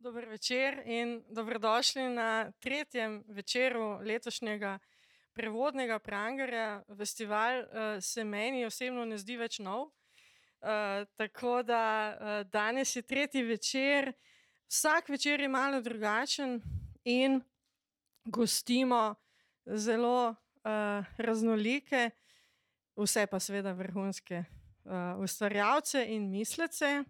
Dober večer in dobrodošli na tretjem večeru letošnjega prevodnega Prangerja. Festival se meni osebno ne zdi več nov, tako da danes je tretji večer. Vsak večer je malo drugačen in gostimo zelo raznolike, vse pa seveda vrhunske ustvarjalce in mislece.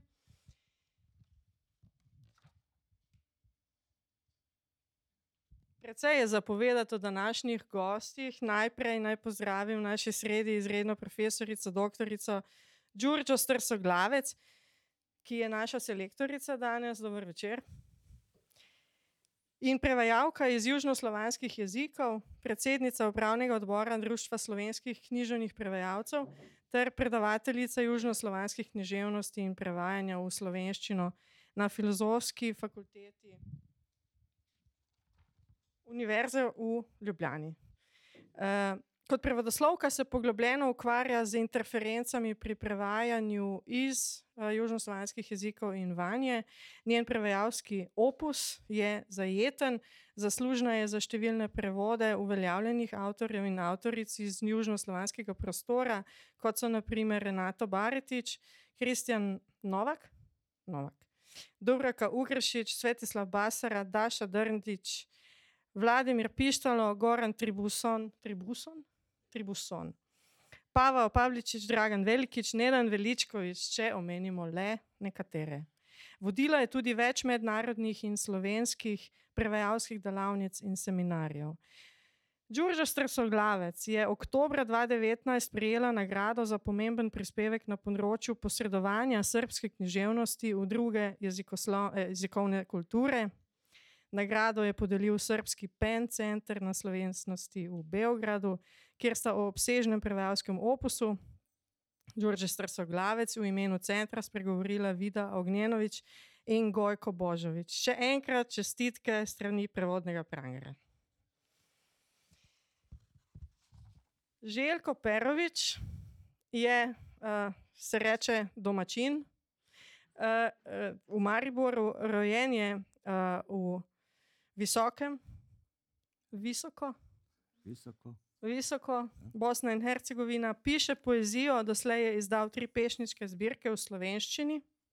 Precej je zapovedati o današnjih gostih. Najprej naj pozdravim v naši sredi izredno profesorico, doktorico Đurđo Strsoglavec, ki je naša selektorica danes. Dober večer. In prevajalka iz južnoslovanskih jezikov, predsednica upravnega odbora Društva slovenskih književnih prevajalcev ter predavateljica južnoslovanskih književnosti in prevajanja v slovenščino na Filozofski fakulteti Univerze v Ljubljani. Kot prevodoslovka se poglobljeno ukvarja z interferencami pri prevajanju iz južnoslovanskih jezikov in vanje. Njen prevajalski opus je zajeten, zaslužna je za številne prevode uveljavljenih avtorjev in avtoric iz južnoslovanskega prostora, kot so na primer Renato Baretić, Kristjan Novak, Dubravka Ugrešić, Svetislav Basara, Daša Drndić, Vladimir Pištalo, Goran Tribuson, Pavao Pavličić, Dragan Velikić, Nedan Veličković, če omenimo le nekatere. Vodila je tudi več mednarodnih in slovenskih prevajalskih delavnic in seminarjev. Đurđo Strsoglavec je oktobra 2019 prejela nagrado za pomemben prispevek na področju posredovanja srbske književnosti v druge jezikovne kulture. Nagrado je podelil Srbski PEN center na slovesnosti v Beogradu, kjer sta o obsežnem prevajalskem opusu Đurđo Strsoglavec v imenu centra spregovorila Vida Ognjenović in Gojko Božović. Še enkrat čestitke strani prevodnega Prangerja. Željko Perović je, se reče, domačin v Mariboru, rojen je v Visoko, Bosna in Hercegovina, piše poezijo, doslej je izdal 3 pesniške zbirke v slovenščini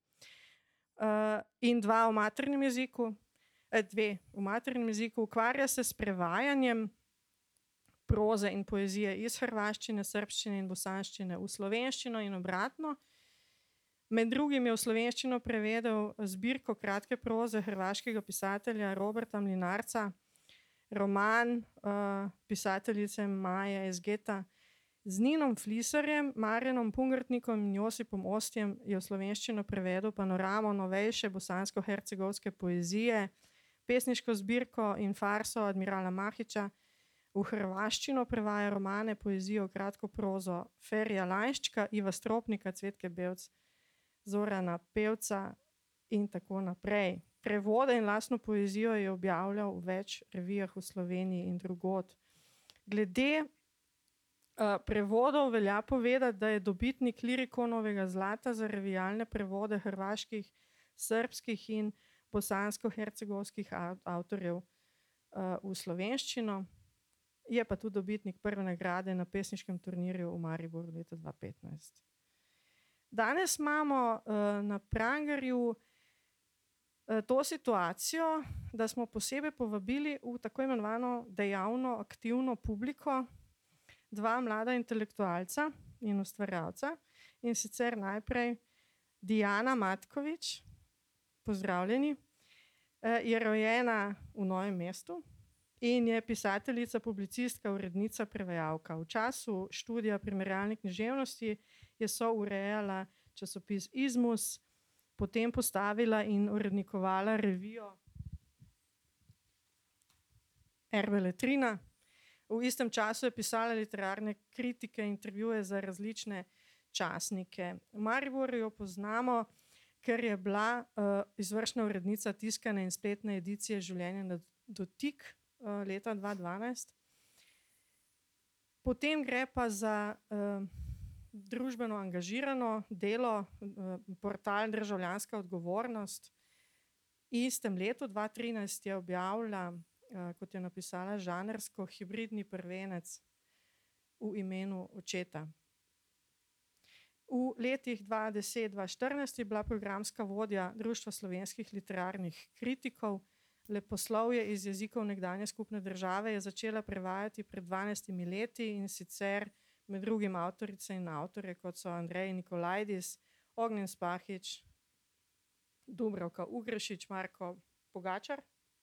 in 2 v maternem jeziku, 2 v maternem jeziku, ukvarja se s prevajanjem proze in poezije iz hrvaščine, srbščine in bosanščine v slovenščino in obratno. Med drugim je v slovenščino prevedel zbirko kratke proze hrvaškega pisatelja Roberta Mlinarca, roman pisateljice Maje Ezgeta. Z Ninom Flisarjem, Marjanom Pungartnikom in Josipom Ostjem je v slovenščino prevedel panoramo novejše bosansko-hercegovske poezije, pesniško zbirko in farso admirala Mahića. V hrvaščino prevaja romane, poezijo, kratko prozo Ferija Lanščka, Iva Stropnika, Cvetke Bevc, Zorana Pevca in tako naprej. Prevode in lastno poezijo je objavljal v več revijah v Sloveniji in drugod. Glede prevodov velja povedati, da je dobitnik Lirikonovega zlata za revijalne prevode hrvaških, srbskih in bosansko-hercegovskih avtorjev v slovenščino. Je pa tudi dobitnik prve nagrade na pesniškem turnirju v Mariboru leta 2015. Danes imamo na Prangerju to situacijo, da smo posebej povabili v tako imenovano dejavno, aktivno publiko 2 mlada intelektualca in ustvarjalca, in sicer najprej Dijana Matković, pozdravljeni, je rojena v Novem mestu in je pisateljica, publicistka, urednica, prevajalka. V času študija primerjalne književnosti je sourejala časopis Izmus, potem postavila in urednikovala revijo Erbeletrina. V istem času je pisala literarne kritike, intervjuje za različne časnike. V Mariboru jo poznamo, ker je bila izvršna urednica tiskane in spletne edicije Življenje na dotik leta 2012. Potem gre pa za družbeno angažirano delo, portal Državljanska odgovornost istem letu, 2013, je objavila, kot je napisala, žanrsko hibridni prvenec v imenu očeta. V letih 2010-2014 je bila programska vodja Društva slovenskih literarnih kritikov. Leposlovje iz jezikov nekdanje skupne države je začela prevajati pred 12 leti, in sicer med drugim avtorice in avtorje, kot so Andrej Nikolaidis, Ognjen Spahić, Dubravka Ugrešić, Marko Pogačar,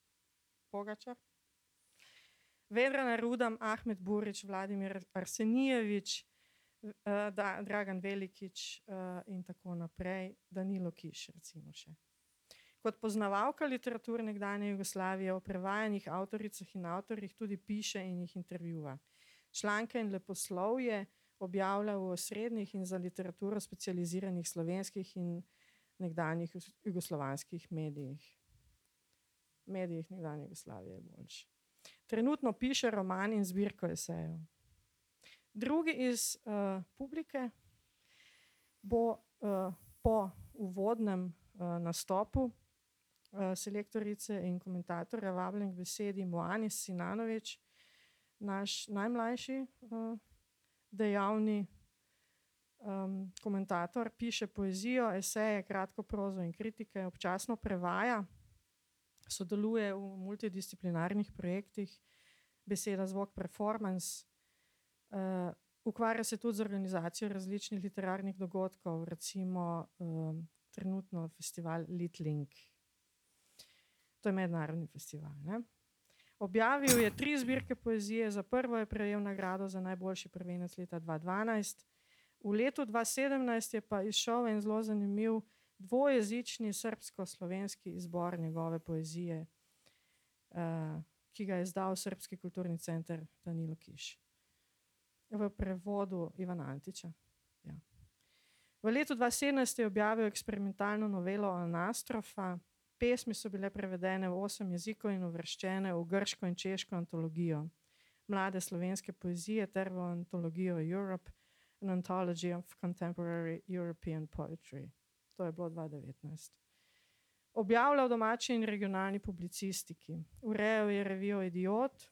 Vedrana Rudam, Ahmed Burić, Vladimir Arsenijevič, Dragan Velikić in tako naprej, Danilo Kiš recimo še. Kot poznavalka literature nekdanje Jugoslavije o prevajanih avtoricah in avtorjih tudi piše in jih intervjuva. Članke in leposlovje objavlja v osrednjih in za literaturo specializiranih slovenskih in nekdanjih jugoslovanskih medijih. Medijih nekdanje Jugoslavije je boljše. Trenutno piše roman in zbirko esejev. Drugi iz publike bo po uvodnem nastopu selektorice in komentatorja vabljen k besedi Moanis Sinanović, naš najmlajši dejavni komentator, piše poezijo, eseje, kratko prozo in kritike, občasno prevaja, sodeluje v multidisciplinarnih projektih Beseda, zvok, performance, ukvarja se tudi z organizacijo različnih literarnih dogodkov, recimo trenutno festival Litlink. To je mednarodni festival, ne? Objavil je 3 zbirke poezije, za prvo je prejel nagrado za najboljši prvenec leta 2012. V letu 2017 je pa izšel en zelo zanimiv dvojezični srbsko-slovenski izbor njegove poezije, ki ga je izdal Srbski kulturni center Danilo Kiš. V prevodu Ivana Antića. Ja. V letu 2017 je objavil eksperimentalno novelo Anastrofa. Pesmi so bile prevedene v 8 jezikov in uvrščene v grško in češko antologijo mlade slovenske poezije ter v antologijo Europe, an Anthology of Contemporary European Poetry. To je bilo 2019. Objavljal domači in regionalni publicistiki. Urejal je revijo Idiot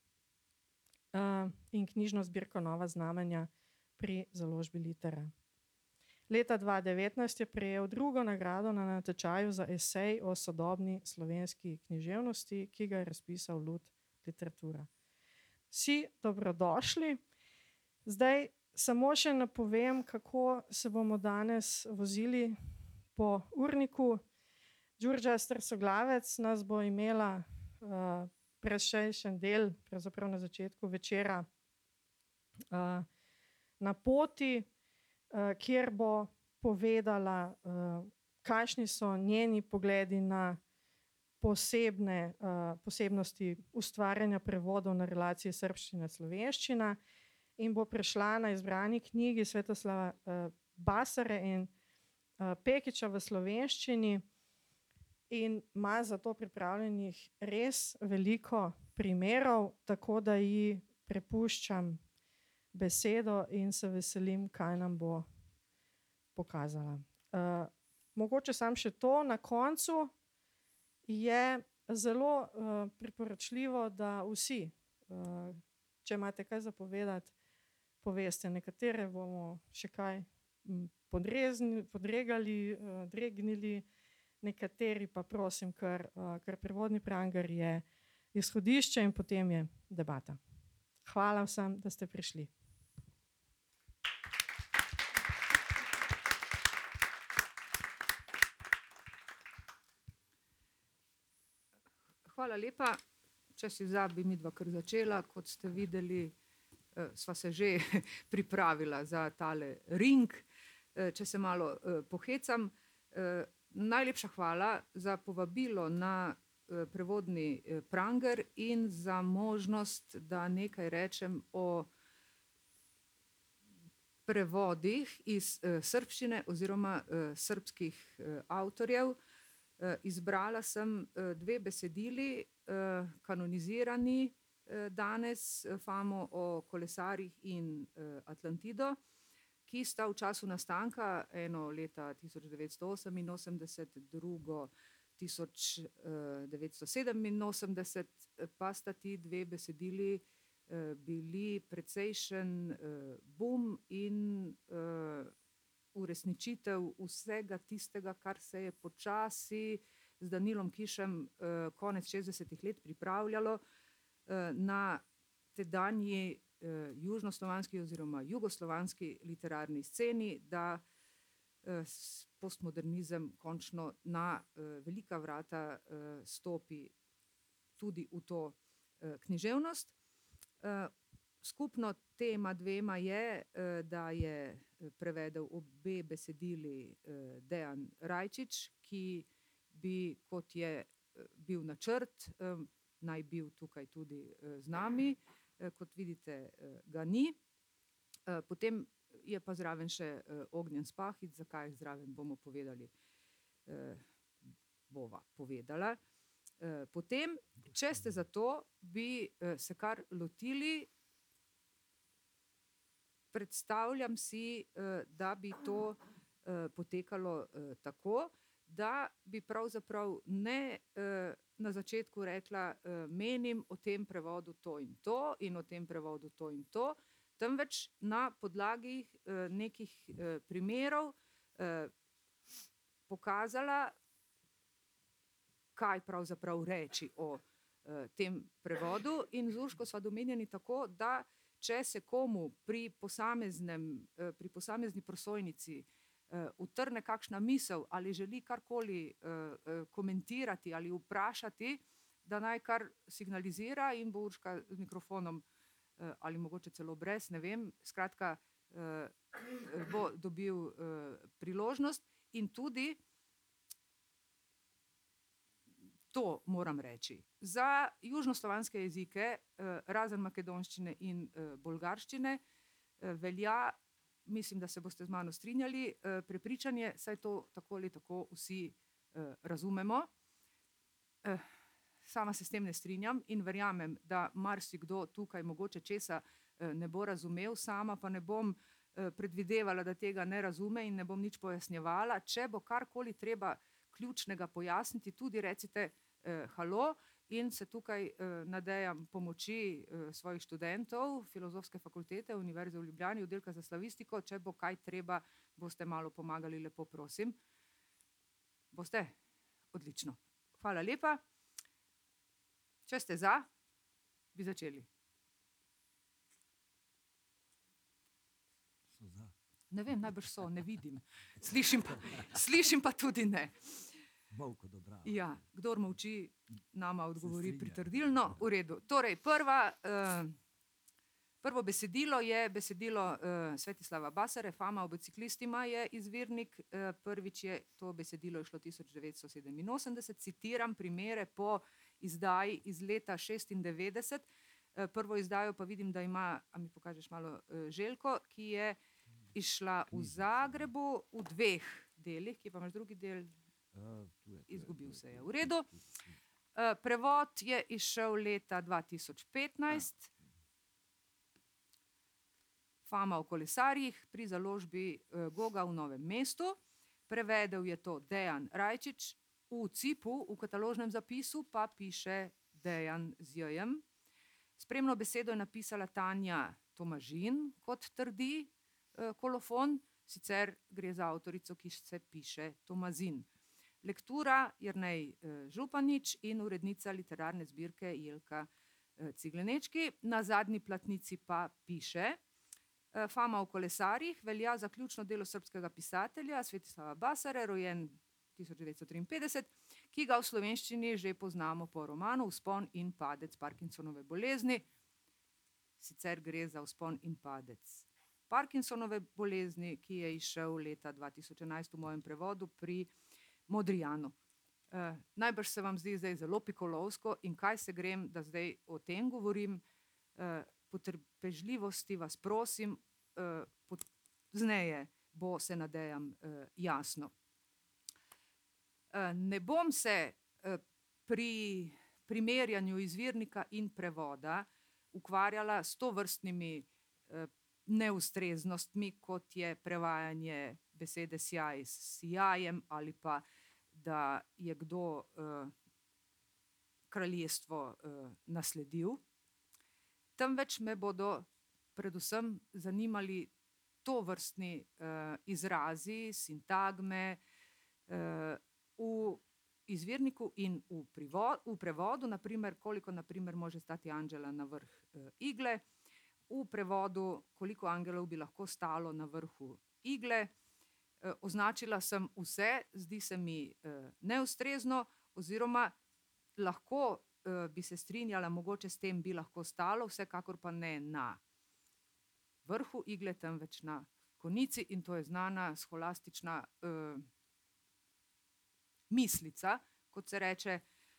in knjižno zbirko Nova znamenja pri založbi Litera. Leta 2019 je prejel drugo nagrado na natečaju za esej o sodobni slovenski književnosti, ki ga je razpisal Lud literatura. Vsi dobrodošli. Zdaj samo še napovem, kako se bomo danes vozili po urniku. Đurđa Strsoglavec nas bo imela prejšnji del, pravzaprav na začetku večera, na poti, kjer bo povedala, kakšni so njeni pogledi na posebnosti ustvarjanja prevodov na relaciji srbščina-slovenščina, in bo prešla na izbrani knjigi Svetoslava Basare in Pekića v slovenščini, in ima za to pripravljenih res veliko primerov, tako da ji prepuščam besedo in se veselim, kaj nam bo pokazala. Mogoče samo še to, na koncu je zelo priporočljivo, da vsi, če imate kaj za povedati, poveste. Nekatere bomo še kaj podregali, dregnili, nekateri pa prosim, ker prevodni pranger je izhodišče in potem je debata. Hvala vsem, da ste prišli. Hvala lepa. Če si bi midva kar začela, kot ste videli, sva se že pripravila za tale ring. Če se malo pohecam, najlepša hvala za povabilo na prevodni pranger in za možnost, da nekaj rečem o prevodih iz srbščine oziroma srbskih avtorjev. Izbrala sem 2 besedili, kanonizirani danes, Famo o kolesarjih in Atlantido, ki sta v času nastanka, eno leta 1988, drugo 1987, pa sta ti dve besedili bili precejšen boom in uresničitev vsega tistega, kar se je počasi z Danilom Kišem konec 60. let pripravljalo na tedanji južnoslovanski oziroma jugoslovanski literarni sceni, da postmodernizem končno na velika vrata stopi tudi v to književnost. Skupno tema dvema je, da je prevedel obe besedili Dejan Rajčič, ki bi, kot je bil načrt, naj bil tukaj tudi z nami. Kot vidite, ga ni. Potem je pa zraven še Ognjen Spahic, zakaj zraven bomo povedali, bova povedala. Potem, če ste za to, bi se kar lotili. Predstavljam si, da bi to potekalo tako, da bi pravzaprav ne na začetku rekla, menim o tem prevodu to in to in o tem prevodu to in to, temveč na podlagi nekih primerov pokazala, kaj pravzaprav reči o tem prevodu. In z Urško sva domenjeni tako, da če se komu pri posamezni prosojnici utrne kakšna misel ali želi karkoli komentirati ali vprašati, da naj kar signalizira in bo Urška z mikrofonom ali mogoče celo brez, ne vem, skratka, bo dobil priložnost. In tudi to moram reči. Za južnoslovanske jezike, razen makedonščine in bolgarščine, velja, mislim, da se boste z mano strinjali, prepričanje, saj to tako ali tako vsi razumemo. Sama se s tem ne strinjam in verjamem, da marsikdo tukaj mogoče česa ne bo razumel, sama pa ne bom predvidevala, da tega ne razume in ne bom nič pojasnjevala. Če bo karkoli treba ključnega pojasniti, tudi recite halo, in se tukaj nadejam pomoči svojih študentov Filozofske fakultete Univerze v Ljubljani, oddelka za slavistiko. Če bo kaj treba, boste malo pomagali, lepo prosim. Boste? Odlično. Hvala lepa. Če ste za, bi začeli. So za. Ne vem, najbrž so, ne vidim. Slišim pa tudi ne. Bolj kot dobra. Ja, kdor molči, nama odgovori strinjam. pritrdilno. V redu. Torej, prvo besedilo je besedilo Svetislava Basare, Fama o biciklistima je izvirnik. Prvič je to besedilo išlo 1987. Citiram primere po izdaji iz leta 1996. Prvo izdajo pa vidim, da ima, a mi pokažeš malo, Željko, ki je izšla v Zagrebu v dveh delih, ki pa imaš drugi del, izgubil se je. V redu. Prevod je izšel leta 2015. Fama o kolesarjih pri založbi Goga v Novem mestu. Prevedel je to Dejan Rajčič. V cipu, v kataložnem zapisu pa piše Dejan z J-jem. Spremno besedo je napisala Tanja Tomažin, kot trdi kolofon, sicer gre za avtorico, ki se piše Tomazin. Lektura Jernej Županič in urednica literarne zbirke Jelka Ciglenečki. Na zadnji platnici pa piše: Fama o kolesarjih velja za ključno delo srbskega pisatelja Svetislava Basare, rojen 1953, ki ga v slovenščini že poznamo po romanu Vzpon in padec Parkinsonove bolezni. Sicer gre za Vzpon in padec Parkinsonove bolezni, ki je izšel leta 2011 v mojem prevodu pri Modrijanu. Najbrž se vam zdi zdaj zelo pikolovsko in kaj se grem, da zdaj o tem govorim. Potrpežljivosti vas prosim, pozneje bo, se nadejam, jasno. Ne bom se pri primerjanju izvirnika in prevoda ukvarjala s tovrstnimi neustreznostmi, kot je prevajanje besede sijaj s sijajem ali pa da je kdo kraljestvo nasledil, temveč me bodo predvsem zanimali tovrstni izrazi, sintagme v izvirniku in v prevodu, naprimer, koliko naprimer može stati anđela na vrh igle, v prevodu, koliko angelov bi lahko stalo na vrhu igle. Označila sem vse, zdi se mi neustrezno, oziroma lahko bi se strinjala, mogoče s tem bi lahko stalo, vsekakor pa ne na vrhu igle, temveč na konici, in to je znana scholastična mislica, kot se reče.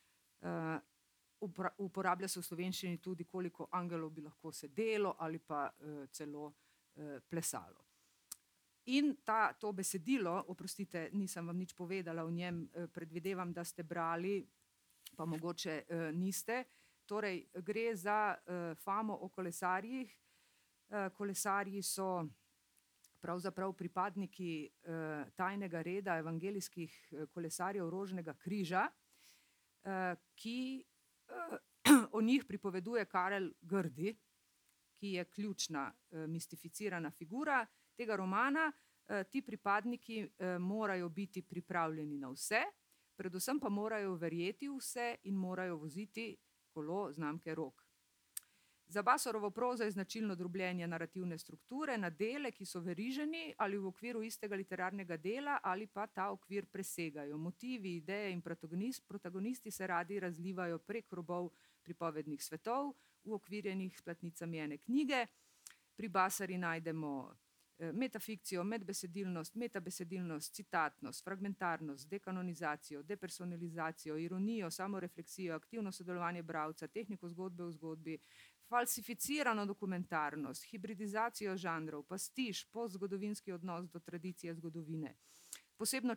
Uporablja se v slovenščini tudi, koliko angelov bi lahko sedelo ali pa celo plesalo. In to besedilo, oprostite, nisem vam nič povedala o njem, predvidevam, da ste brali, pa mogoče niste. Torej, gre za famo o kolesarjih. Kolesarji so pravzaprav pripadniki tajnega reda evangelijskih kolesarjev Rožnega križa, ki o njih pripoveduje Karel Grdi, ki je ključna mistificirana figura tega romana. Ti pripadniki morajo biti pripravljeni na vse, predvsem pa morajo verjeti v vse in morajo voziti kolo znamke Rog. Za Basorovo prozo je značilno drobljenje narativne strukture na dele, ki so veriženi ali v okviru istega literarnega dela ali pa ta okvir presegajo. Motivi, ideje in protagonisti se radi razlivajo prek robov pripovednih svetov, uokvirjenih s platnicami ene knjige. Pri Basari najdemo metafikcijo, medbesedilnost, metabesedilnost, citatnost, fragmentarnost, dekanonizacijo, depersonalizacijo, ironijo, samorefleksijo, aktivno sodelovanje bralca, tehniko zgodbe v zgodbi, falsificirano dokumentarnost, hibridizacijo žanrov, pastiš, postzgodovinski odnos do tradicije zgodovine, posebna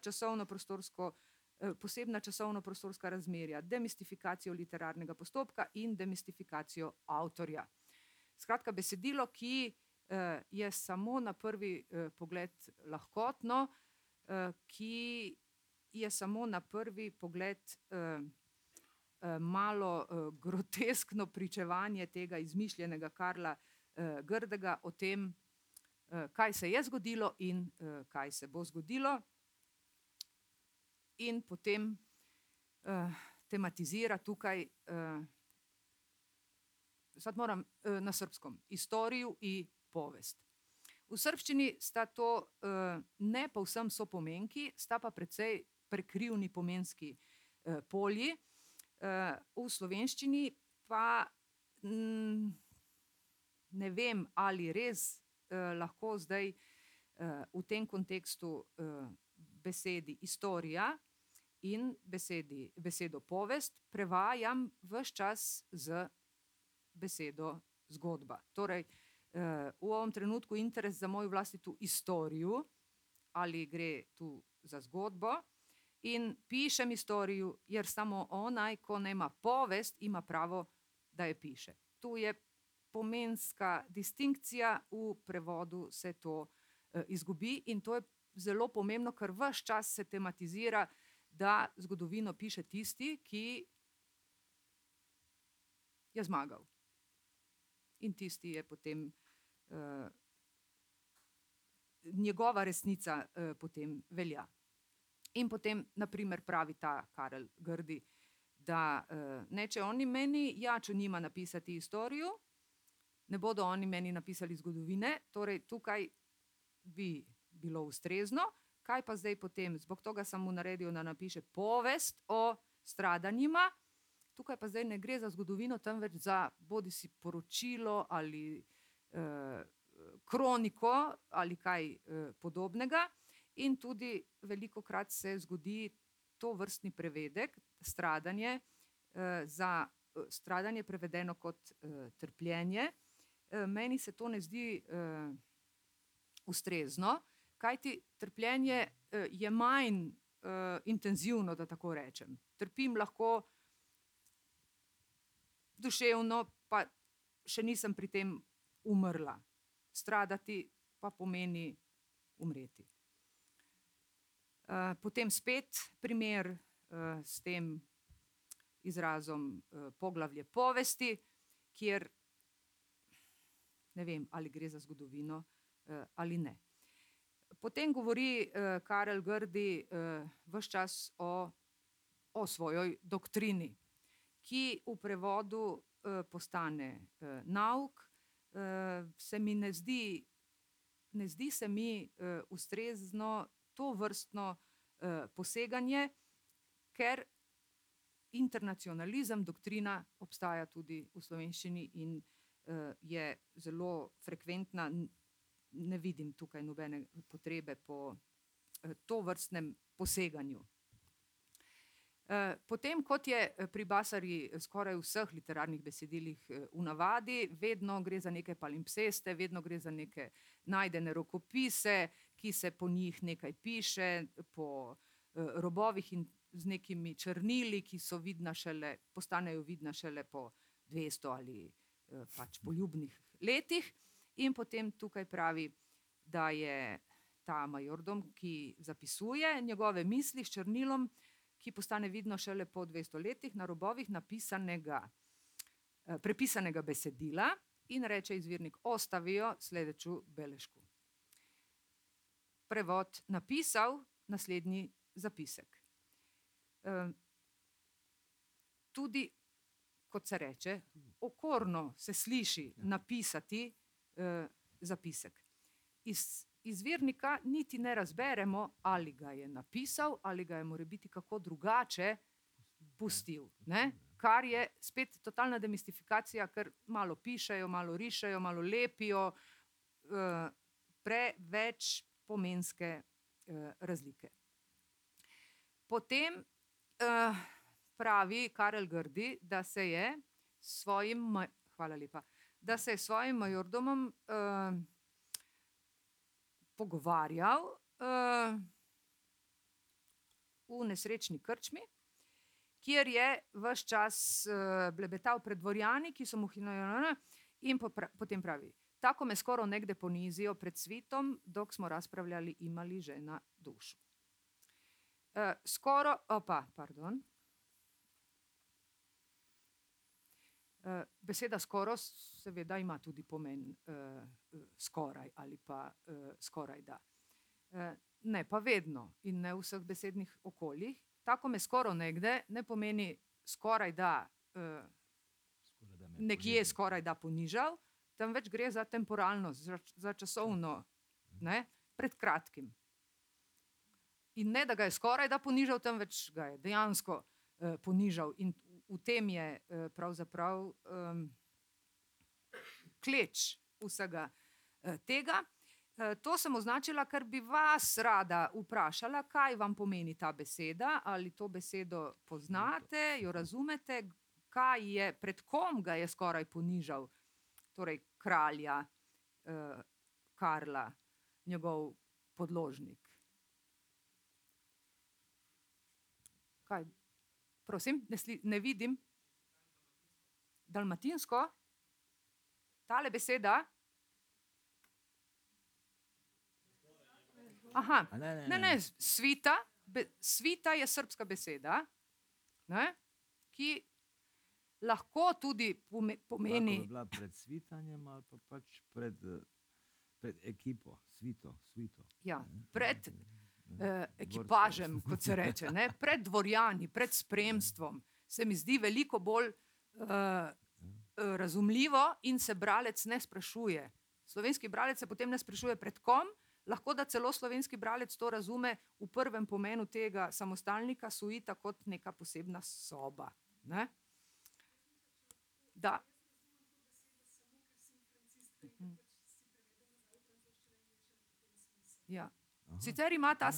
časovno-prostorska razmerja, demistifikacijo literarnega postopka in demistifikacijo avtorja. Skratka, besedilo, ki je samo na prvi pogled lahkotno, ki je samo na prvi pogled malo groteskno pričevanje tega izmišljenega Karla Grdega o tem, kaj se je zgodilo in kaj se bo zgodilo, in potem tematizira tukaj, sad moram na srpskom, istoriju i povest. V srbščini sta to ne povsem sopomenki, sta pa precej prekrivni pomenski polji. V slovenščini pa ne vem, ali res lahko zdaj v tem kontekstu besedi istorija in besedo povest prevajam ves čas z besedo zgodba. Torej, u ovom trenutku interes za moju vlastitu istoriju, ali gre tu za zgodbo, in pišem istoriju, jer samo onaj, ko nema povest, ima pravo, da je piše. Tu je pomenska distinkcija, v prevodu se to izgubi, in to je zelo pomembno, ker ves čas se tematizira, da zgodovino piše tisti, ki je zmagal. In tisti je potem, njegova resnica potem velja. In potem, naprimer, pravi ta Karel Grdi, da neće oni meni, ja ću njima napisati istoriju, ne bodo oni meni napisali zgodovine, torej tukaj bi bilo ustrezno. Kaj pa zdaj potem? Zbog toga sam mu naredil, da napiše povest o stradanjima. Tukaj pa zdaj ne gre za zgodovino, temveč za bodisi poročilo ali kroniko ali kaj podobnega. In tudi velikokrat se zgodi tovrstni prevedek, stradanje prevedeno kot trpljenje. Meni se to ne zdi ustrezno, kajti trpljenje je manj intenzivno, da tako rečem. Trpim lahko duševno, pa še nisem pri tem umrla. Stradati pa pomeni umreti. Potem spet primer s tem izrazom poglavje povesti, kjer ne vem, ali gre za zgodovino ali ne. Potem govori Karel Grdi ves čas o svojoj doktrini, ki v prevodu postane nauk. Se mi ne zdi se mi ustrezno tovrstno poseganje, ker internacionalizem, doktrina obstaja tudi v slovenščini in je zelo frekventna. Ne vidim tukaj nobene potrebe po tovrstnem poseganju. Potem, kot je pri Basarji skoraj v vseh literarnih besedilih v navadi, vedno gre za neke palimpseste, vedno gre za neke najdene rokopise, ki se po njih nekaj piše, po robovih in z nekimi črnili, ki postanejo vidna šele po 200 ali pač poljubnih letih. In potem tukaj pravi, da je ta majordom, ki zapisuje njegove misli s črnilom, ki postane vidno šele po 200 letih, na robovih prepisanega besedila, in reče izvirnik: ostavijo sledeću belešku. Prevod: napisal naslednji zapisek. Tudi, kot se reče, okorno se sliši napisati zapisek. Iz izvirnika niti ne razberemo, ali ga je napisal, ali ga je morebiti kako drugače pustil, ne? Kar je spet totalna demistifikacija, ker malo pišejo, malo rišejo, malo lepijo, preveč pomenske razlike. Potem pravi Karel Grdi, da se je s svojim majordomom pogovarjal v nesrečni krčmi, kjer je ves čas blebetal pred dvorjani, ki so mu in potem pravi: tako me skoro negde ponizijo pred svitom, dok smo raspravljali imali že na dušu. Beseda skoro seveda ima tudi pomen skoraj ali pa skorajda. Ne pa vedno in ne v vseh besednih okoljih. Tako me skoro negde ne pomeni skorajda nekje skorajda ponižal, temveč gre za temporalnost, za časovno, ne, pred kratkim. In ne, da ga je skorajda ponižal, temveč ga je dejansko ponižal, in v tem je pravzaprav kleč vsega tega. To sem označila, ker bi vas rada vprašala, kaj vam pomeni ta beseda, ali to besedo poznate, jo razumete, pred kom ga je skoraj ponižal, torej kralja Karla, njegov podložnik. Kaj? Prosim, ne vidim. Dalmatinsko? Tale beseda? Aha, ne, svita je srbska beseda, ne, ki lahko tudi pomeni... Lahko bi bila pred svitanjem ali pa pač pred ekipo, svito. Ja, pred ekipažem, kot se reče, ne, pred dvorjani, pred spremstvom, se mi zdi veliko bolj razumljivo in se bralec ne sprašuje. Slovenski bralec se potem ne sprašuje, pred kom, lahko da celo slovenski bralec to razume v prvem pomenu tega samostalnika, suita, kot neka posebna soba, ne. Da. Ja. Sicer ima ta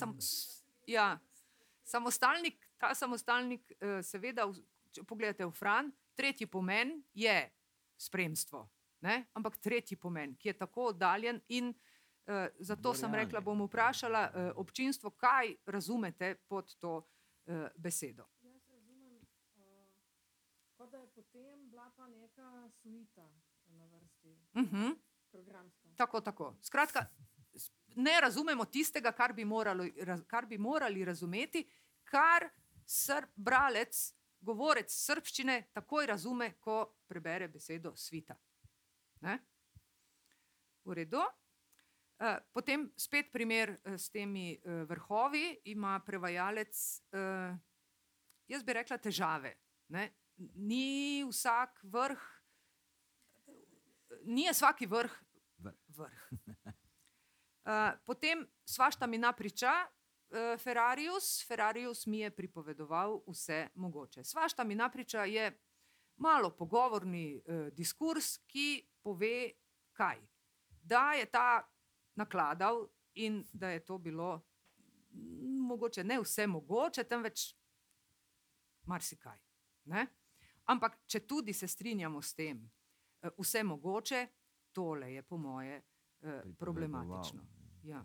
samostalnik seveda, če pogledate v Fran, tretji pomen je spremstvo, ne, ampak tretji pomen, ki je tako oddaljen, in zato sem rekla, bom vprašala občinstvo, kaj razumete pod to besedo. Jaz razumem, kot da je potem bila pa neka suita na vrsti, programska. Tako. Skratka, ne razumemo tistega, kar bi morali razumeti, kar bralec, govorec srbščine takoj razume, ko prebere besedo svita. Ne? V redu. Potem spet primer s temi vrhovi, ima prevajalec, jaz bi rekla, težave. Ne? Ni vsak vrh, nije svaki vrh vrh. Potem svašta mi napriča Ferrarius mi je pripovedoval vse mogoče. Svašta mi napriča je malo pogovorni diskurs, ki pove kaj? Da je ta nakladal in da je to bilo mogoče ne vse mogoče, temveč marsikaj. Ne? Ampak če tudi se strinjamo s tem, vse mogoče, tole je po moje problematično. Ja.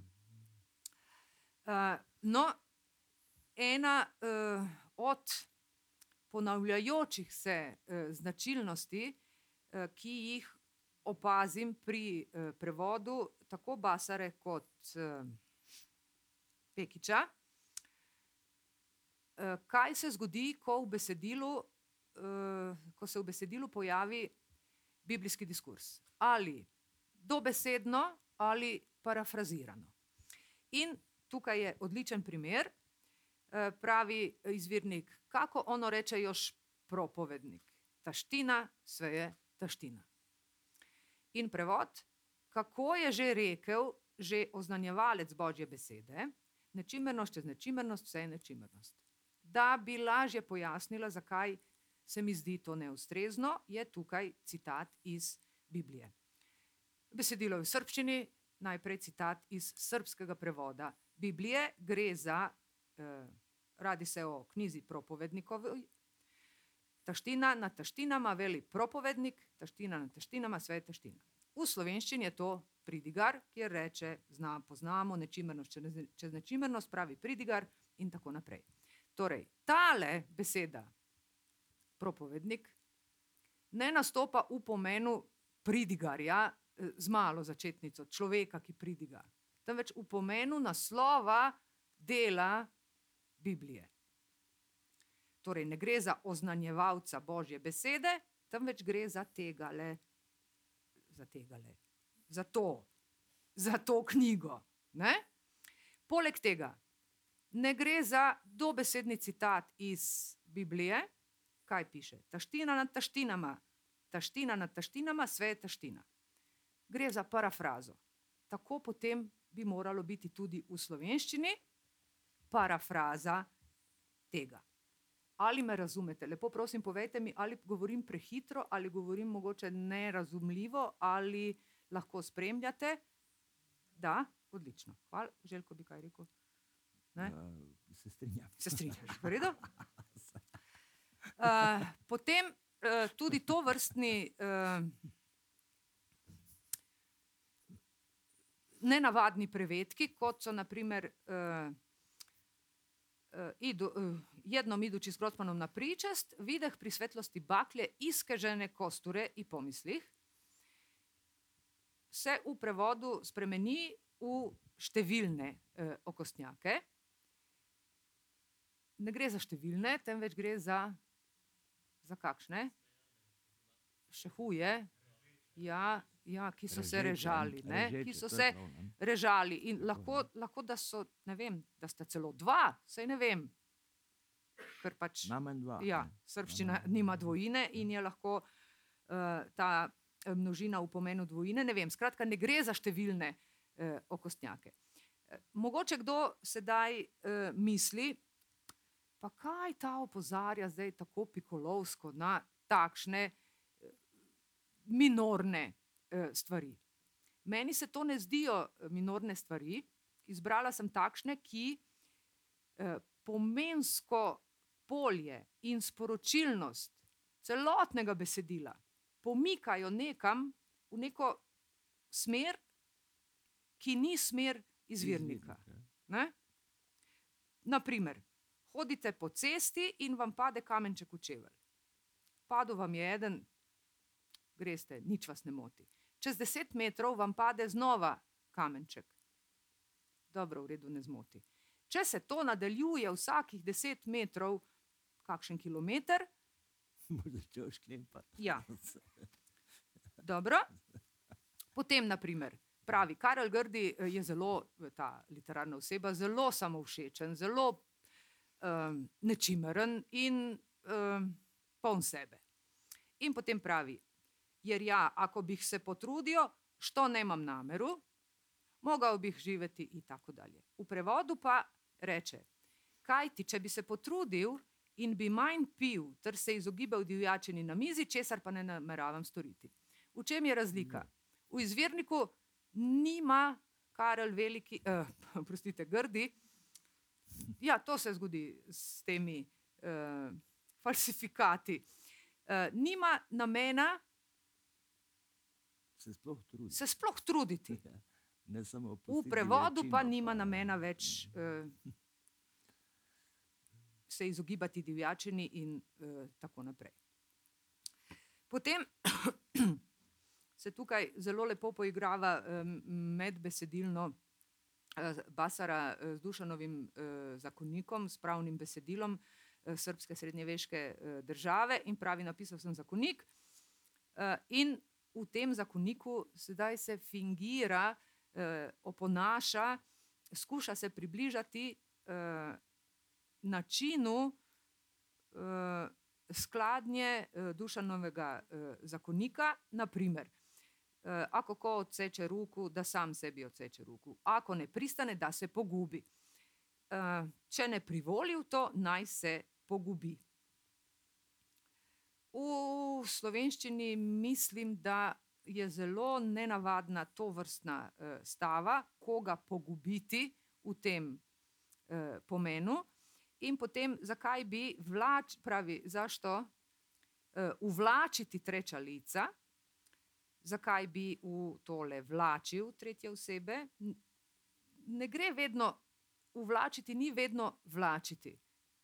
No, ena od ponavljajočih se značilnosti, ki jih opazim pri prevodu tako Basare kot Pekića, kaj se zgodi, ko se v besedilu pojavi biblijski diskurs. Ali dobesedno ali parafrazirano. In tukaj je odličen primer, pravi izvirnik, kako ono reče još propovednik. Taština, sve je taština. In prevod, kako je že rekel že oznanjevalec Božje besede, nečimernost čez nečimernost, vse je nečimernost. Da bi lažje pojasnila, zakaj se mi zdi to neustrezno, je tukaj citat iz Biblije. Besedilo v srbščini, najprej citat iz srbskega prevoda Biblije, gre za, radi se o knjizi propovednikovi, taština nad taštinama veli propovednik, taština nad taštinama, sve je taština. V slovenščini je to pridigar, kjer reče, poznamo nečimernost čez nečimernost, pravi pridigar in tako naprej. Torej, tale beseda propovednik ne nastopa v pomenu pridigarja z malo začetnico, človeka, ki pridiga, temveč v pomenu naslova dela Biblije. Torej, ne gre za oznanjevalca Božje besede, temveč gre za tegale, za to knjigo. Ne? Poleg tega, ne gre za dobesedni citat iz Biblije, kaj piše? Taština nad taštinama, sve je taština. Gre za parafrazo. Tako potem bi moralo biti tudi v slovenščini parafraza tega. Ali me razumete? Lepo prosim, povejte mi, ali govorim prehitro, ali govorim mogoče nerazumljivo, ali lahko spremljate. Da, odlično. Hvala. Željko bi kaj rekel? Ne? Se strinjam. Se strinjaš, v redu? Potem tudi to vrstni nenavadni prevedki, kot so na primer jednom idući s Grossmanom na pričest, videh pri svetlosti baklje iskežene kosture i pomislih, se v prevodu spremeni v številne okostnjake. Ne gre za številne, temveč gre za kakšne? Še huje. Ja, ki so se režali. Ki so se režali. In lahko da so, ne vem, da sta celo dva, saj ne vem. Ker pač, ja, srbščina nima dvojine in je lahko ta množina v pomenu dvojine, ne vem. Skratka, ne gre za številne okostnjake. Mogoče kdo sedaj misli, pa kaj ta opozarja zdaj tako pikolovsko na takšne minorne stvari. Meni se to ne zdijo minorne stvari. Izbrala sem takšne, ki pomensko polje in sporočilnost celotnega besedila pomikajo nekam v neko smer, ki ni smer izvirnika. Ne? Naprimer, hodite po cesti in vam pade kamenček v čevelj. Padel vam je eden, greste, nič vas ne moti. Čez 10 metrov vam pade znova kamenček. dobro, v redu, ne zmoti. Če se to nadaljuje vsakih 10 metrov, kakšen kilometer, Bo začel šklepati. ja, dobro. Potem, na primer, pravi, Karel Grdi je zelo, ta literarna oseba, zelo samovšečen, zelo nečimeren in poln sebe. In potem pravi, jer ja, ako bih se potrudio, što nemam nameru, mogao bih živeti i tako dalje. U prevodu pa reče, kaj ti, če bi se potrudil in bi manj pil, ter se izogibal divjačini na mizi, česar pa ne nameravam storiti. V čem je razlika? V izvirniku nima Karel Veliki, Grdi, ja, to se zgodi s temi falsifikati, nima namena se sploh truditi. Ne samo V prevodu pa nima namena več se izogibati divjačini in tako naprej. Potem se tukaj zelo lepo poigrava medbesedilno Basara z Dušanovim zakonikom, s pravnim besedilom srbske srednjeveške države in pravi, napisal sem zakonik in v tem zakoniku sedaj se fingira, oponaša, skuša se približati načinu skladnje Dušanovega zakonika, na primer, ako ko odseče ruku, da sam sebi odseče ruku, ako ne pristane, da se pogubi, če ne privoli v to, naj se pogubi. V slovenščini mislim, da je zelo nenavadna tovrstna stava, koga pogubiti v tem pomenu. In potem, zakaj bi pravi, zašto uvlačiti treča lica, zakaj bi v tole vlačil tretje osebe. Ne gre vedno, uvlačiti ni vedno vlačiti.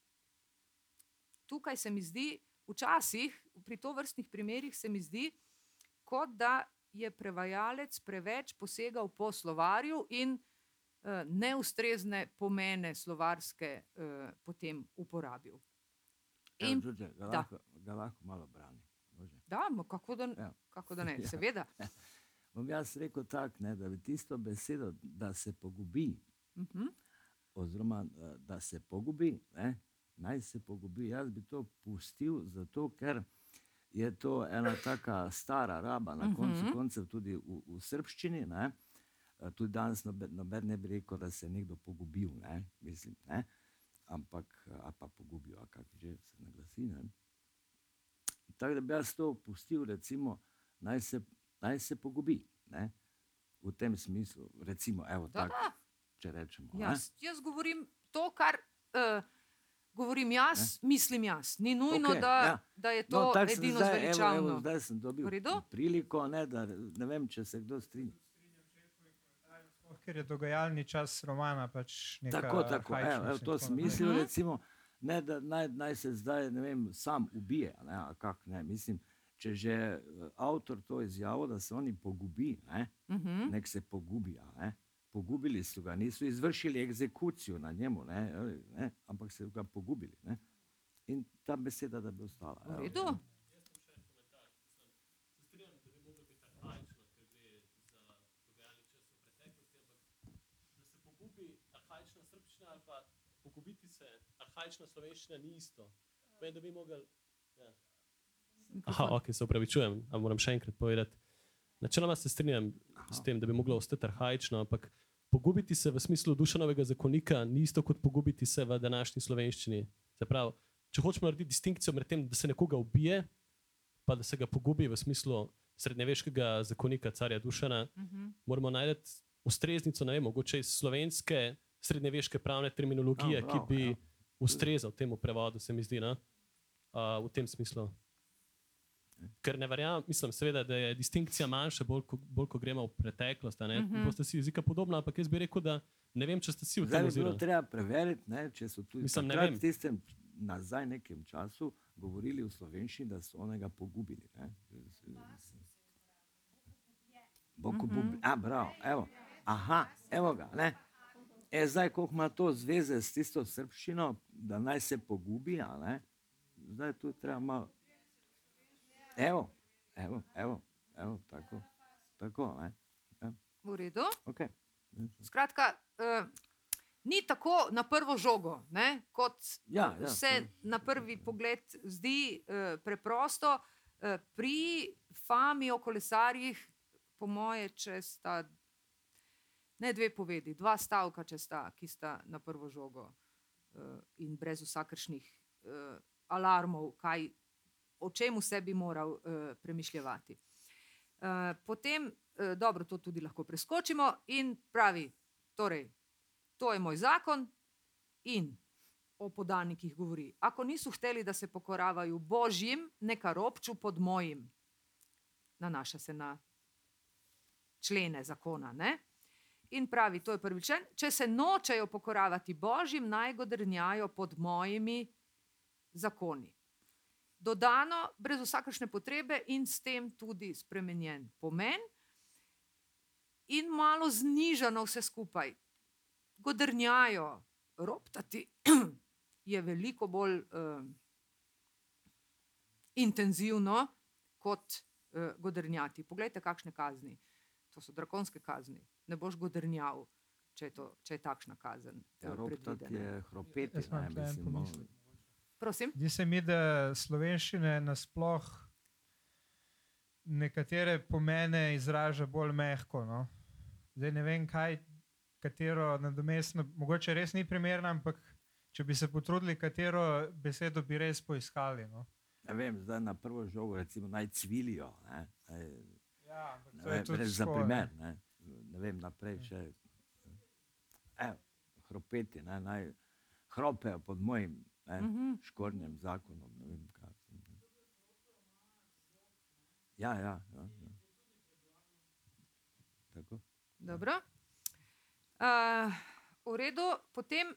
Tukaj se mi zdi, včasih, pri tovrstnih primerih se mi zdi, kot da je prevajalec preveč posegal po slovarju in neustrezne pomene slovarske potem uporabil. In, ga lahko malo brani. Da, kako da ne, seveda. Bom jaz rekel tak, da bi tisto besedo, da se pogubi, oziroma da se pogubi, naj se pogubi, jaz bi to pustil, zato ker je to ena taka stara raba, na koncu koncev tudi v srbščini, tudi danes noben ne bi rekel, da se je nekdo pogubil, mislim, ampak, a pa pogubil, a kak že se naglasi, Tako da bi jaz to pustil, recimo, naj se pogubi, v tem smislu, recimo, evo tako, če rečemo. Jaz govorim to, kar govorim jaz, mislim jaz. Ni nujno, da je to edino zveličavno. Zdaj sem dobil priliko, da ne vem, če se kdo strinja. Ker je dogajalni čas romana pač neka Tako, to sem mislil, recimo, da naj se zdaj, ne vem, sam ubije, mislim, če že avtor to izjavil, da se oni pogubi, nek se pogubi, pogubili so ga, niso izvršili egzekucijo na njemu, ampak se ga pogubili, in ta beseda, da bi ostala. V redu. Pogubiti se, arhaična slovenščina ni isto. Povem, da bi mogli... Ok, se opravičujem, a moram še enkrat povedati. Načeloma se strinjam s tem, da bi moglo ostati arhaično, ampak pogubiti se v smislu Dušanovega zakonika ni isto kot pogubiti se v današnji slovenščini. Se pravi, če hočemo narediti distinkcijo med tem, da se nekoga ubije, pa da se ga pogubi v smislu srednjeveškega zakonika carja Dušana, moramo najti ustreznico, ne vem, mogoče iz slovenske srednjeveške pravne terminologije, ki bi ustrezal temu prevodu, se mi zdi, v tem smislu. Ker ne verjamem, mislim seveda, da je distinkcija manjša, bolj ko gremo v preteklost, boste si jezika podobna, ampak jaz bi rekel, da ne vem, če ste si v tem oziroma. Zdaj bi bilo treba preveriti, če so tudi takrat v tistem nazaj nekem času govorili v slovenščini, da so onega pogubili. Bravo, evo ga, Zdaj, koliko ima to zveze s tisto srbščino, da naj se pogubi, a ne? Zdaj tu treba malo... Evo, tako, ne? V redu. Okay. Skratka, ni tako na prvo žogo, ne, kot se na prvi pogled zdi preprosto. Pri fami o kolesarjih, po moje, če sta ne 2 povedi, 2 stavka, če sta, ki sta na prvo žogo in brez vsakršnih alarmov, o čem vse bi moral premišljevati. Potem, dobro, to tudi lahko preskočimo in pravi, torej, to je moj zakon in o podanikih govori. Ako nisu hteli, da se pokoravajo Božjim, neka ropču pod mojim. Nanaša se na člene zakona, ne? In pravi, to je prvi člen, če se nočejo pokoravati Božjim, naj godrnjajo pod mojimi zakoni. Dodano, brez vsakršne potrebe in s tem tudi spremenjen pomen in malo znižano vse skupaj. Godrnjajo, roptati je veliko bolj intenzivno kot godrnjati. Poglejte, kakšne kazni. To so drakonske kazni. Ne boš godrnjal, če je takšna kazen Roptati predvidena. je hropeti, Jaz imam ne, tukaj en mislim, pomislek. Prosim? Zdi se mi, da slovenščine nasploh nekatere pomene izraža bolj mehko. No? Zdaj ne vem, katero nadomestno, mogoče res ni primerna, ampak če bi se potrudili, katero besedo bi res poiskali. No? Ne vem, zdaj na prvo žogo, recimo, naj cvilijo, ne? Ja, ampak Ne to je vem, tudi brez za tako, primer, ne vem naprej, če hropeti, naj hropejo pod mojim škornjem zakonom, ne vem kaj. Ja. Tako. Dobro. V redu, potem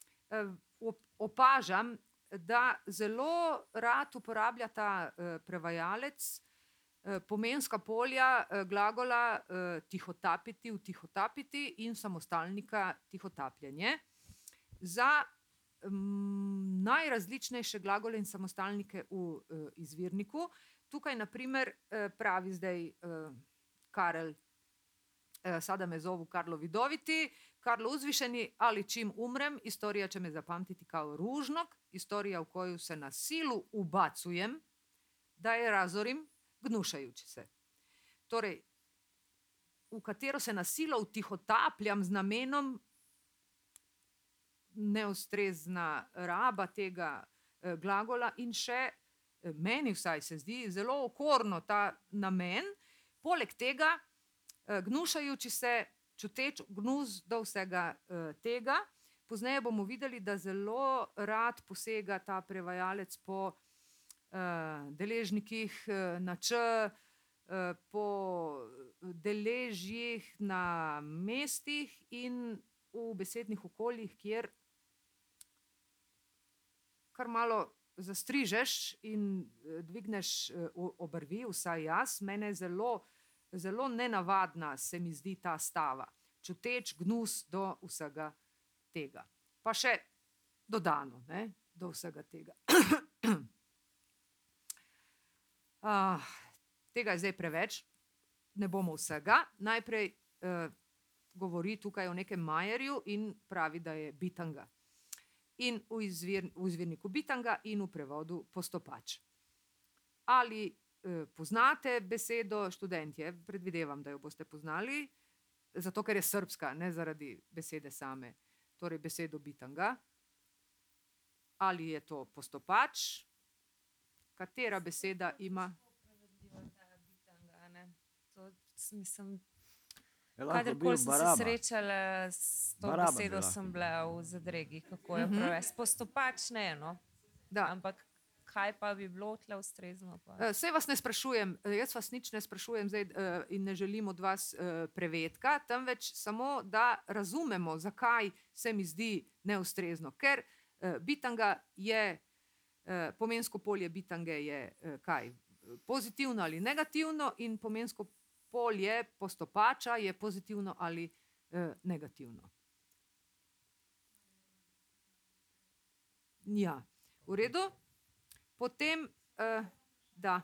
opažam, da zelo rad uporablja ta prevajalec pomenska polja glagola tihotapiti, utihotapiti in samostalnika tihotapljanje za najrazličnejše glagole in samostalnike v izvirniku. Tukaj naprimer pravi zdaj Karel, sada me zovu Karlo Vidoviti, Karlo Uzvišeni, ali čim umrem, istorija će me zapamtiti kao ružnog, istorija u koju se na silu ubacujem, da je razorim, gnušajući se. Torej, v katero se na silo utihotapljam z namenom neustrezna raba tega glagola in še, meni vsaj se zdi, zelo okorno ta namen, poleg tega gnušajući se, čuteč gnus do vsega tega. Pozneje bomo videli, da zelo rad posega ta prevajalec po deležnikih na č, po deležjih na mestih in v besednih okoljih, kjer kar malo zastrižeš in dvigneš obrvi, vsaj jaz, mene zelo nenavadna se mi zdi ta stava. Čuteč gnus do vsega tega. Pa še dodano, ne, do vsega tega. Tega je zdaj preveč, ne bomo vsega. Najprej govori tukaj o nekem Majerju in pravi, da je bitanga. In v izvirniku bitanga in v prevodu postopač. Ali poznate besedo, študentje, predvidevam, da jo boste poznali, zato ker je srbska, ne zaradi besede same, torej besedo bitanga. Ali je to postopač? Katera beseda ima? Mislim, Je lahko bil kadarkoli sem se Baraba. srečala s to Baraba bi besedo, lahko sem bil. bila v zadregi, kako jo prevesti. Postopač ne, no. Da. Ampak kaj pa bi bilo tle ustrezno? Pa? Saj vas ne sprašujem, jaz vas nič ne sprašujem zdaj in ne želim od vas prevedka, temveč samo, da razumemo, zakaj se mi zdi neustrezno. Ker bitanga je, pomensko polje bitange je kaj? Pozitivno ali negativno in pomensko polje postopača je pozitivno ali negativno. Ja, v redu. Potem, da.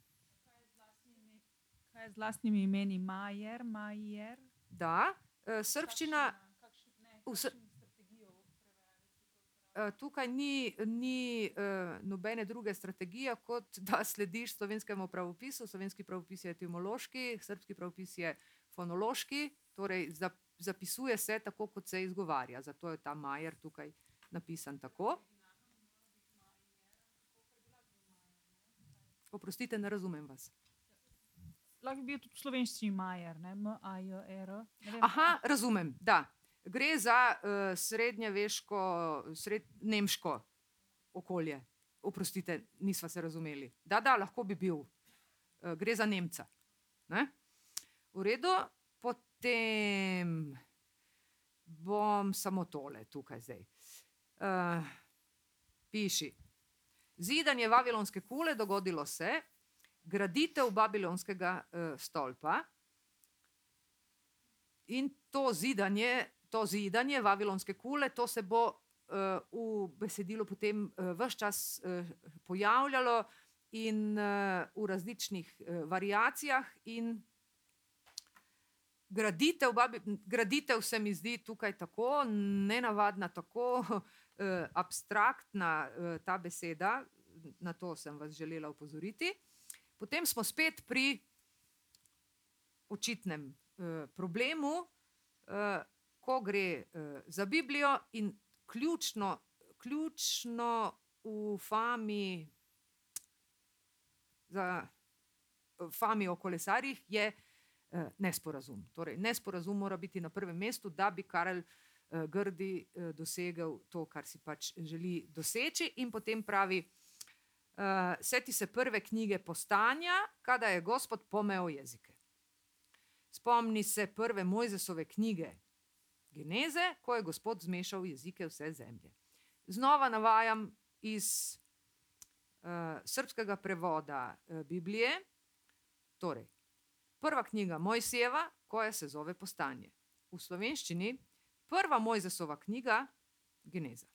Kaj je z lastnimi imeni? Majer? Da, srbščina. Tukaj ni nobene druge strategije, kot da slediš slovenskemu pravopisu. Slovenski pravopis je etimološki, srbski pravopis je fonološki, torej zapisuje se tako, kot se izgovarja. Zato je ta Majer tukaj napisan tako. Oprostite, ne razumem vas. Lahko bi bil tudi v slovenščini Majer, ne? M-A-J-R. Aha, razumem, da. Gre za srednjeveško, nemško okolje. Oprostite, nisva se razumeli. Da, lahko bi bil. Gre za Nemca. Ne? V redu, potem bom samo tole tukaj zdaj. Piši. Zidanje Vavilonske kule dogodilo se, graditev Babilonskega stolpa in to zidanje Vavilonske kule, to se bo v besedilu potem ves čas pojavljalo in v različnih variacijah in graditev se mi zdi tukaj tako nenavadna, tako abstraktna ta beseda, na to sem vas želela opozoriti. Potem smo spet pri očitnem problemu, ko gre za Biblijo in ključno v fami o kolesarjih je nesporazum. Torej, nesporazum mora biti na prvem mestu, da bi Karel Grdi dosegel to, kar si pač želi doseči, in potem pravi: seti se prve knjige Postanja, kada je Gospod pomeo jezike. Spomni se prve Mojzesove knjige Geneze, ko je Gospod zmešal jezike vse zemlje. Znova navajam iz srbskega prevoda Biblije, torej prva knjiga Mojsijeva, koja se zove Postanje. V slovenščini prva Mojzesova knjiga Geneza.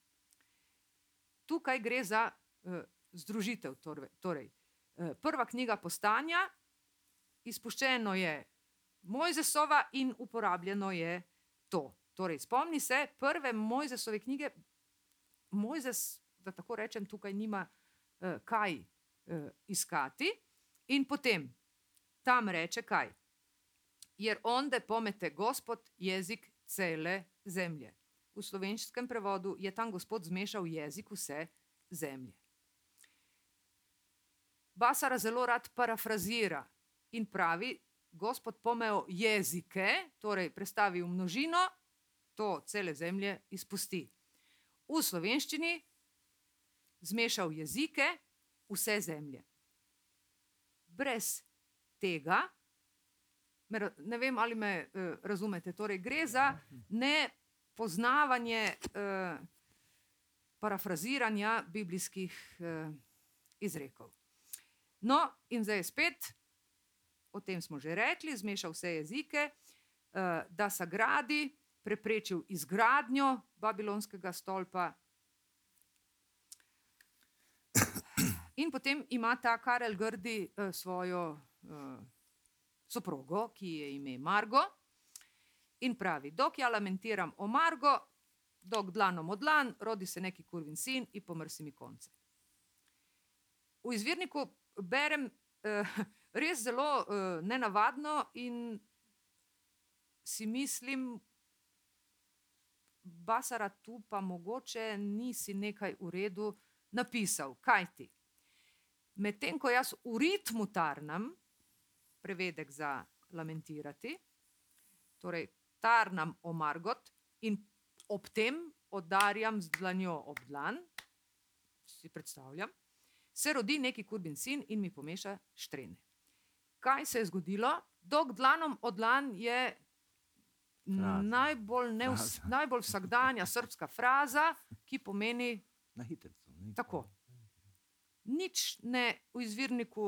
Tukaj gre za združitev, torej prva knjiga Postanja, izpuščeno je Mojzesova in uporabljeno je to. Torej, spomni se prve Mojzesove knjige. Mojzes, da tako rečem, tukaj nima kaj iskati, in potem tam reče kaj? Jer onde pomete Gospod jezik cele zemlje. V slovenskem prevodu je tam Gospod zmešal jezik vse zemlje. Basara zelo rad parafrazira in pravi: Gospod pomeo jezike, torej prestavi v množino, to cele zemlje izpusti. V slovenščini zmešal jezike vse zemlje. Brez tega, ne vem, ali me razumete, torej gre za nepoznavanje parafraziranja biblijskih izrekov. No, in zdaj spet, o tem smo že rekli, zmešal vse jezike, da sagradi, preprečil izgradnjo Babilonskega stolpa. In potem ima ta Karel Grdi svojo soprogo, ki je ime Margo, in pravi: dok ja lamentiram o Margo, dok dlanom o dlan, rodi se neki kurvin sin i pomrsi mi konce. V izvirniku berem res zelo nenavadno in si mislim, Basara, tu pa mogoče nisi nekaj v redu napisal. Kaj ti? Medtem ko jaz v ritmu tarnam, prevedek za lamentirati, torej tarnam o Margot in ob tem odarjam z dlanjo ob dlan, si predstavljam, se rodi neki kurbin sin in mi pomeša štrene. Kaj se je zgodilo? Dok dlanom o dlan je najbolj vsakdanja srbska fraza, ki pomeni na hitrico. Tako. Nič ne v izvirniku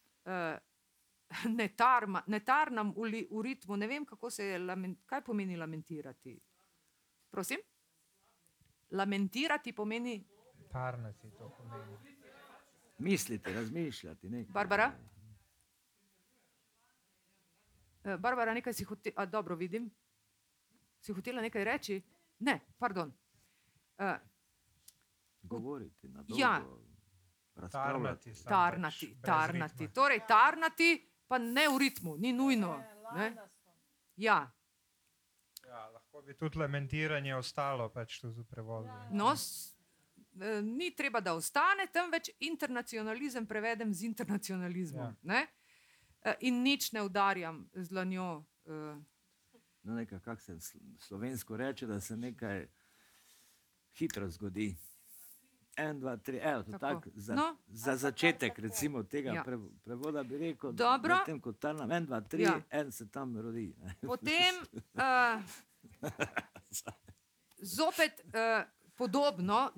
ne tarnam v ritmu, ne vem, kaj pomeni lamentirati. Prosim? Lamentirati pomeni Tarnati to pomeni. Misliti, razmišljati. Nekaj. Barbara? Barbara, nekaj si hotela, dobro vidim. Si hotela nekaj reči? Ne, pardon. Govoriti na dolgo. Ja. Razpravljati. Tarnati. Torej, tarnati, pa ne v ritmu, ni nujno. Ne? Ja. Ja, lahko bi tudi lamentiranje ostalo pač tudi v prevodu. No, ni treba, da ostane, temveč internacionalizem prevedem z internacionalizmom. Ja. Ne? In nič ne udarjam z dlanjo. No, nekaj, kak se slovensko reče, da se nekaj hitro zgodi. 1, 2, 3, evo, to Tako. tak, No. za začetek recimo tega Ja. prevoda bi rekel, Dobro. medtem ko tarnam 1, 2, 3, Ja. en se tam rodi. Ne. Potem zopet podobno,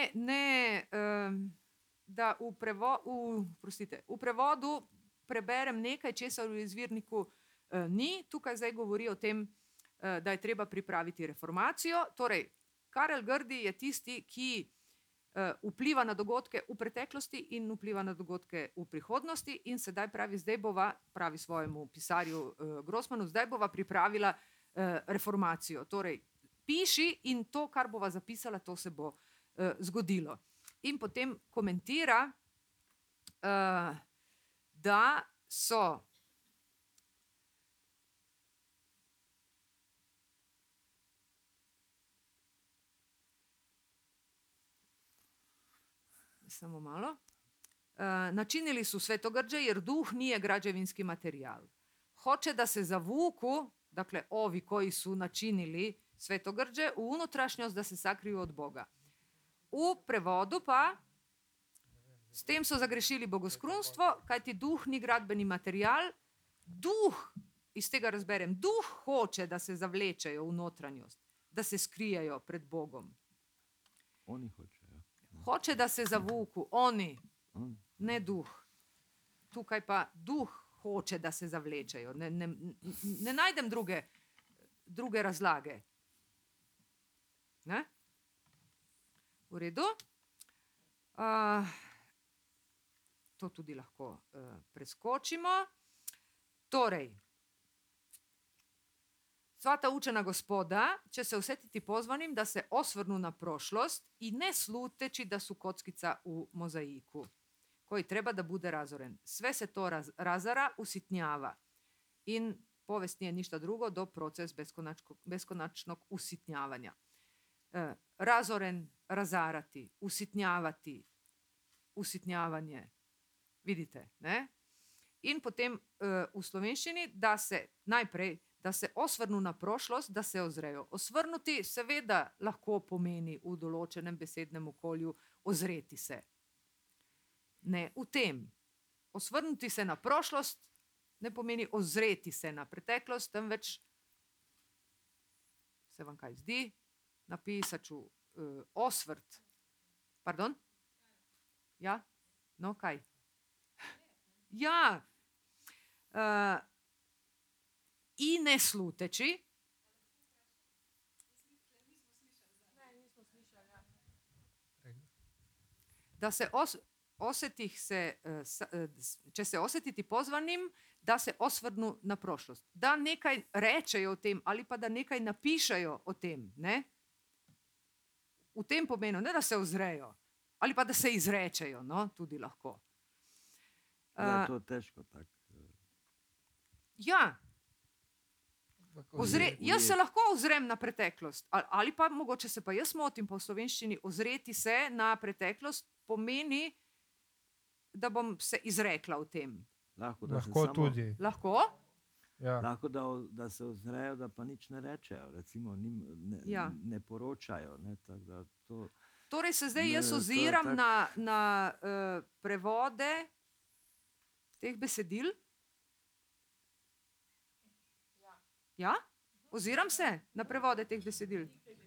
da v prevodu preberem nekaj, česar v izvirniku ni. Tukaj zdaj govori o tem, da je treba pripraviti reformacijo. Torej, Karel Grdi je tisti, ki vpliva na dogodke v preteklosti in vpliva na dogodke v prihodnosti in sedaj pravi svojemu pisarju Grossmanu, zdaj bova pripravila reformacijo. Torej, piši in to, kar bova zapisala, to se bo zgodilo. In potem komentira, da so samo malo. Načinili su svetogrđe jer duh nije građevinski materijal. Hoće da se zavuku, dakle ovi koji su načinili svetogrđe, u unutrašnjost da se sakriju od Boga. U prevodu pa s tem so zagrešili bogoskrunstvo, kajti duh ni gradbeni materijal. Duh, iz tega razberem, duh hoče da se zavlečejo v notranjost, da se skrijejo pred Bogom. Oni hočejo. Hoče da se zavuku, oni, ne duh. Tukaj pa duh hoče da se zavlečejo. Ne najdem druge razlage. Ne? V redu. To tudi lahko preskočimo. Torej, svata učena gospoda će se osjetiti pozvanim da se osvrnu na prošlost i ne sluteći da su kockica u mozaiku, koji treba da bude razoren. Sve se to razara, usitnjava. In povest nije ništa drugo do proces beskonačnog usitnjavanja. Razoren, razarati, usitnjavati, usitnjavanje. Vidite, ne? In potem v slovenščini, da se najprej, da se osvrnu na prošlost, da se ozrejo. Osvrnuti seveda lahko pomeni v določenem besednem okolju ozreti se. Ne v tem. Osvrnuti se na prošlost ne pomeni ozreti se na preteklost, temveč se vam kaj zdi, napisat ću osvrt. Pardon? Ja? No, kaj? Ja. I ne sluteći. Da se će se osjetiti pozvanim da se osvrnu na prošlost. Da nekaj rečejo o tem ali pa da nekaj napišejo o tem. Ne? V tem pomenu, ne da se ozrejo. Ali pa da se izrečejo, no, tudi lahko. Da, to težko tako. Ja. Jaz se lahko ozrem na preteklost. Ali pa mogoče se pa jaz motim po slovenščini, ozreti se na preteklost pomeni, da bom se izrekla o tem. Lahko tudi. Lahko? Ja. Lahko, da se ozrejo, da pa nič ne rečejo. Recimo, ne poročajo. Ne, tak, da to, torej se zdaj jaz oziram na prevode teh besedil. Ja? Oziram se na prevode teh besedil.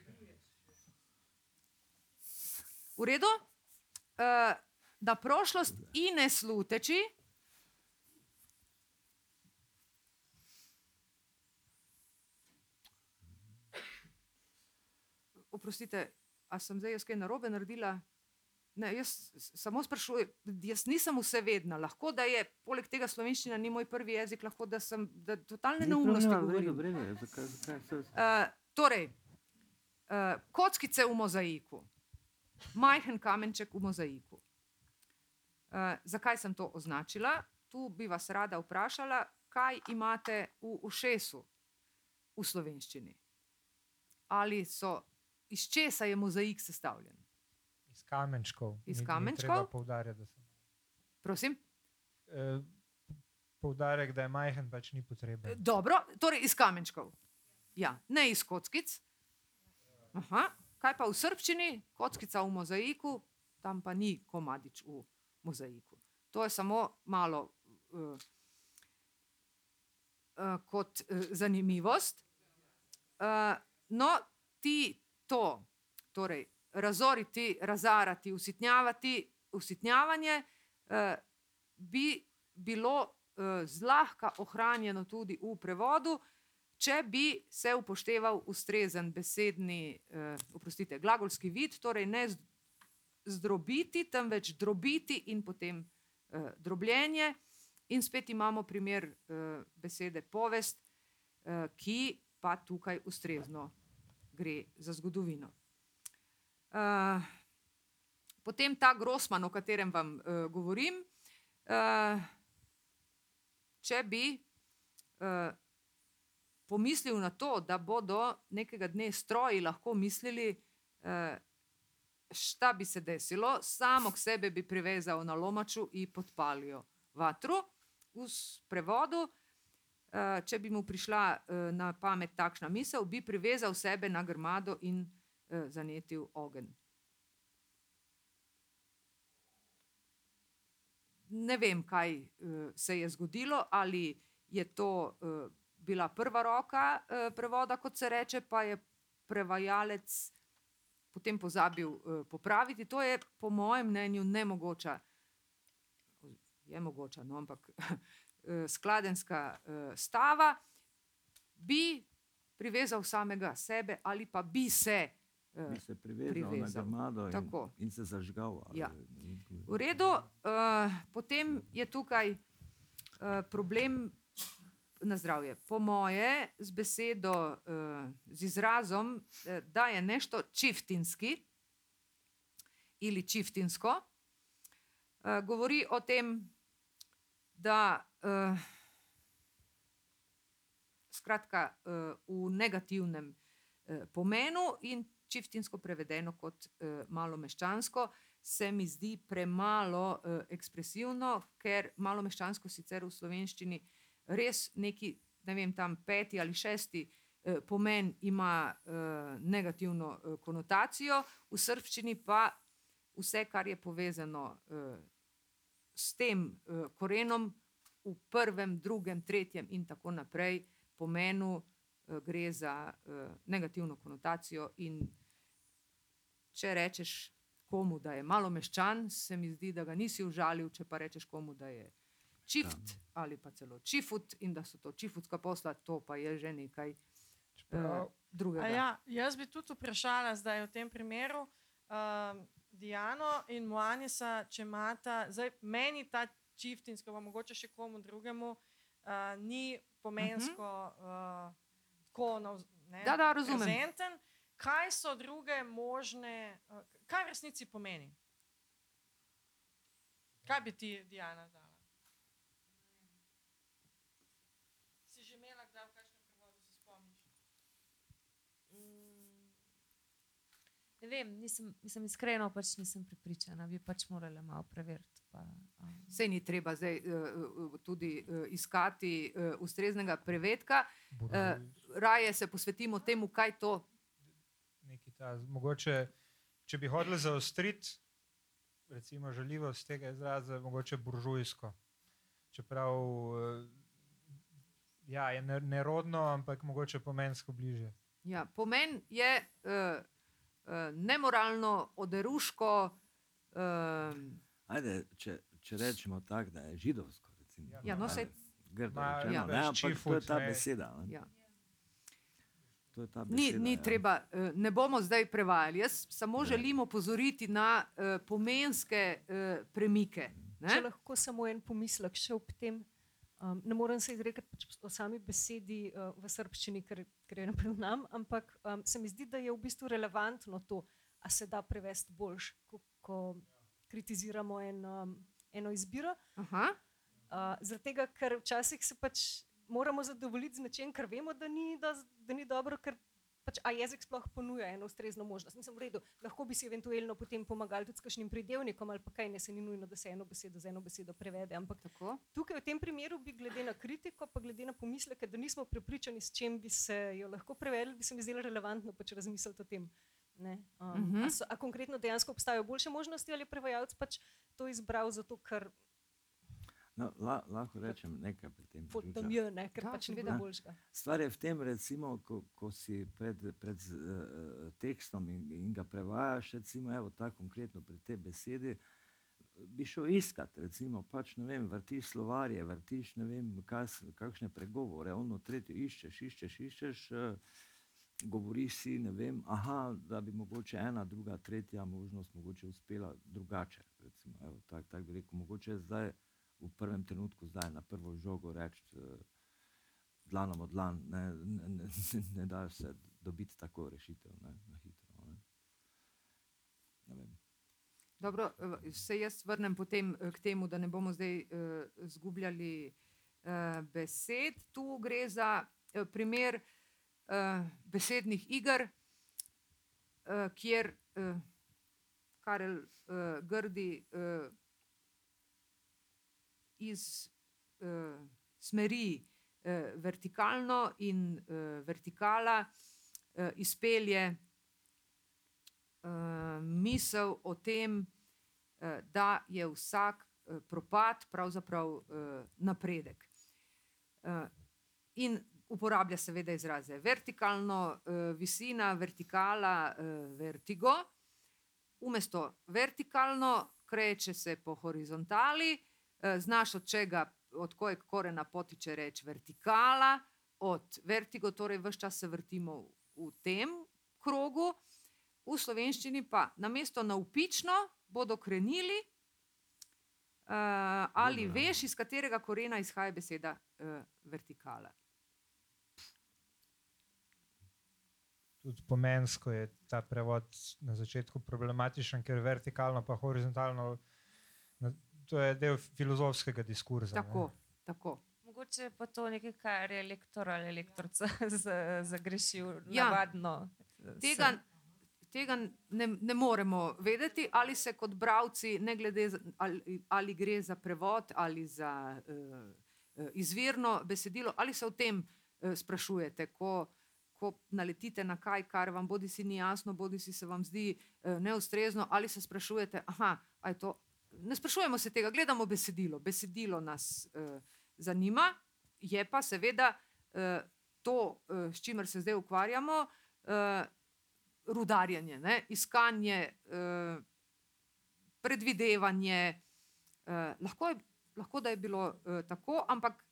V redu? Da prošlost i ne sluteći. Oprostite, a sem zdaj jaz kaj narobe naredila? Ne, jaz samo sprašujem, jaz nisem vsevedna. Lahko, da je poleg tega slovenščina ni moj prvi jezik, lahko, da totalne neumnosti govorim. Torej, kockice v mozaiku. Majhen kamenček v mozaiku. Zakaj sem to označila? Tu bi vas rada vprašala, kaj imate v ušesu v slovenščini? Ali iz česa je mozaik sestavljen? Iz kamenčkov. Iz Ni kamenčkov? treba poudarjati, da sem. Prosim? Poudarek, da je majhen, pač ni potreben. Dobro, torej iz kamenčkov. Ja, ne iz kockic. Aha. Kaj pa v srbščini? Kockica v mozaiku, tam pa ni komadič v mozaiku. To je samo malo kot zanimivost. No, torej razoriti, razarati, usitnjavanje bi bilo zlahka ohranjeno tudi v prevodu, če bi se upošteval ustrezen besedni, glagolski vid, torej ne zdrobiti, temveč drobiti in potem drobljenje. In spet imamo primer besede povest, ki pa tukaj ustrezno gre za zgodovino. Potem ta Grossman, o katerem vam govorim, če bi pomislil na to, da bodo nekega dne stroji lahko mislili, šta bi se desilo, samo k sebe bi privezal na lomaču in podpalio vatru. V prevodu, če bi mu prišla na pamet takšna misel, bi privezal sebe na grmado in zanetil ogenj. Ne vem, kaj se je zgodilo, ali je to bila prva roka prevoda, kot se reče, pa je prevajalec potem pozabil popraviti. To je po mojem mnenju nemogoča, je mogoča, no, ampak skladenska stava, bi privezal samega sebe ali pa bi se privezal na grmado in se zažgal. Ja. V redu, potem je tukaj problem na zdravje. Po moje z besedo, z izrazom, da je nešto čiftinski ili čiftinsko, govori o tem, da skratka v negativnem pomenu in čiftinsko prevedeno kot malomeščansko se mi zdi premalo ekspresivno, ker malomeščansko sicer v slovenščini res neki, ne vem, tam 5. ali 6. pomen ima negativno konotacijo, v srbščini pa vse, kar je povezano s tem korenom v 1., 2., 3. in tako naprej pomenu gre za negativno konotacijo in če rečeš komu, da je malomeščan, se mi zdi, da ga nisi užalil, če pa rečeš komu, da je čift ali pa celo čifut in da so to čifutska posla, to pa je že nekaj drugega. Ja, jaz bi tudi vprašala zdaj v tem primeru Diano in Moanisa, če imata, zdaj meni ta čiftinsko, pa mogoče še komu drugemu, ni pomensko prezenten. Kaj so druge možne, kaj v resnici pomeni? Kaj bi ti, Diana, dala? Si že imela kdaj v kakšnem prevodu, se spomniš? Ne vem, mislim iskreno, pač nisem prepričana, bi pač morala malo preveriti. Sej ni treba zdaj tudi iskati ustreznega prevedka. Raje se posvetimo temu, kaj to. Mogoče, če bi hodili zaostriti, recimo žaljivost tega izraza, mogoče buržujsko. Čeprav ja, je nerodno, ampak mogoče pomensko bliže. Ja, pomen je nemoralno, oderuško. Ajde, če rečemo tako, da je židovsko, recimo. Ja, no, sej. Grdo rečeno, ampak to je ta beseda. Ja. To je ta Ni, beseda, ni ja. treba, ne bomo zdaj prevajali. Jaz samo želim opozoriti na pomenske premike. Če Ne? lahko samo en pomislek še ob tem. Ne morem se izrekati pač o sami besedi v srbščini, ker je ne poznam, ampak se mi zdi, da je v bistvu relevantno to, a se da prevesti boljš, ko kritiziramo eno izbiro. Aha. Zaradi tega, ker včasih se pač moramo zadovoljiti z nečem, ker vemo, da ni dobro, ker pač, a jezik sploh ponuja eno ustrezno možnost. Mislim, v redu, lahko bi si eventualno potem pomagali tudi s kakšnim pridevnikom ali pa kaj, ne se ni nujno, da se eno besedo z eno besedo prevede, ampak Tako. tukaj v tem primeru bi glede na kritiko, pa glede na pomisleke, da nismo prepričani, s čem bi se jo lahko prevedli, bi se mi zdelo relevantno pač razmisliti o tem. Ne? A konkretno dejansko obstajajo boljše možnosti ali je prevajalec pač to izbral zato, ker No, lahko rečem nekaj pri tem. tam je, ne, ker Da, pač ni seveda. bilo boljšega. Stvar je v tem, recimo, ko si pred tekstom in ga prevajaš, recimo, evo, ta konkretno pri tej besedi, bi šel iskat, recimo, pač, ne vem, vrtiš slovarje, vrtiš, ne vem, kakšne pregovore, ono tretje iščeš, govoriš si, ne vem, da bi mogoče ena, druga, tretja možnost mogoče uspela drugače, recimo, evo, tak bi rekel, mogoče zdaj v prvem trenutku, zdaj na prvo žogo reči, dlanom od dlan, ne da se dobiti tako rešitev, ne, na hitro. Ne vem. Dobro, se jaz vrnem potem k temu, da ne bomo zdaj zgubljali besed. Tu gre za primer besednih iger, kjer Karel Grdi iz smeri vertikalno in vertikala izpelje misel o tem, da je vsak propad pravzaprav napredek. In uporablja seveda izraze vertikalno, visina, vertikala, vertigo. Umesto vertikalno kreće se po horizontali, znaš od kojeg korena potiče reč vertikala, od vertigo, torej ves čas se vrtimo v tem krogu. V slovenščini pa namesto navpično bodo krenili, ali Dobro. veš, iz katerega korena izhaja beseda vertikala. Tudi pomensko je ta prevod na začetku problematičen, ker vertikalno pa horizontalno, to je del filozofskega diskurza. Tako, tako. Mogoče pa to nekaj, kar je lektor ali lektorica zagrešil Ja. navadno. Tega ne moremo vedeti, ali se kot bralci, ne glede ali gre za prevod ali za izvirno besedilo, ali se o tem sprašujete, ko naletite na kaj, kar vam bodisi ni jasno, bodisi se vam zdi neustrezno, ali se sprašujete, a je to. Ne sprašujemo se tega, gledamo besedilo. Besedilo nas zanima, je pa seveda to, s čimer se zdaj ukvarjamo, rudarjenje, ne? Iskanje, predvidevanje. Lahko, da je bilo tako, ampak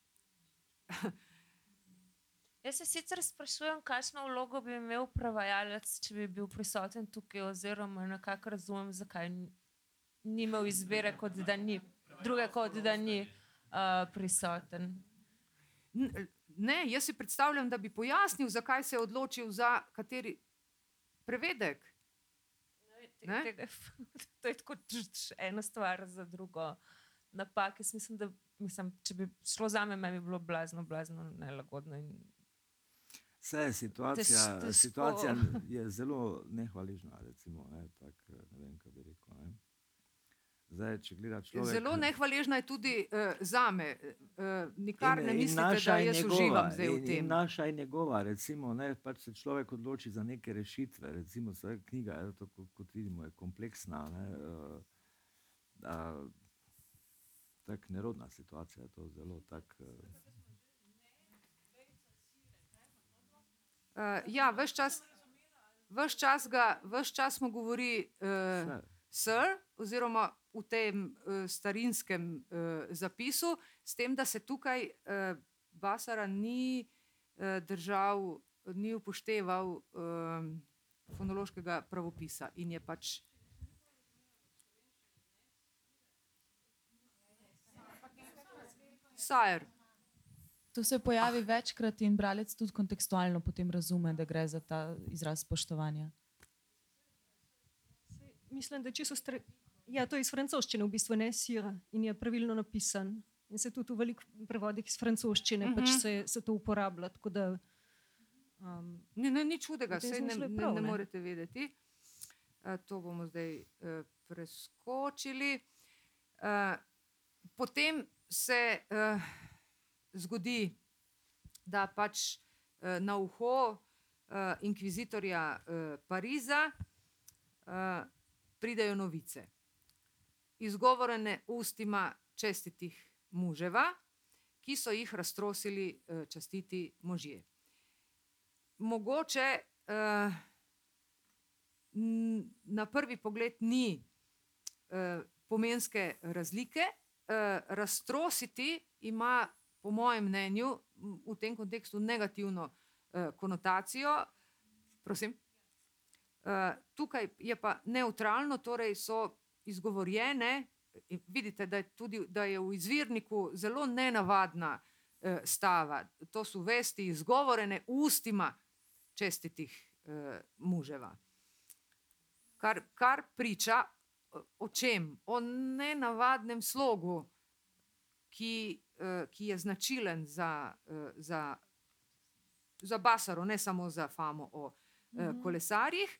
Jaz se sicer sprašujem, kakšno vlogo bi imel prevajalec, če bi bil prisoten tukaj, oziroma nekako razumem, zakaj ni imel izbire, kot da ni, druge kot da ni prisoten. ne, jaz si predstavljam, da bi pojasnil, zakaj se je odločil za kateri prevedek. Ne? To je tako ena stvar za drugo napak. Jaz mislim, če bi šlo zame, meni bi bilo blazno nelagodno. Vse situacija je zelo nehvaležna, recimo, ne vem, kaj bi rekel. Ne. Zdaj, če gleda človek... Zelo nehvaležna je tudi zame. Nikar ne in mislite, naša da in jaz njegova, uživam zdaj v in tem. naša in njegova, recimo, ne, pač se človek odloči za neke rešitve, recimo, knjiga, to, kot vidimo, je kompleksna, ne, tak nerodna situacija, to zelo tak... Ja, ves čas mu govori sir, oziroma v tem starinskem zapisu, s tem, da se tukaj Basara ni držal ni upošteval fonološkega pravopisa in je pač Sajer. To se pojavi večkrat in bralec tudi kontekstualno potem razume, da gre za ta izraz spoštovanja. Mislim, da je čisto ja, to je iz francoščine, v bistvu ne sira in je pravilno napisan. In se tudi v veliko prevodih iz francoščine pač se to uporablja, tako da ni čudega, saj ne morete vedeti. To bomo zdaj preskočili. Potem se zgodi, da pač na uho inkvizitorja Pariza pridejo novice, izgovorene ustima čestitih muževa, ki so jih raztrosili častiti možje. Mogoče na prvi pogled ni pomenske razlike, raztrositi ima po mojem mnenju v tem kontekstu negativno konotacijo. Prosim. Tukaj je pa neutralno, torej so izgovorjene, vidite, da je v izvirniku zelo nenavadna stava. To so vesti izgovorene ustima čestitih muževa. Kar priča o čem? O nenavadnem slogu, ki je značilen za Basaro, ne samo za famo o kolesarjih.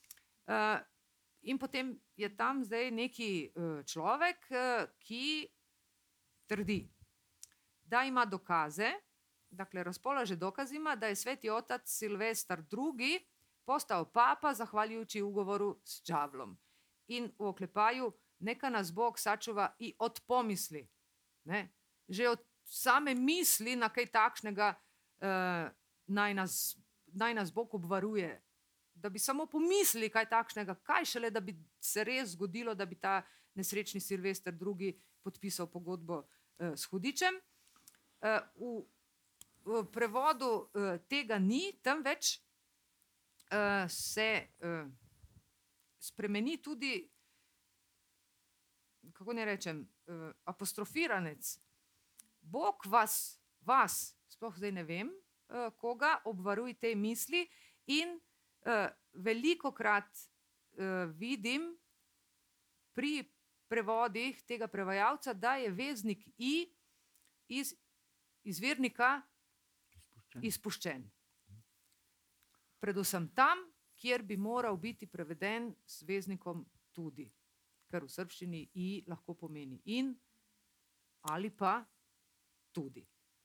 In potem je tam zdaj neki človek, ki trdi, da ima dokaze, dakle razpolaže dokazima, da je sveti otac Silvestar II. Postal papa zahvaljujući ugovoru s đavlom. In v oklepaju neka nas Bog sačuva i od pomisli. Ne? Že od same misli na kaj takšnega naj nas Bog obvaruje. Da bi samo pomislili kaj takšnega, kaj šele, da bi se res zgodilo, da bi ta nesrečni Silvester II. Podpisal pogodbo s hudičem. V prevodu tega ni, temveč se spremeni tudi, kako ne rečem, apostrofiranec. Bog vas, sploh zdaj ne vem, koga obvaruj te misli in velikokrat vidim pri prevodih tega prevajalca, da je veznik i iz izvirnika izpuščen. Predvsem tam, kjer bi moral biti preveden s veznikom tudi, ker v srbščini i lahko pomeni in ali pa tudi.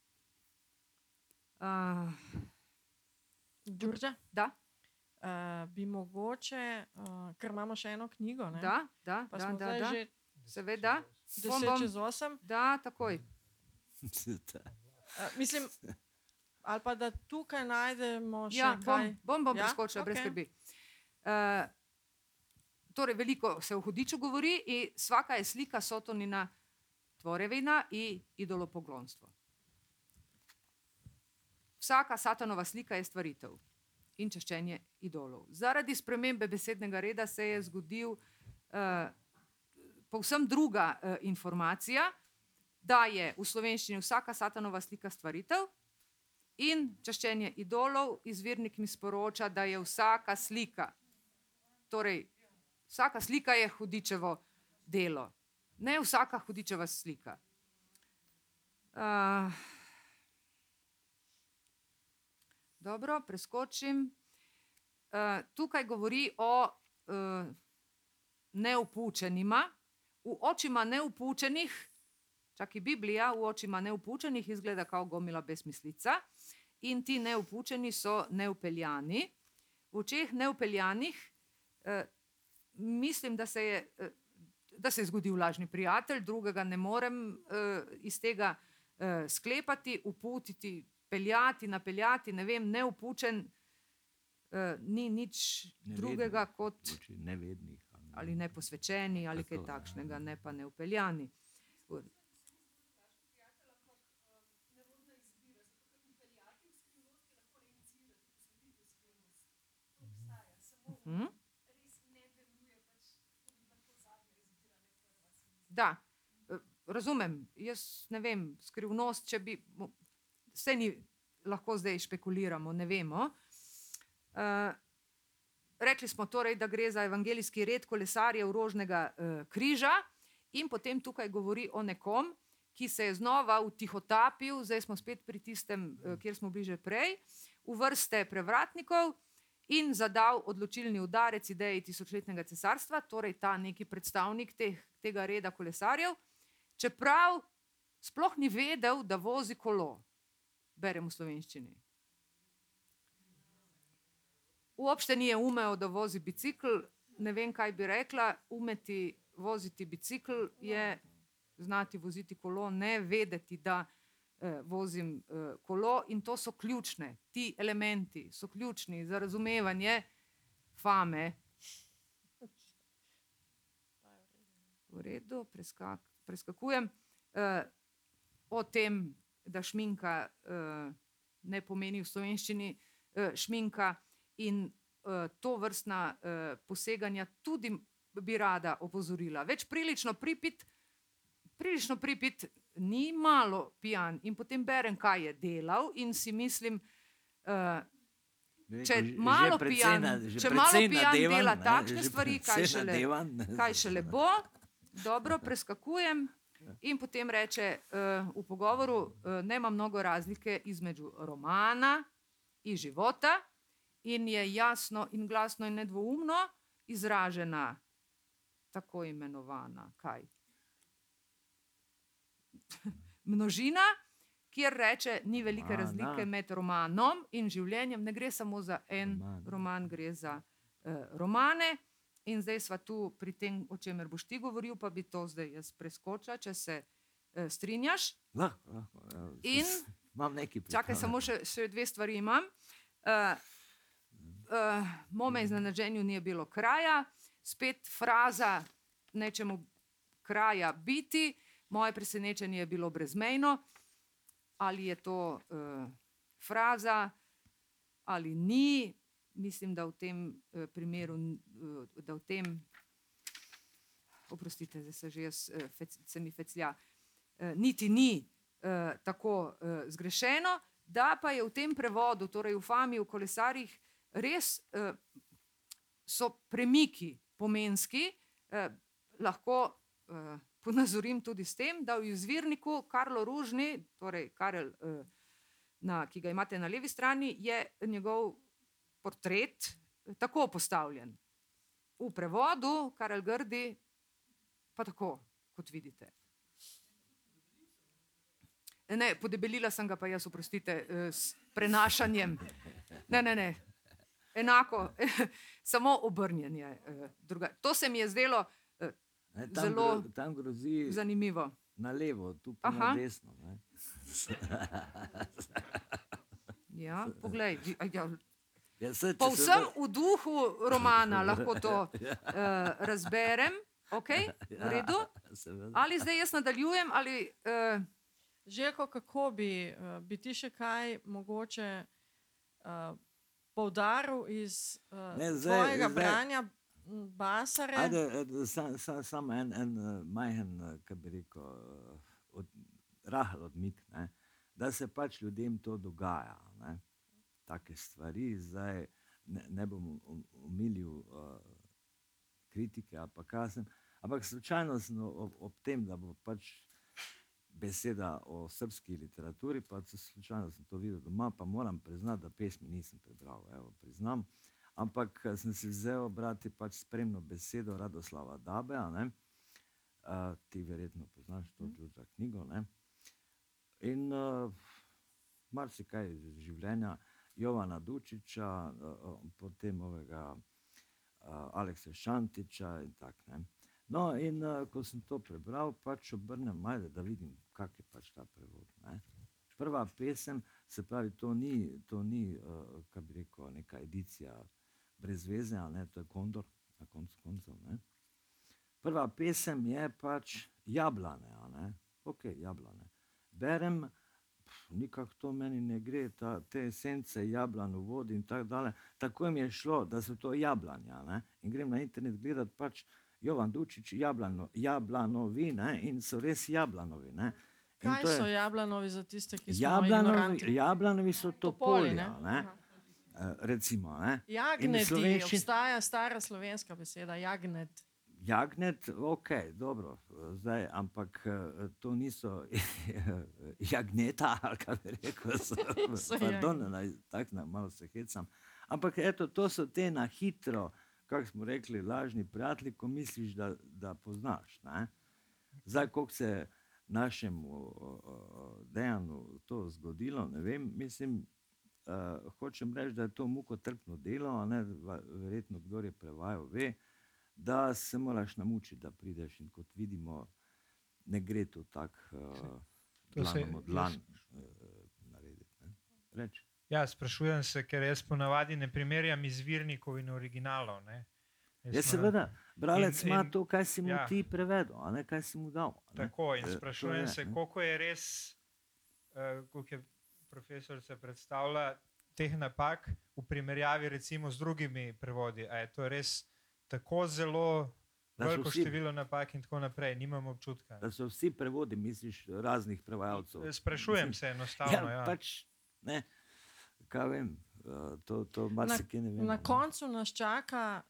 Đurđa? Da? Bi mogoče, ker imamo še eno knjigo, ne? Da. Že seveda. 10:08. Da, takoj. Mislim, ali pa da tukaj najdemo še kaj. Bom preskočila, brez skrbi. Torej, veliko se o hudiču govori in svaka je slika Sotonina tvorevina i idolopoklonstvo. Vsaka Satanova slika je stvaritev in čaščenje idolov. Zaradi spremembe besednega reda se je zgodil povsem druga informacija, da je v slovenščini vsaka Satanova slika stvaritev in čaščenje idolov. Izvirnik mi sporoča, da je vsaka slika, torej vsaka slika je hudičevo delo, ne vsaka hudičeva slika. Dobro, preskočim. Tukaj govori o neupučenima. V očima neupučenih, čak i Biblija v očima neupučenih izgleda kao gomila besmislica in ti neupučeni so neupeljani. V očeh neupeljanih mislim, da se je zgodil lažni prijatelj, drugega ne morem iz tega sklepati, uputiti, peljati, napeljati, ne vem, neupučen ni nič drugega kot nevednih ali neposvečeni ali kaj takšnega, ne pa neupeljani. Da, razumem, jaz ne vem, skrivnost, če bi, vse ni, lahko zdaj špekuliramo, ne vemo. Rekli smo torej, da gre za evangelijski red kolesarjev Rožnega križa in potem tukaj govori o nekom, ki se je znova vtihotapil, zdaj smo spet pri tistem, kjer smo bili že prej, v vrste prevratnikov in zadal odločilni udarec ideji tisočletnega cesarstva, torej ta neki predstavnik tega reda kolesarjev, čeprav sploh ni vedel, da vozi kolo. Berem v slovenščini. Uopšte nije umeo da vozi bicikl, ne vem, kaj bi rekla, umeti voziti bicikl je znati voziti kolo, ne vedeti, da vozim kolo, in to so ključne, ti elementi so ključni za razumevanje fame. V redu, preskakujem. O tem, da šminka ne pomeni v slovenščini šminka, in to vrstna poseganja tudi bi rada opozorila. Več prilično pripit ni malo pijan, in potem berem, kaj je delal, in si mislim, če malo pijan dela takšne stvari, kaj šele bo. Dobro, preskakujem. In potem reče v pogovoru, nema mnogo razlike između romana in života, in je jasno in glasno in nedvoumno izražena tako imenovana kaj? Množina, kjer reče, ni velike razlike med romanom in življenjem, ne gre samo za en roman, gre za romane. In zdaj sva tu pri tem, o čemer boš ti govoril, pa bi to zdaj jaz preskočila, če se strinjaš. In čakaj, samo še dve stvari imam. Mome iznenađenju nije bilo kraja, spet fraza nečemu kraja biti, moje presenečenje je bilo brezmejno, ali je to fraza ali ni. Mislim, da v tem primeru, da v tem, oprostite, zdaj se mi feclja, niti ni tako zgrešeno, da pa je v tem prevodu, torej v Fami o kolesarjih, res so premiki pomenski, lahko ponazorim tudi s tem, da v izvirniku Karlo Ružni, torej Karel, ki ga imate na levi strani, je njegov portret tako postavljen. V prevodu Karel Grdi pa tako, kot vidite. Ne, podebelila sem ga pa jaz, oprostite, s prenašanjem. Ne. Enako, samo obrnjen je. To se mi je zdelo zelo zanimivo. Na levo, tu pa na desno. Ja, poglej, povsem v duhu romana lahko to razberem. Ok, v redu? Ali zdaj jaz nadaljujem, ali... Željko, kako bi ti še kaj mogoče poudaril iz tvojega branja Basare? Ajde, samo en majhen, kaj bi rekel, rahel odmik, da se pač ljudem to dogaja, take stvari, zdaj ne bom omilil kritike ali pa kaj, ampak slučajno sem ob tem, da bo pač beseda o srbski literaturi, pa slučajno sem to videl doma, pa moram priznati, da pesmi nisem prebral, priznam, ampak sem si vzel brati pač spremno besedo Radoslava Dabeja, ti verjetno poznaš to Đurđa knjigo, in marsikaj iz življenja Jovana Dučića, potem ovega Aleksa Šantića in tak, No, in ko sem to prebral, pač obrnem, da vidim, kak je pač ta prevod, Prva pesem, se pravi, to ni, kaj bi rekel, neka edicija brez veze, to je Kondor, na koncu koncev, Prva pesem je pač Jablane, ok, Jablane. Berem, nikako to meni ne gre, te esence, jablan v vodi in tako dalje. Tako mi je šlo, da so to jablanja, ne? In grem na internet gledati pač Jovan Dučić, jablanovi, ne? In so res jablanovi, ne? In Kaj to je- so jablanovi za tiste, ki smo ignoranti? Jablanovi so Topoli, topolja, ne? ne? Aha. Recimo, ne? Jagneti, obstaja stara slovenska beseda, jagnet. Jagnet, ok, dobro, zdaj, ampak to niso jagneta, ali kaj bi rekel, Niso pardon, malo se hecam, ampak eto, to so te na hitro, kako smo rekli, lažni prijatelji, ko misliš, da poznaš, ne? Zdaj, koliko se našemu Dejanu to zgodilo, ne vem, mislim, hočem reči, da je to mukotrpno delo, a ne, verjetno kdor je prevajal, ve, da se moraš namučiti, da prideš in kot vidimo, ne gre to tako dlanom od dlan narediti. Ne? Reč. Ja, sprašujem se, ker jaz ponavadi ne primerjam izvirnikov in originalov. Ne? Ja, seveda, bralec ima in- to, kaj si mu ja. ti prevedel, a ne kaj si mu dal. Ne? Tako, in To sprašujem je, se, ne. koliko je res, koliko je profesorica predstavlja teh napak v primerjavi recimo z drugimi prevodi. A je to res tako zelo Da so veliko vsi- število napak in tako naprej, nimam občutka. Da so vsi prevodi, misliš, raznih prevajalcev. Sprašujem se enostavno. Ja. Pač, ne, kaj vem, to marsikaj ne vem. Na koncu nas čaka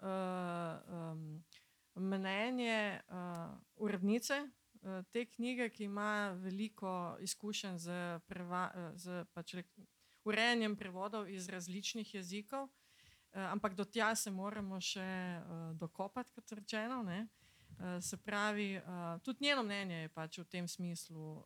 mnenje urednice te knjige, ki ima veliko izkušenj z pač urejanjem prevodov iz različnih jezikov, ampak do tja se moramo še dokopati, kot rečeno. Ne? Se pravi, tudi njeno mnenje je pač v tem smislu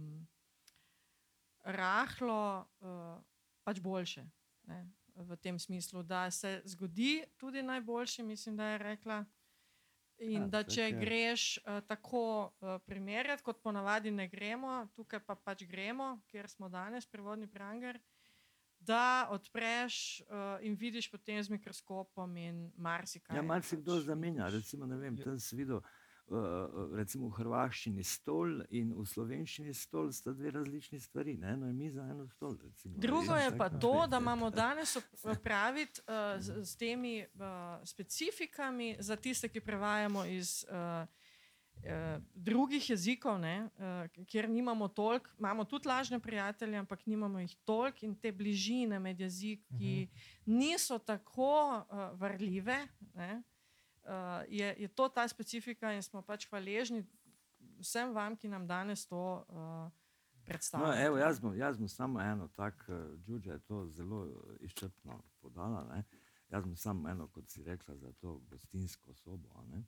rahlo pač boljše. Ne? V tem smislu, da se zgodi tudi najboljše, mislim, da je rekla. In da če greš tako primerjati, kot ponavadi ne gremo, tukaj pa pač gremo, kjer smo danes, prevodni pranger, da odpreš in vidiš potem z mikroskopom in marsikaj. Ja, marsikdo zamenja, recimo, ne vem, tam si videl, recimo v hrvaščini stol in v slovenščini stol sta dve različni stvari, ne? Eno je miza, eno stol. Recimo. Drugo je pa to, da imamo danes opraviti s temi specifikami za tiste, ki prevajamo iz drugih jezikov, ne, kjer nimamo toliko, imamo tudi lažne prijatelje, ampak nimamo jih toliko in te bližine med jeziki niso tako varljive, ne. Je to ta specifika in smo pač hvaležni vsem vam, ki nam danes to predstavljate. No, evo, jaz bom samo eno tak, Đuđa je to zelo izčrpno podala, ne. Jaz bom samo eno, kot si rekla, za to gostinsko sobo, ne.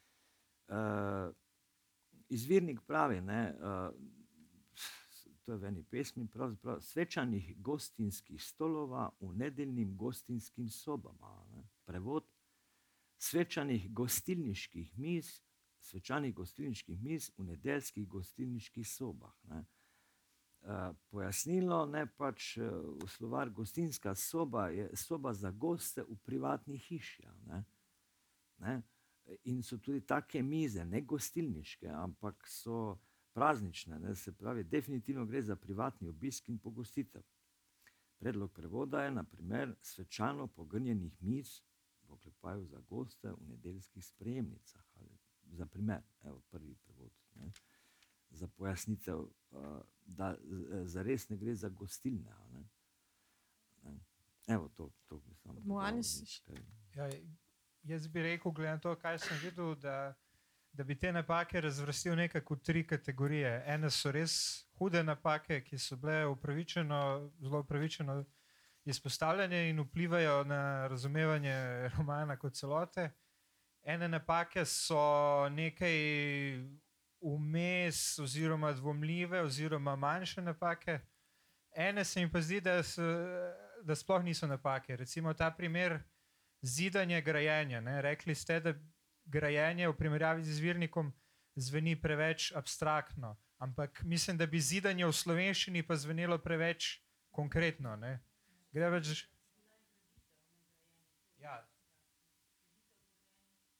Izvirnik pravi, ne, to je v eni pesmi, pravzaprav svečanih gostinskih stolova v nedeljnim gostinskim sobama, ne. Prevod: svečanih gostilniških miz v nedeljskih gostilniških sobah, ne. Pojasnilo, ne, pač v slovar gostinska soba je soba za goste v privatnih hišah, ne. Ne. In so tudi take mize, ne gostilniške, ampak so praznične, ne, se pravi, definitivno gre za privatni obisk in pogostitev. Predlog prevoda je, na primer, svečano pogrnjenih miz, v oklepaju za goste, v nedeljskih sprejemnicah. Ali, za primer, evo, prvi prevod, ne, za pojasnitev, da zares ne gre za gostilne, ne. Evo, to bi samo Moani dodal. Ja, jaz bi rekel, glede na to, kaj sem videl, da bi te napake razvrstil nekako v 3 kategorije. Ene so res hude napake, ki so bile zelo upravičeno izpostavljene in vplivajo na razumevanje romana kot celote. Ene napake so nekaj vmes oziroma dvomljive oziroma manjše napake. Ene se mi pa zdi, da sploh niso napake. Recimo ta primer zidanje, grajenje. Ne? Rekli ste, da grajenje v primerjavi z izvirnikom zveni preveč abstraktno, ampak mislim, da bi zidanje v slovenščini pa zvenelo preveč konkretno. Ne? Gre več... Ja.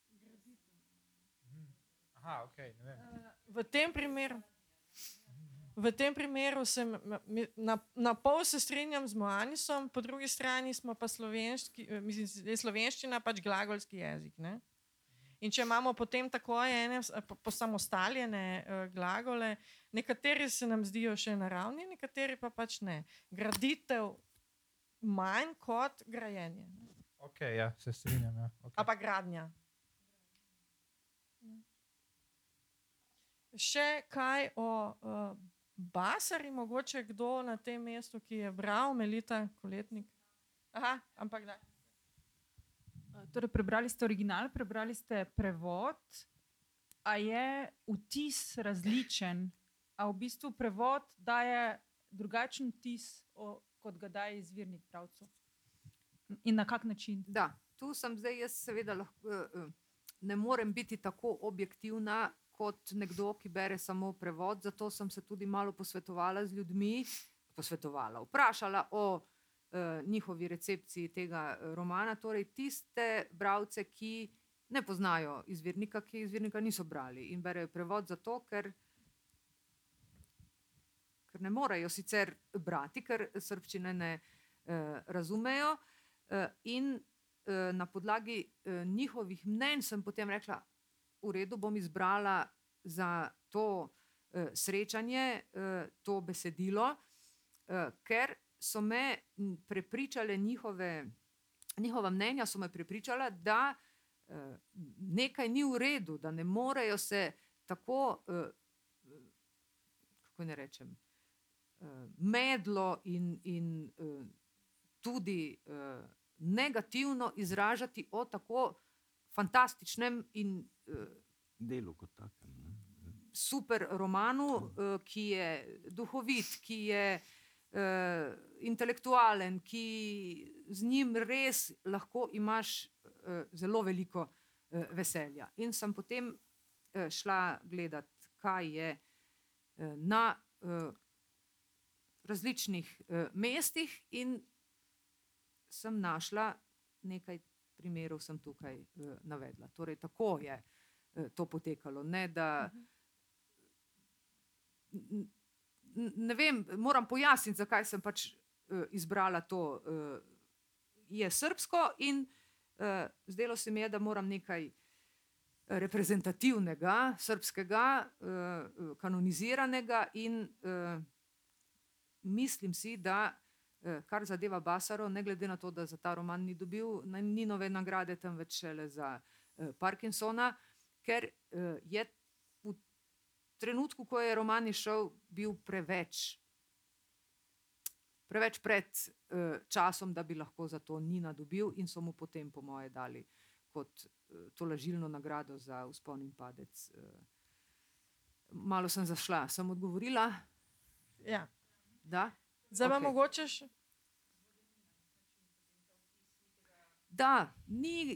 Aha, ok, ne vem. V tem primeru v tem primeru na pol se strinjam z Moanisom, po drugi strani smo pa slovenščina pač glagolski jezik. Ne? In če imamo potem tako posamostaljene glagole, nekateri se nam zdijo še naravni, nekateri pa pač ne. Graditev manj kot grajenje. Ok, ja, se strinjam. Ja. Okay. A pa gradnja. Še kaj o Basari, mogoče kdo na tem mestu, ki je bral, Melita Koletnik? Aha, ampak da. Torej, prebrali ste original, prebrali ste prevod. A je vtis različen? A v bistvu prevod daje drugačen vtis, kot ga daje izvirnik pravcu? In na kak način? Da, tu sem zdaj jaz seveda ne morem biti tako objektivna kot nekdo, ki bere samo prevod, zato sem se tudi malo posvetovala z ljudmi, vprašala o njihovi recepciji tega romana, torej tiste bralce, ki ne poznajo izvirnika, ki izvirnika niso brali in berejo prevod zato, ker ne morejo sicer brati, ker srbščine ne razumejo, in na podlagi njihovih mnenj sem potem rekla, v redu, bom izbrala za to srečanje to besedilo, ker so me prepričale njihova mnenja, so me prepričala, da nekaj ni v redu, da ne morejo se tako, kako ne rečem, medlo in tudi negativno izražati o tako fantastičnem in delu kot takem. Super romanu, ki je duhovit, ki je intelektualen, ki z njim res lahko imaš zelo veliko veselja. In sem potem šla gledat, kaj je na različnih mestih in sem našla nekaj primerov, sem tukaj navedla. Torej, tako je to potekalo. Ne, da ne vem, moram pojasniti, zakaj sem pač izbrala to. Je srbsko in zdelo se mi je, da moram nekaj reprezentativnega, srbskega, kanoniziranega in mislim si, da kar zadeva Basaro, ne glede na to, da za ta roman ni dobil Ninove nagrade, temveč šele za Parkinsona, ker je v trenutku, ko je roman izšel, bil preveč pred časom, da bi lahko za to Nina dobil in so mu potem po moje dali kot tolažilno nagrado za Vzpon in padec. Malo sem zašla. Sem odgovorila? Ja. Da? Zdaj pa mogoče še? Da, ni.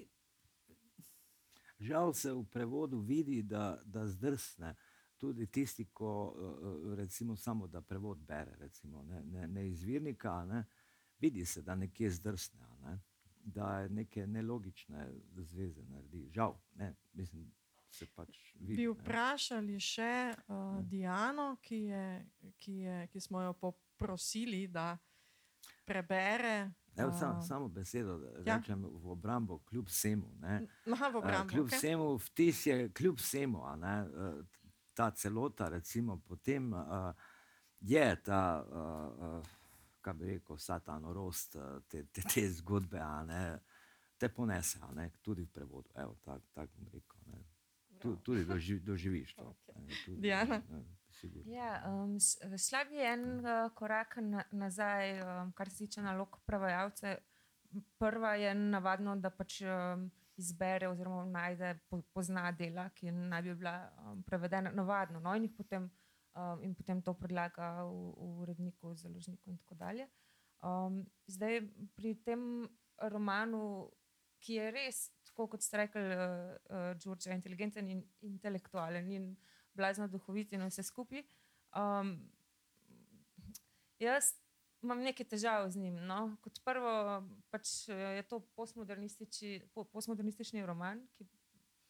Žal se v prevodu vidi, da zdrsne. Tudi tisti, ko recimo samo, da prevod bere, recimo, ne izvirnika, ne, vidi se, da nekje zdrsne, ne, da neke nelogične zveze naredi. Žal, ne, mislim, se pač vidi. Bi vprašali še Diano, ki smo jo poprosili, da prebere. Samo besedo, da rečem v obrambo, kljub vsemu. Kljub vsemu, vtis je kljub vsemu, ta celota, recimo, potem je ta, kaj bi rekel, vsa ta norost, te zgodbe, te ponese, tudi v prevodu. Evo, tako bom rekel. Tudi doživiš to. Diana? Ja, slab je en korak nazaj, kar se tiče nalog prevajalce. Prva je navadno, da pač izbere oziroma najde, pozna dela, ki naj bi bila prevedena navadno, no, in potem to predlaga v uredniku, založniku in tako dalje. Zdaj pri tem romanu, ki je res, tako kot ste rekli, Đurđa, inteligenten in intelektualen in blazno duhovit in vse skupaj. Jaz imam nekaj težav z njim. No. Kot prvo, pač je to postmodernistični roman, ki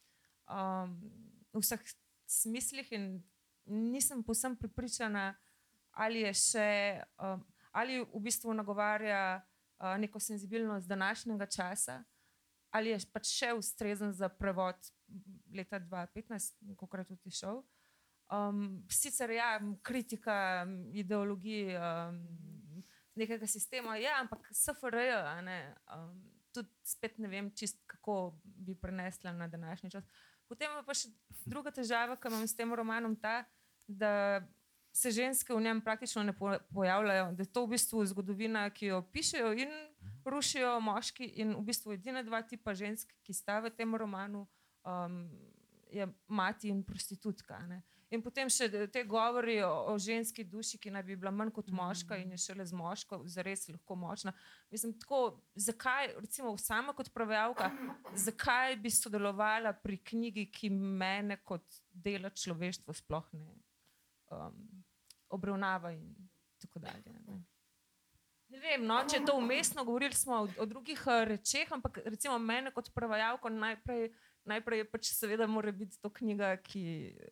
v vseh smislih in nisem povsem prepričana, ali je še, ali v bistvu nagovarja neko senzibilnost današnjega časa, ali je pač še ustrezen za prevod leta 2015, kolikor je tudi šel. Sicer ja, kritika ideologiji nekega sistema, ja, ampak SFRJ, a ne, tudi spet ne vem čist, kako bi prenesla na današnji čas. Potem pa še druga težava, ki imam s tem romanom ta, da se ženske v njem praktično ne pojavljajo, da je to v bistvu zgodovina, ki jo pišejo in rušijo moški in v bistvu edine dva tipa žensk, ki sta v tem romanu, je mati in prostitutka, ne. In potem še te govori o ženski duši, ki naj bi bila manj kot moška in je šele z moško zares lahko močna. Mislim, tako, zakaj, recimo sama kot prevajalka, zakaj bi sodelovala pri knjigi, ki mene kot dela človeštva sploh ne obravnava in tako dalje. Ne vem, no, če je to umestno, govorili smo o drugih rečeh, ampak recimo mene kot prevajalko najprej je pač seveda mora biti to knjiga, ki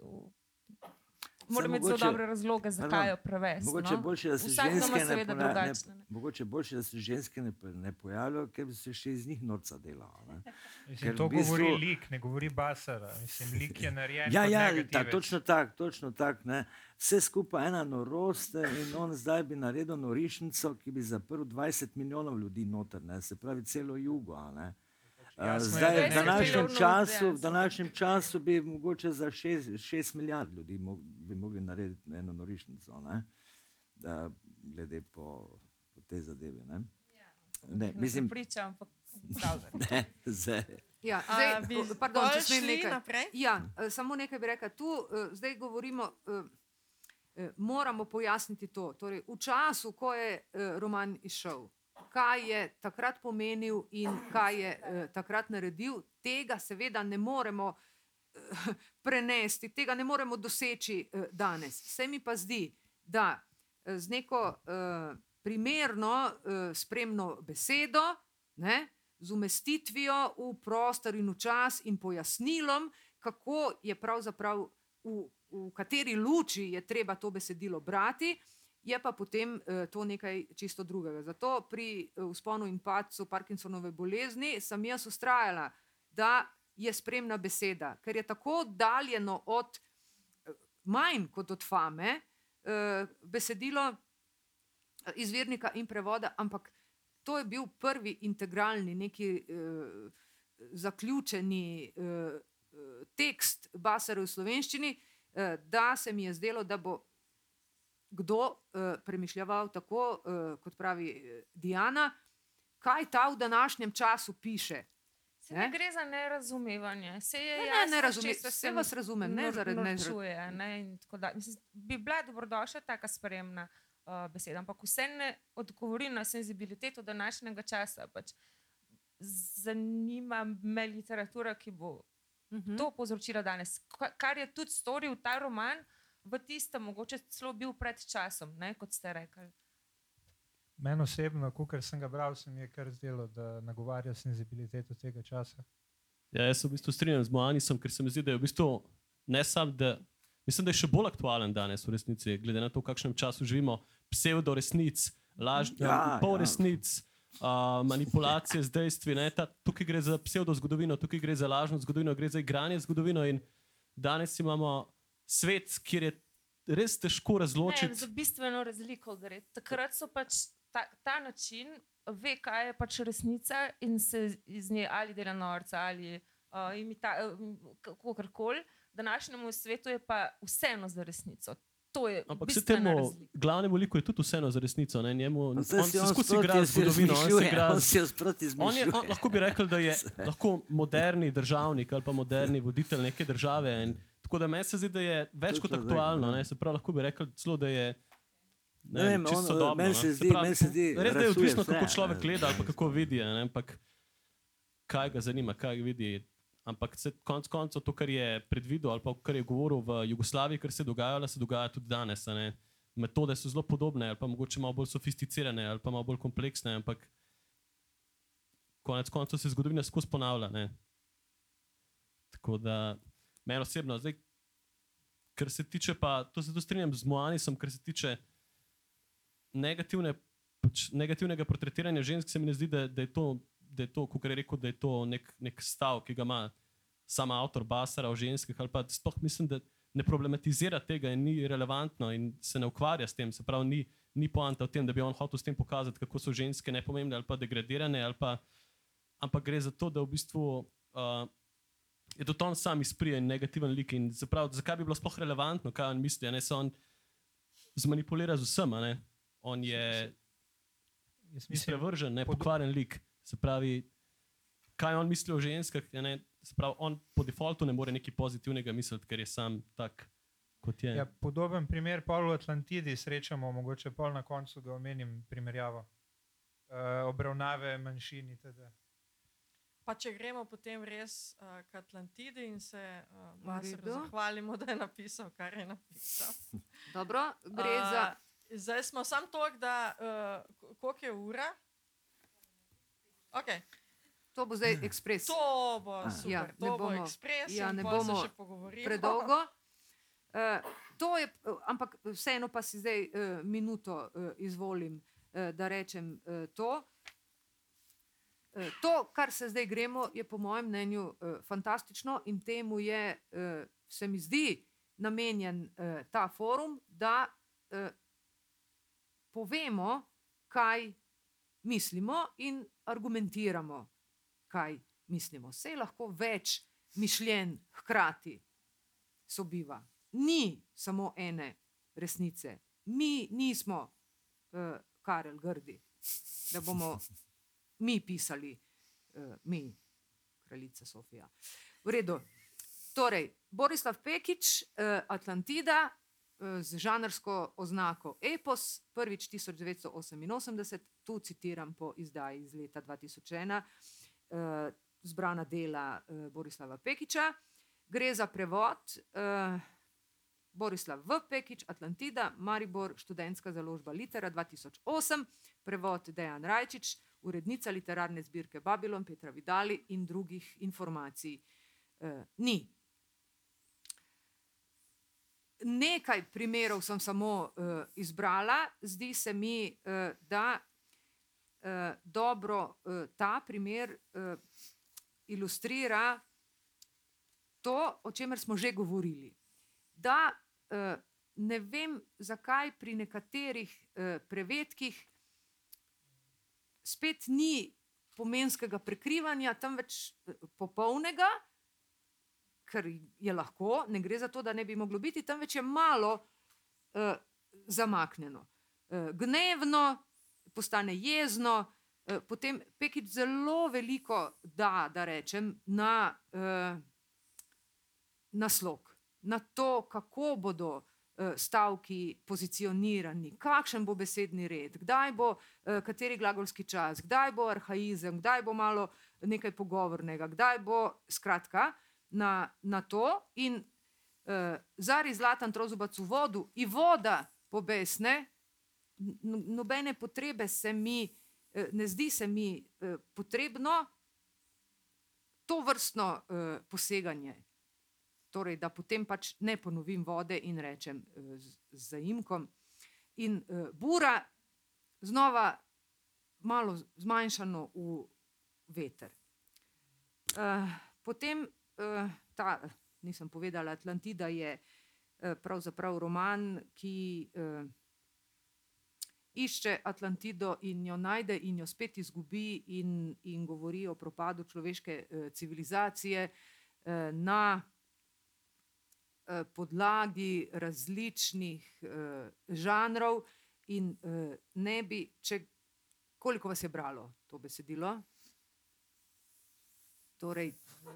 mora imeti zelo dobre razloge, zakaj jo prevesti. Mogoče boljše, da se ženske ne pojavljajo, ker bi se še iz njih norca delalo. Mislim, to govori lik, ne govori Basar. Mislim, lik je narejen kot negativec. Točno tak. Ne. Vse skupaj ena norost in on zdaj bi naredil norišnico, ki bi zaprl 20 milijonov ljudi noter, ne. Se pravi celo jugo. Ne. Zdaj, v današnjem času bi mogoče za 6 milijard ljudi bi mogli narediti eno norišnico, ne? Glede po tej zadevi. Ne? Ne, mislim, pričam, ja, pardon, če smem nekaj. Ja, samo nekaj bi rekla. Tu zdaj govorimo, moramo pojasniti to. Torej, v času, ko je roman izšel, kaj je takrat pomenil in kaj je takrat naredil, tega seveda ne moremo prenesti, tega ne moremo doseči danes. Se mi pa zdi, da z neko primerno spremno besedo, ne, z umestitvijo v prostor in v čas in pojasnilom, kako je pravzaprav v kateri luči je treba to besedilo brati, je pa potem to nekaj čisto drugega. Zato pri vzponu in padcu Parkinsonove bolezni sem jaz vztrajala, da je spremna beseda, ker je tako daljeno od manj kot od fame besedilo izvirnika in prevoda, ampak to je bil prvi integralni, neki zaključeni tekst Basarja v slovenščini, da se mi je zdelo, da bo kdo premišljaval tako, kot pravi Diana, kaj ta v današnjem času piše. Se ne gre za nerazumevanje. Se je jasno, se vas razumem, ne zaradi nerazumevanja. Bi bila dobrodošla taka spremna beseda, ampak vse ne odgovori na senzibiliteto današnjega časa. Pač zanima me literatura, ki bo to povzročila danes. Kar je tudi storil ta roman, v tistem mogoče celo bil pred časom, ne, kot ste rekli. Meni osebno, kakor sem ga bral, se mi je kar zdelo, da nagovarja senzibiliteto tega časa. Ja, jaz se v bistvu strinjam z Moanisom, ker se mi zdi, da je v bistvu ne sam, da mislim, da je še bolj aktualen danes v resnici, glede na to, v kakšnem času živimo, pseudo-resnic, pol-resnic, manipulacije z dejstvi. Tukaj gre za pseudo-zgodovino, tukaj gre za lažno zgodovino, gre za igranje zgodovino in danes imamo svet, kjer je res težko razločiti. Ne, za bistveno razliko gre. Takrat so pač ta način, ve, kaj je pač resnica in se iz nje ali dela norca ali kakorkoli. Današnjemu svetu je pa vseeno za resnico. To je ampak se temu glavnemu liku je tudi vseeno za resnico. Ne? On se skozi igra zgodovino. Lahko bi rekel, da je lahko moderni državnik ali pa moderni voditelj neke države. Tako da meni se zdi, da je več kot aktualno. Se pravi, lahko bi rekel celo, da je čisto sodobno. Res, da je odvisno, kako človek gleda ali pa kako vidi. Ampak kaj ga zanima, kaj vidi. Ampak konec koncev to, kar je predvidel ali pa kar je govoril v Jugoslaviji, kar se dogaja tudi danes. Metode so zelo podobne ali pa mogoče malo bolj sofisticirane ali pa malo bolj kompleksne, ampak konec koncev se zgodovina skozi ponavlja. Tako da meni osebno, zdaj, kar se tiče pa, to se tu strinjam z Moanisom, kar se tiče negativnega portretiranja žensk se mi ne zdi, da je to, kako je rekel, da je to nek stav, ki ga ima sama avtor Basara o ženskah, ali pa sploh mislim, da ne problematizira tega in ni relevantno in se ne ukvarja s tem, se pravi, ni poanta v tem, da bi on hotel s tem pokazati, kako so ženske nepomembne ali pa degradirane, ampak gre za to, da v bistvu je to on sam izprije in negativen lik in zakaj bi bilo sploh relevantno, kaj on misli, ne se on zmanipulira z vsem, ne? On je sprevržen, pokvaren lik, se pravi, kaj on misli o ženskah, ne? Se pravi, on po defaultu ne more nekaj pozitivnega misliti, ker je sam tak, kot je. Ja, podoben primer pol v Atlantidi srečamo, mogoče pol na koncu ga omenim primerjavo. Obravnave manjšin itd. Pa če gremo potem res k Atlantidi in se Basaru zahvalimo, da je napisal, kar je napisal. Dobro, gre za... Zdaj smo samo toliko, da koliko je ura? Okay. To bo zdaj ekspres. To bo super, to bo ekspres in ne bomo se še pogovorili. Predolgo. To je, ampak vseeno pa si zdaj minuto izvolim, da rečem to. To, kar se zdaj gremo, je po mojem mnenju fantastično in temu je, se mi zdi, namenjen ta forum, da povemo, kaj mislimo in argumentiramo, kaj mislimo. Saj lahko več mišljenj hkrati sobiva. Ni samo ene resnice. Mi nismo Karel Grdi, da bomo mi pisali, mi, kraljica Sofija. V redu. Torej, Borislav Pekić, Atlantida, z žanrsko oznako epos, prvič 1988, tu citiram po izdaji iz leta 2001, zbrana dela Borislava Pekića. Gre za prevod Borislav V. Pekić, Atlantida, Maribor, študentska založba Litera 2008, prevod Dejan Rajčič, urednica literarne zbirke Babilon, Petra Vidali in drugih informacij ni. Nekaj primerov sem samo izbrala. Zdi se mi, da dobro ta primer ilustrira to, o čemer smo že govorili. Da ne vem, zakaj pri nekaterih prevedkih spet ni pomenskega prekrivanja, temveč popolnega, ker je lahko, ne gre za to, da ne bi moglo biti, temveč je malo zamaknjeno. Gnevno, postane jezno, potem Pekić zelo veliko da rečem, na slog, na to, kako bodo stavki pozicionirani, kakšen bo besedni red, kdaj bo kateri glagolski čas, kdaj bo arhaizem, kdaj bo malo nekaj pogovornega, kdaj bo, skratka, na to in zari zlatan trozubac u vodu i voda pobesne, nobene potrebe se mi, ne zdi se mi potrebno to vrstno poseganje. Torej, da potem pač ne ponovim vode in rečem z zaimkom. In bura znova malo zmanjšano v veter. Potem ta, nisem povedala, Atlantida je pravzaprav roman, ki išče Atlantido in jo najde in jo spet izgubi in govori o propadu človeške civilizacije na podlagi različnih žanrov in ne bi, koliko vas je bralo to besedilo? Torej,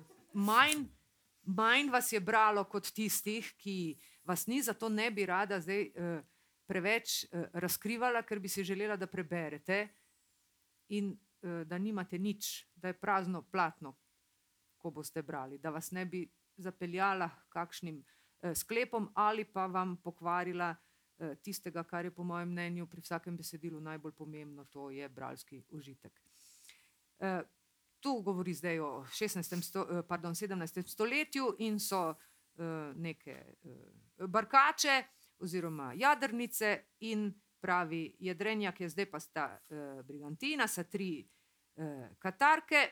manj vas je bralo kot tistih, ki vas ni, zato ne bi rada zdaj preveč razkrivala, ker bi si želela, da preberete in da nimate nič, da je prazno platno, ko boste brali, da vas ne bi zapeljala kakšnim sklepom ali pa vam pokvarila tistega, kar je po mojem mnenju pri vsakem besedilu najbolj pomembno, to je bralski užitek. Tu govori zdaj o 17. stoletju in so neke barkače oziroma jadrnice in pravi Jedrenjak, je zdaj pa sta Brigantina, sta 3 Katarke.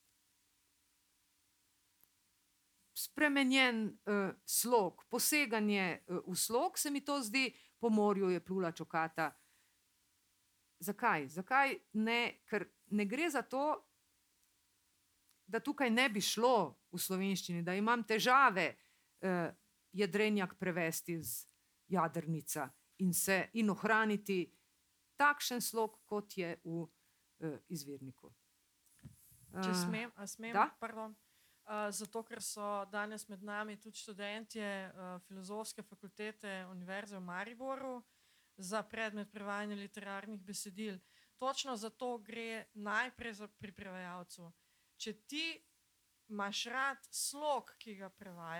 Spremenjen slog, poseganje v slog, se mi to zdi, po morju je plula čokata. Zakaj? Zakaj ne? Ker ne gre za to, da tukaj ne bi šlo v slovenščini, da imam težave Jedrenjak prevesti z Jadrnica in ohraniti takšen slog, kot je v izvirniku. Če smem, da? pardon. Zato, ker so danes med nami tudi študentje Filozofske fakultete Univerze v Mariboru za predmet prevajanja literarnih besedil. Točno zato gre najprej pri prevajalcu. Če ti imaš rad slog, ki ga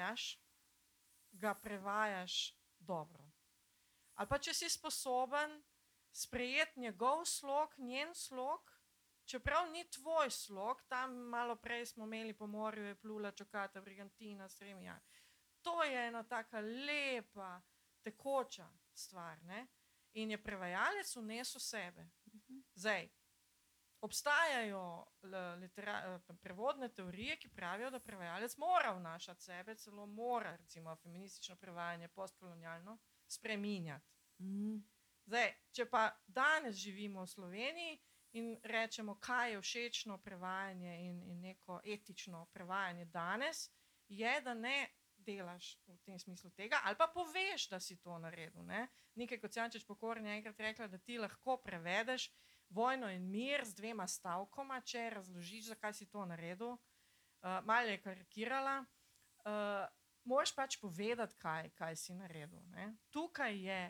prevajaš dobro. Ali pa če si sposoben sprejeti njegov slog, njen slog, čeprav ni tvoj slog, tam malo prej smo imeli po morju, je plula čokata, Brigantina, Sremija. To je ena taka lepa, tekoča stvar, ne? In je prevajalec vnesel sebe. Zdaj, obstajajo prevodne teorije, ki pravijo, da prevajalec mora vnašati sebe, celo mora, recimo feministično prevajanje, postkolonialno, spreminjati. Zdaj, če pa danes živimo v Sloveniji in rečemo, kaj je všečno prevajanje in neko etično prevajanje danes, je, da ne delaš v tem smislu tega, ali pa poveš, da si to naredil. Ne? Nika Kocijančič Pokorn je enkrat rekla, da ti lahko prevedeš Vojno in mir z 2 stavkoma, če razložiš, zakaj si to naredil. Malo je karikirala. Moraš pač povedati, kaj si naredil. Ne? Tukaj je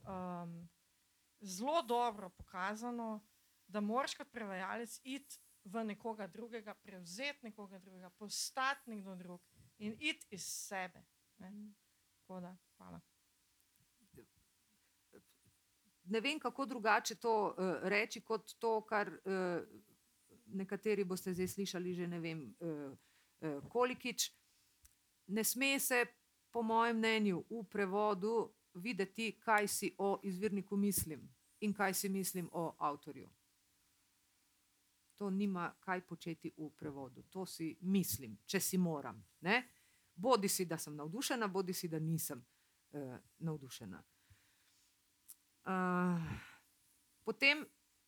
zelo dobro pokazano, da moraš kot prevajalec iti v nekoga drugega, prevzeti nekoga drugega, postati nekdo drug in iti iz sebe. Ne? Tako da, hvala. Ne vem, kako drugače to reči, kot to, kar nekateri boste zdaj slišali že ne vem kolikič. Ne sme se, po mojem mnenju, v prevodu videti, kaj si o izvirniku mislim in kaj si mislim o avtorju. To nima kaj početi v prevodu. To si mislim, če si moram. Ne? Bodi si, da sem navdušena, bodi si, da nisem navdušena. Potem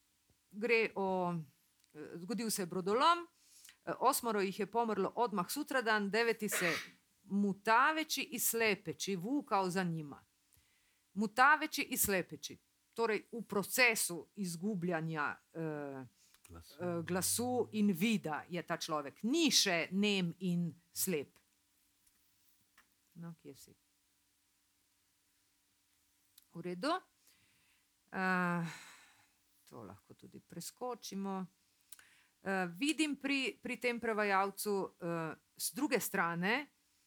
zgodil se je brodolom, 8 jih je pomrlo odmah sutradan, 9 se mutaveći i slepeći vukao za njima. Mutaveći i slepeći, torej v procesu izgubljanja glasu in vida je ta človek. Ni še nem in slep. No, kje si? V redu. To lahko tudi preskočimo. Vidim pri tem prevajalcu z druge strane,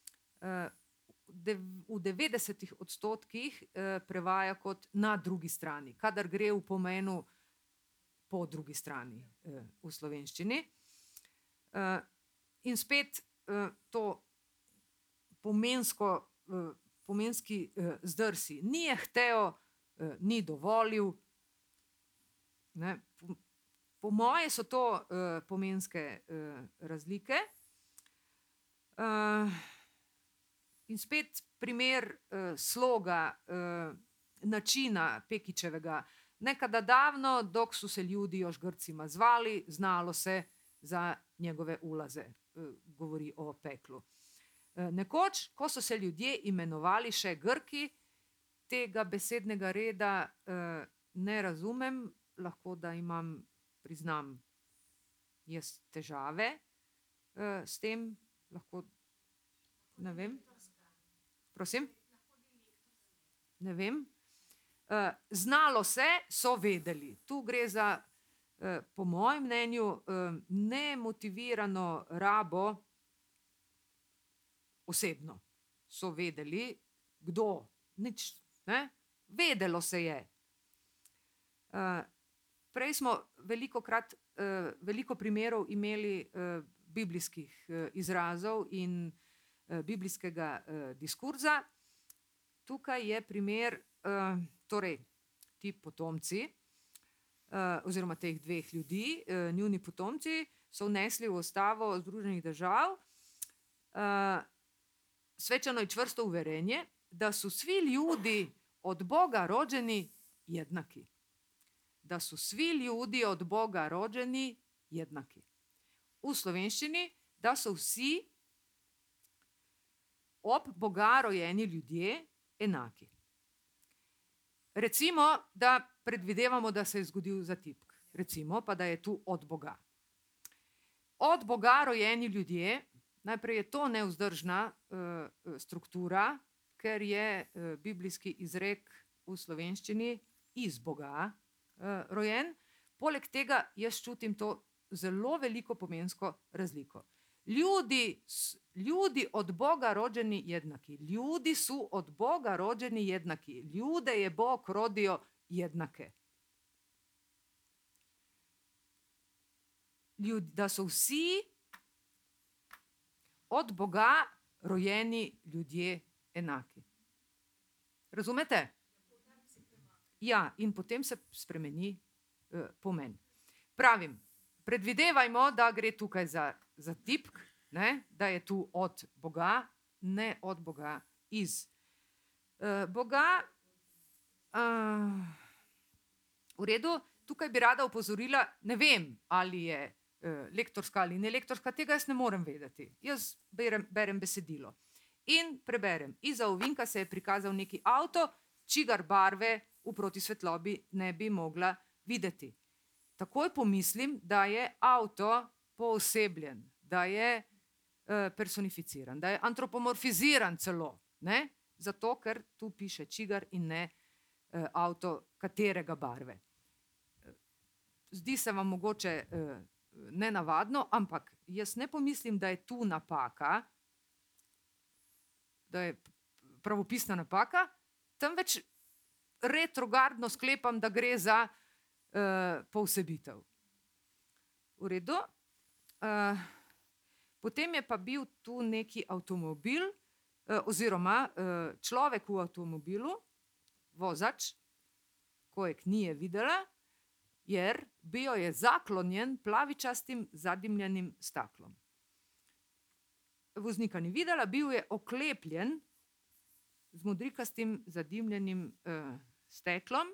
v 90% prevaja kot na drugi strani, kadar gre v pomenu po drugi strani v slovenščini. In spet to pomenski zdrsi. Ni je hteo, ni dovolil. Ne? Po moje so to pomenske razlike. In spet primer sloga, načina Pekičevega. Nekada davno, dok su se ljudi još Grcima zvali, znalo se za njegove ulaze, govori o peklu. Nekoč, ko so se ljudje imenovali še Grki, tega besednega reda ne razumem, lahko da imam, priznam, jaz težave s tem, lahko, ne vem. Prosim? Ne vem. Znalo se, so vedeli. Tu gre za, po mojem mnenju, nemotivirano rabo osebno. So vedeli, kdo, nič, ne? Vedelo se je. Prej smo veliko primerov imeli biblijskih izrazov in biblijskega diskurza. Tukaj je primer, torej, ti potomci, oziroma teh dveh ljudi, njuni potomci, so vnesli v ustavo Združenih držav svečano i čvrsto uverenje da su svi ljudi od Boga rođeni jednaki. Da su svi ljudi od Boga rođeni jednaki. U slovenščini, da so vsi ob Boga rojeni ljudje enaki. Recimo, da predvidevamo, da se je zgodil zatipk. Recimo pa, da je tu od Boga. Od Boga rojeni ljudje, najprej je to nevzdržna struktura, ker je biblijski izrek v slovenščini iz Boga rojen. Poleg tega jaz čutim to zelo veliko pomensko razliko. Ljudi od Boga rođeni jednaki. Ljudi su od Boga rođeni jednaki. Ljude je Bog rodio jednake. Da so vsi od Boga rojeni ljudje enaki. Razumete? Ja, in potem se spremeni pomen. Pravim, predvidevajmo, da gre tukaj za tipk, ne? Da je tu od Boga, ne od Boga iz Boga. V redu, tukaj bi rada opozorila, ne vem, ali je lektorska ali ne lektorska, tega jaz ne morem vedeti. Jaz berem besedilo in preberem. Iza ovinka se je prikazal neki avto, čigar barve v protisvetlobi ne bi mogla videti. Takoj pomislim, da je avto poosebljen, da je personificiran, da je antropomorfiziran celo, ne? Zato, ker tu piše čigar in ne avto katerega barve. Zdi se vam mogoče nenavadno, ampak jaz ne pomislim, da je tu napaka, da je pravopisna napaka, temveč retrogradno sklepam, da gre za poosebitev. V redu. Potem je pa bil tu neki avtomobil, oziroma človek v avtomobilu, vozač, kojeg nije videla, jer bio je zaklonjen plavičastim zadimljenim staklom. Voznika ni videla, bil je oklepljen z modrikastim zadimljenim steklom.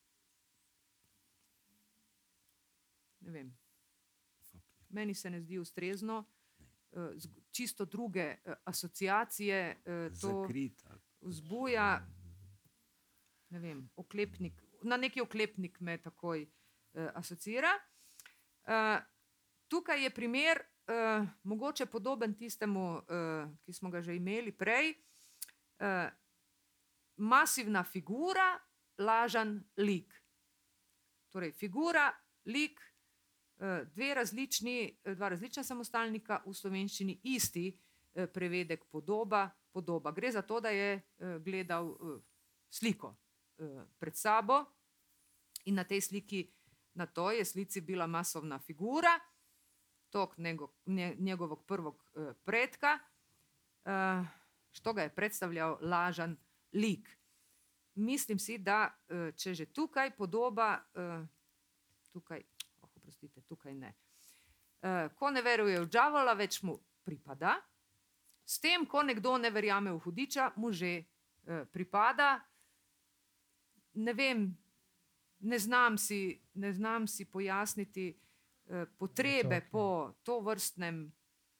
Ne vem. Meni se ne zdi ustrezno. Čisto druge asociacije to vzbuja. Ne vem, oklepnik. Na neki oklepnik me takoj asocira. Tukaj je primer mogoče podoben tistemu, ki smo ga že imeli prej. Masivna figura, lažan lik. Torej figura, lik, dva različna samostalnika, v slovenščini isti prevedek podoba. Gre za to, da je gledal sliko pred sabo in na tej sliki, na to je slici bila masovna figura, tok njegovog prvog predka, što ga je predstavljal lažan lik. Mislim si, da če že tukaj podoba, tukaj ne. Ko ne veruje v đavola, več mu pripada. S tem, ko nekdo ne verjame v hudiča, mu že pripada. Ne vem, ne znam si pojasniti potrebe po tovrstnem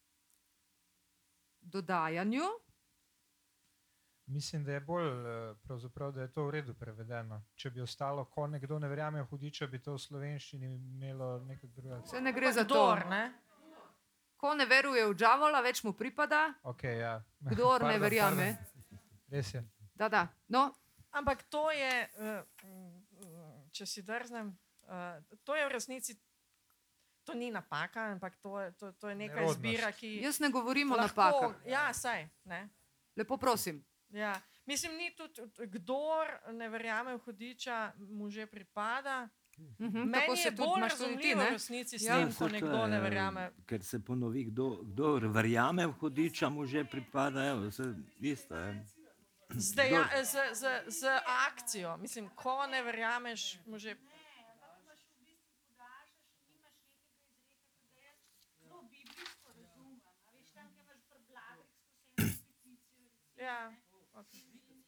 dodajanju. Mislim, da je bolj pravzaprav, da je to v redu prevedeno. Če bi ostalo, ko nekdo ne verjame v hudiča, bi to v slovenščini imelo nekaj drugega. Se ne gre za to. Ko ne veruje v đavola, več mu pripada. Okay, ja. Kdor ne verjame. Res je. Da. No. Ampak to je, če si drznem, to je v resnici, to ni napaka, ampak to je neka izbira, ki... Jaz ne govorim o napakah. Ja, saj. Ne? Lepo prosim. Ja. Mislim, ni tudi, kdor ne verjame v hudiča, mu že pripada. Meni je bolj razumljivo v resnici s tem, ko nekdo ne verjame. Ker se ponovi, kdor verjame v hudiča, mu že pripada, isto je. z akcijo. Mislim, ko ne verjameš, mu že... Ja, okay.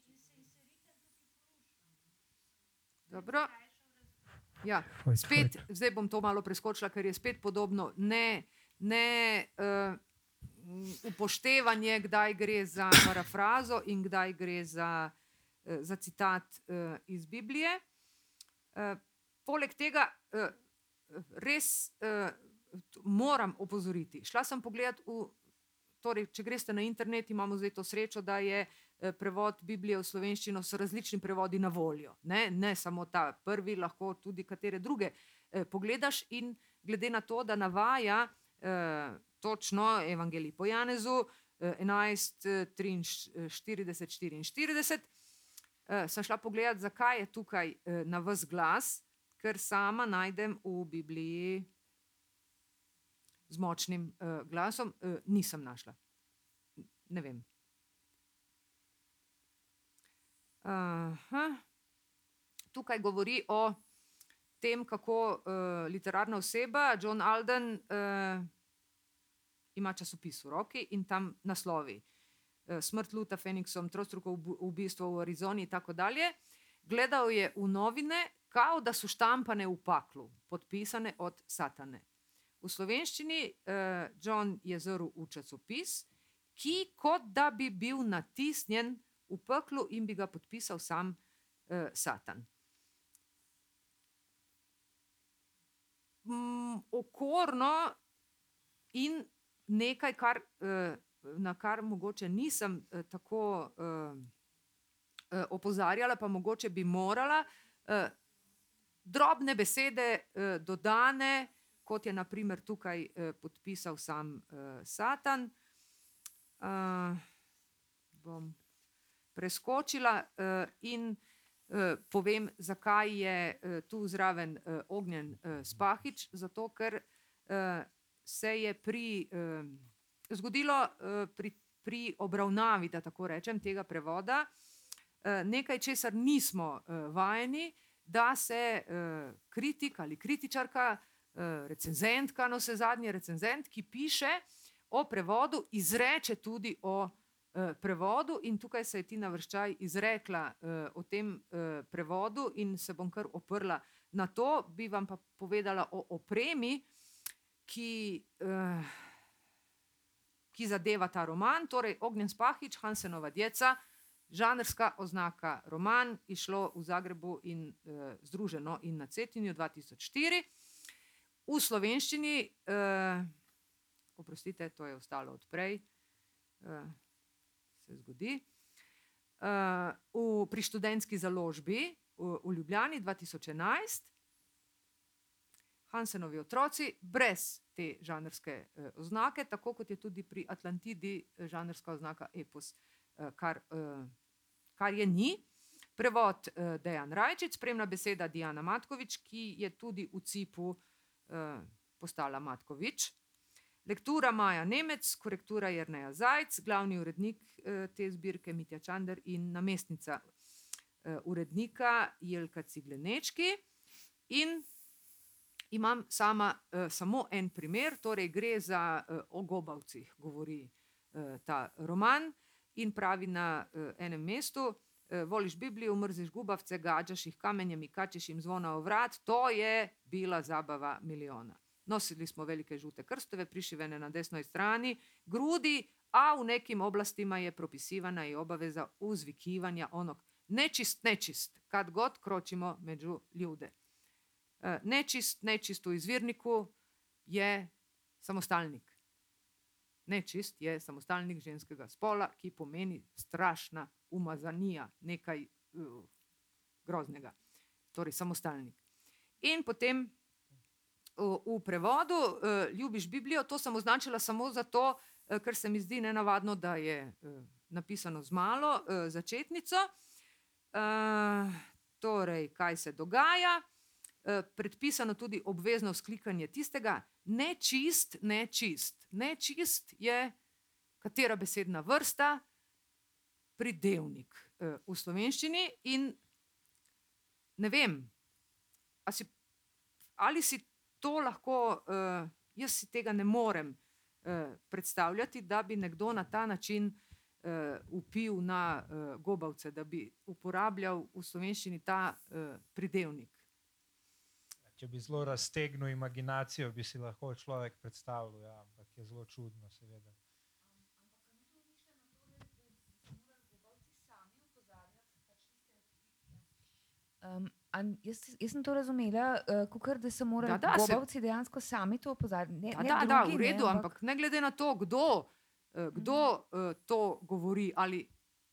Dobro. Ja, spet, zdaj bom to malo preskočila, ker je spet podobno. Ne upoštevanje, kdaj gre za parafrazo in kdaj gre za citat iz Biblije. Poleg tega res moram opozoriti. Šla sem pogledat torej, če greste na internet, imamo zdaj to srečo, da je prevod Biblije v slovenščino s različni prevodi na voljo. Ne samo ta prvi, lahko tudi katere druge pogledaš in glede na to, da navaja točno Evangelij po Janezu 11:43-44, sem šla pogledat, zakaj je tukaj na ves glas, ker sama najdem v Bibliji z močnim glasom, nisem našla. Ne vem. Tukaj govori o tem, kako literarna oseba John Alden ima časopis v roki in tam naslovi. Smrt Luta Phoenixom, trostruko ubistvo v Arizoni in tako dalje. Gledal je v novine, kao da so štampane v paklu, podpisane od Satane. V slovenščini John je zrl v časopis, ki kot da bi bil natisnjen v peklu in bi ga podpisal sam Satan. Okorno in nekaj, na kar mogoče nisem tako opozarjala, pa mogoče bi morala, drobne besede dodane, kot je na primer tukaj podpisal sam Satan. Bom preskočila in povem, zakaj je tu zraven Ognjen Spahič, zato ker se je zgodilo pri obravnavi, da tako rečem, tega prevoda, nekaj, česar nismo vajeni, da se kritik ali kritičarka, recenzentka, no vse zadnje recenzent, ki piše o prevodu, izreče tudi o prevodu in tukaj se je Tina Vrščaj izrekla o tem prevodu in se bom kar oprla na to, bi vam pa povedala o opremi, ki zadeva ta roman, torej Ognjen Spahič, Hansenova djeca, žanrska oznaka roman, išlo v Zagrebu in združeno in na Cetinju 2004. V slovenščini, oprostite, to je ostalo odprej, se zgodi, pri študentski založbi v Ljubljani 2011, Hansenovi otroci brez te žanrske oznake, tako kot je tudi pri Atlantidi žanrska oznaka epos, kar je ni. Prevod Dejan Rajčič, spremna beseda Dijana Matkovič, ki je tudi v Cipu postala Matkovič. Lektura Maja Nemec, korektura Jerneja Zajc, glavni urednik te zbirke Mitja Čander in namestnica urednika Jelka Ciglenečki. In imam samo en primer, torej gre za o Gobavcih, govori ta roman in pravi na enem mestu: voliš Biblijo, mrziš gubavce, gađaš ih kamenjem i kačeš im zvona o vrat, to je bila zabava miliona. Nosili smo velike žute krstove, prišivene na desnoj strani grudi, a u nekim oblastima je propisivana i obaveza uzvikivanja onog nečist, kad god kročimo među ljude. Nečist u izvirniku je samostalnik. Nečist je samostalnik ženskega spola, ki pomeni strašna umazanija, nekaj groznega. Torej samostalnik. In potem v prevodu Ljubiš Biblijo, to sem označila samo zato, ker se mi zdi nenavadno, da je napisano z malo začetnico. Torej, kaj se dogaja? Predpisano tudi obvezno vzklikanje tistega nečist. Nečist je katera besedna vrsta, pridevnik v slovenščini in ne vem, ali si to lahko, jaz si tega ne morem predstavljati, da bi nekdo na ta način vpil na gobavce, da bi uporabljal v slovenščini ta pridevnik. Če bi zelo raztegnil imaginacijo, bi si lahko človek predstavljal, ja, ampak je zelo čudno, seveda. Jaz sem to razumela, kakor da so morali gobavci dejansko sami to opozarjati. Da, v redu, ampak ne glede na to, kdo to govori, ali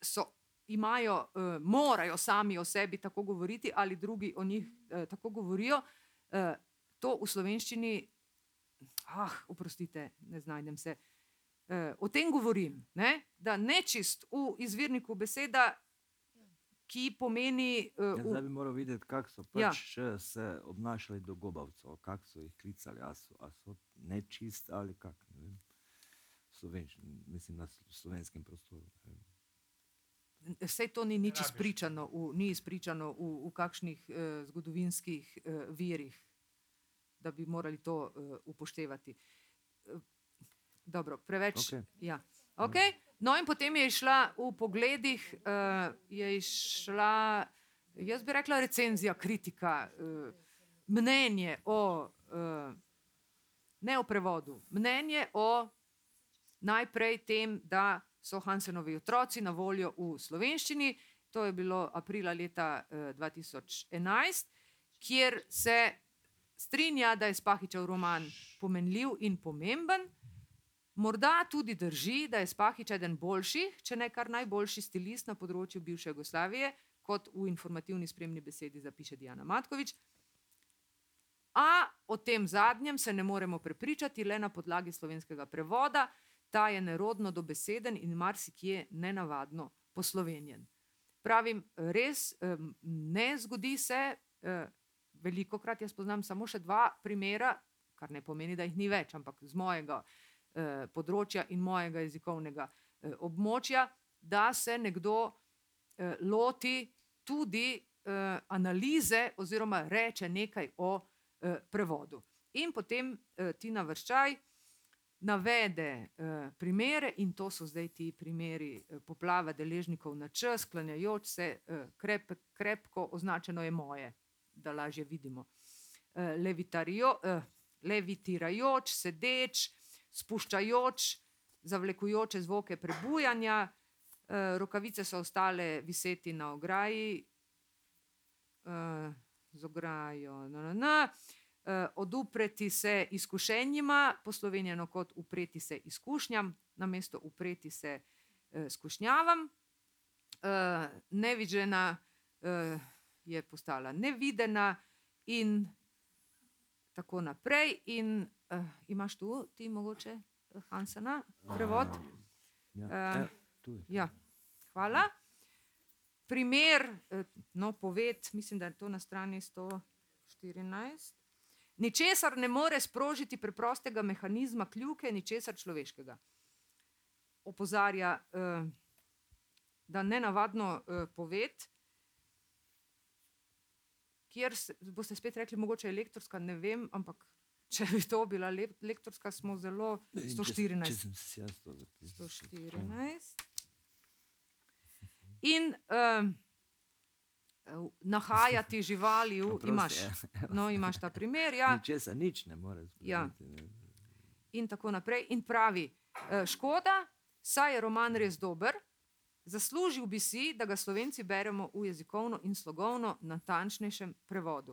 morajo sami o sebi tako govoriti, ali drugi o njih tako govorijo, to v slovenščini, oprostite, ne znajdem se, o tem govorim, ne? Da nečist v izvirniku beseda, ki pomeni... Zdaj bi moral videti, kako so pač se obnašali do gobavcev, kako so jih klicali, a so nečist ali kako, ne vem. Mislim, na slovenskem prostoru. Sej to ni nič izpričano v kakšnih zgodovinskih virih, da bi morali to upoštevati. Dobro, preveč... Ja. Okay. No in potem je šla v pogledih, jaz bi rekla recenzija, kritika, mnenje ne o prevodu, mnenje o najprej tem, da so Hansenovi otroci na voljo v slovenščini, to je bilo aprila leta 2011, kjer se strinja, da je Spahičev roman pomenljiv in pomemben. Morda tudi drži, da je Spahič eden boljših, če ne kar najboljši stilist na področju bivše Jugoslavije, kot v informativni spremni besedi zapiše Dijana Matkovič. A o tem zadnjem se ne moremo prepričati le na podlagi slovenskega prevoda, ta je nerodno dobeseden in marsikje nenavadno poslovenjen. Pravim, res ne zgodi se, velikokrat jaz poznam samo še 2 primera, kar ne pomeni, da jih ni več, ampak z mojega področja in mojega jezikovnega območja, da se nekdo loti tudi analize oziroma reče nekaj o prevodu. In potem Tina Vrščaj navede primere, in to so zdaj ti primeri poplava deležnikov na Č, sklanjajoč se, krepko označeno je moje, da lažje vidimo. Levitirajoč, sedeč, spuščajoč, zavlekujoče zvoke prebujanja, rokavice so ostale viseti na ograji, z ograjo, odupreti se izkušenjima, poslovenjeno kot upreti se izkušnjam, namesto upreti se skušnjavam. Neviđena je postala nevidena in tako naprej. In imaš tu ti mogoče Hansena prevod? Ja, hvala. Primer, poved, mislim, da je to na strani 114. Ničesar ne more sprožiti preprostega mehanizma kljuke, ničesar človeškega. Opozarja, da nenavadno poved, kjer boste spet rekli, mogoče je lektorska, ne vem, ampak če bi to bila lektorska, smo zelo 114. 114. In nahajati živali, imaš ta primer. Ničesar nič ne more sprožiti. In tako naprej. In pravi, škoda, saj je roman res dober, zaslužil bi si, da ga Slovenci beremo v jezikovno in slogovno natančnejšem prevodu.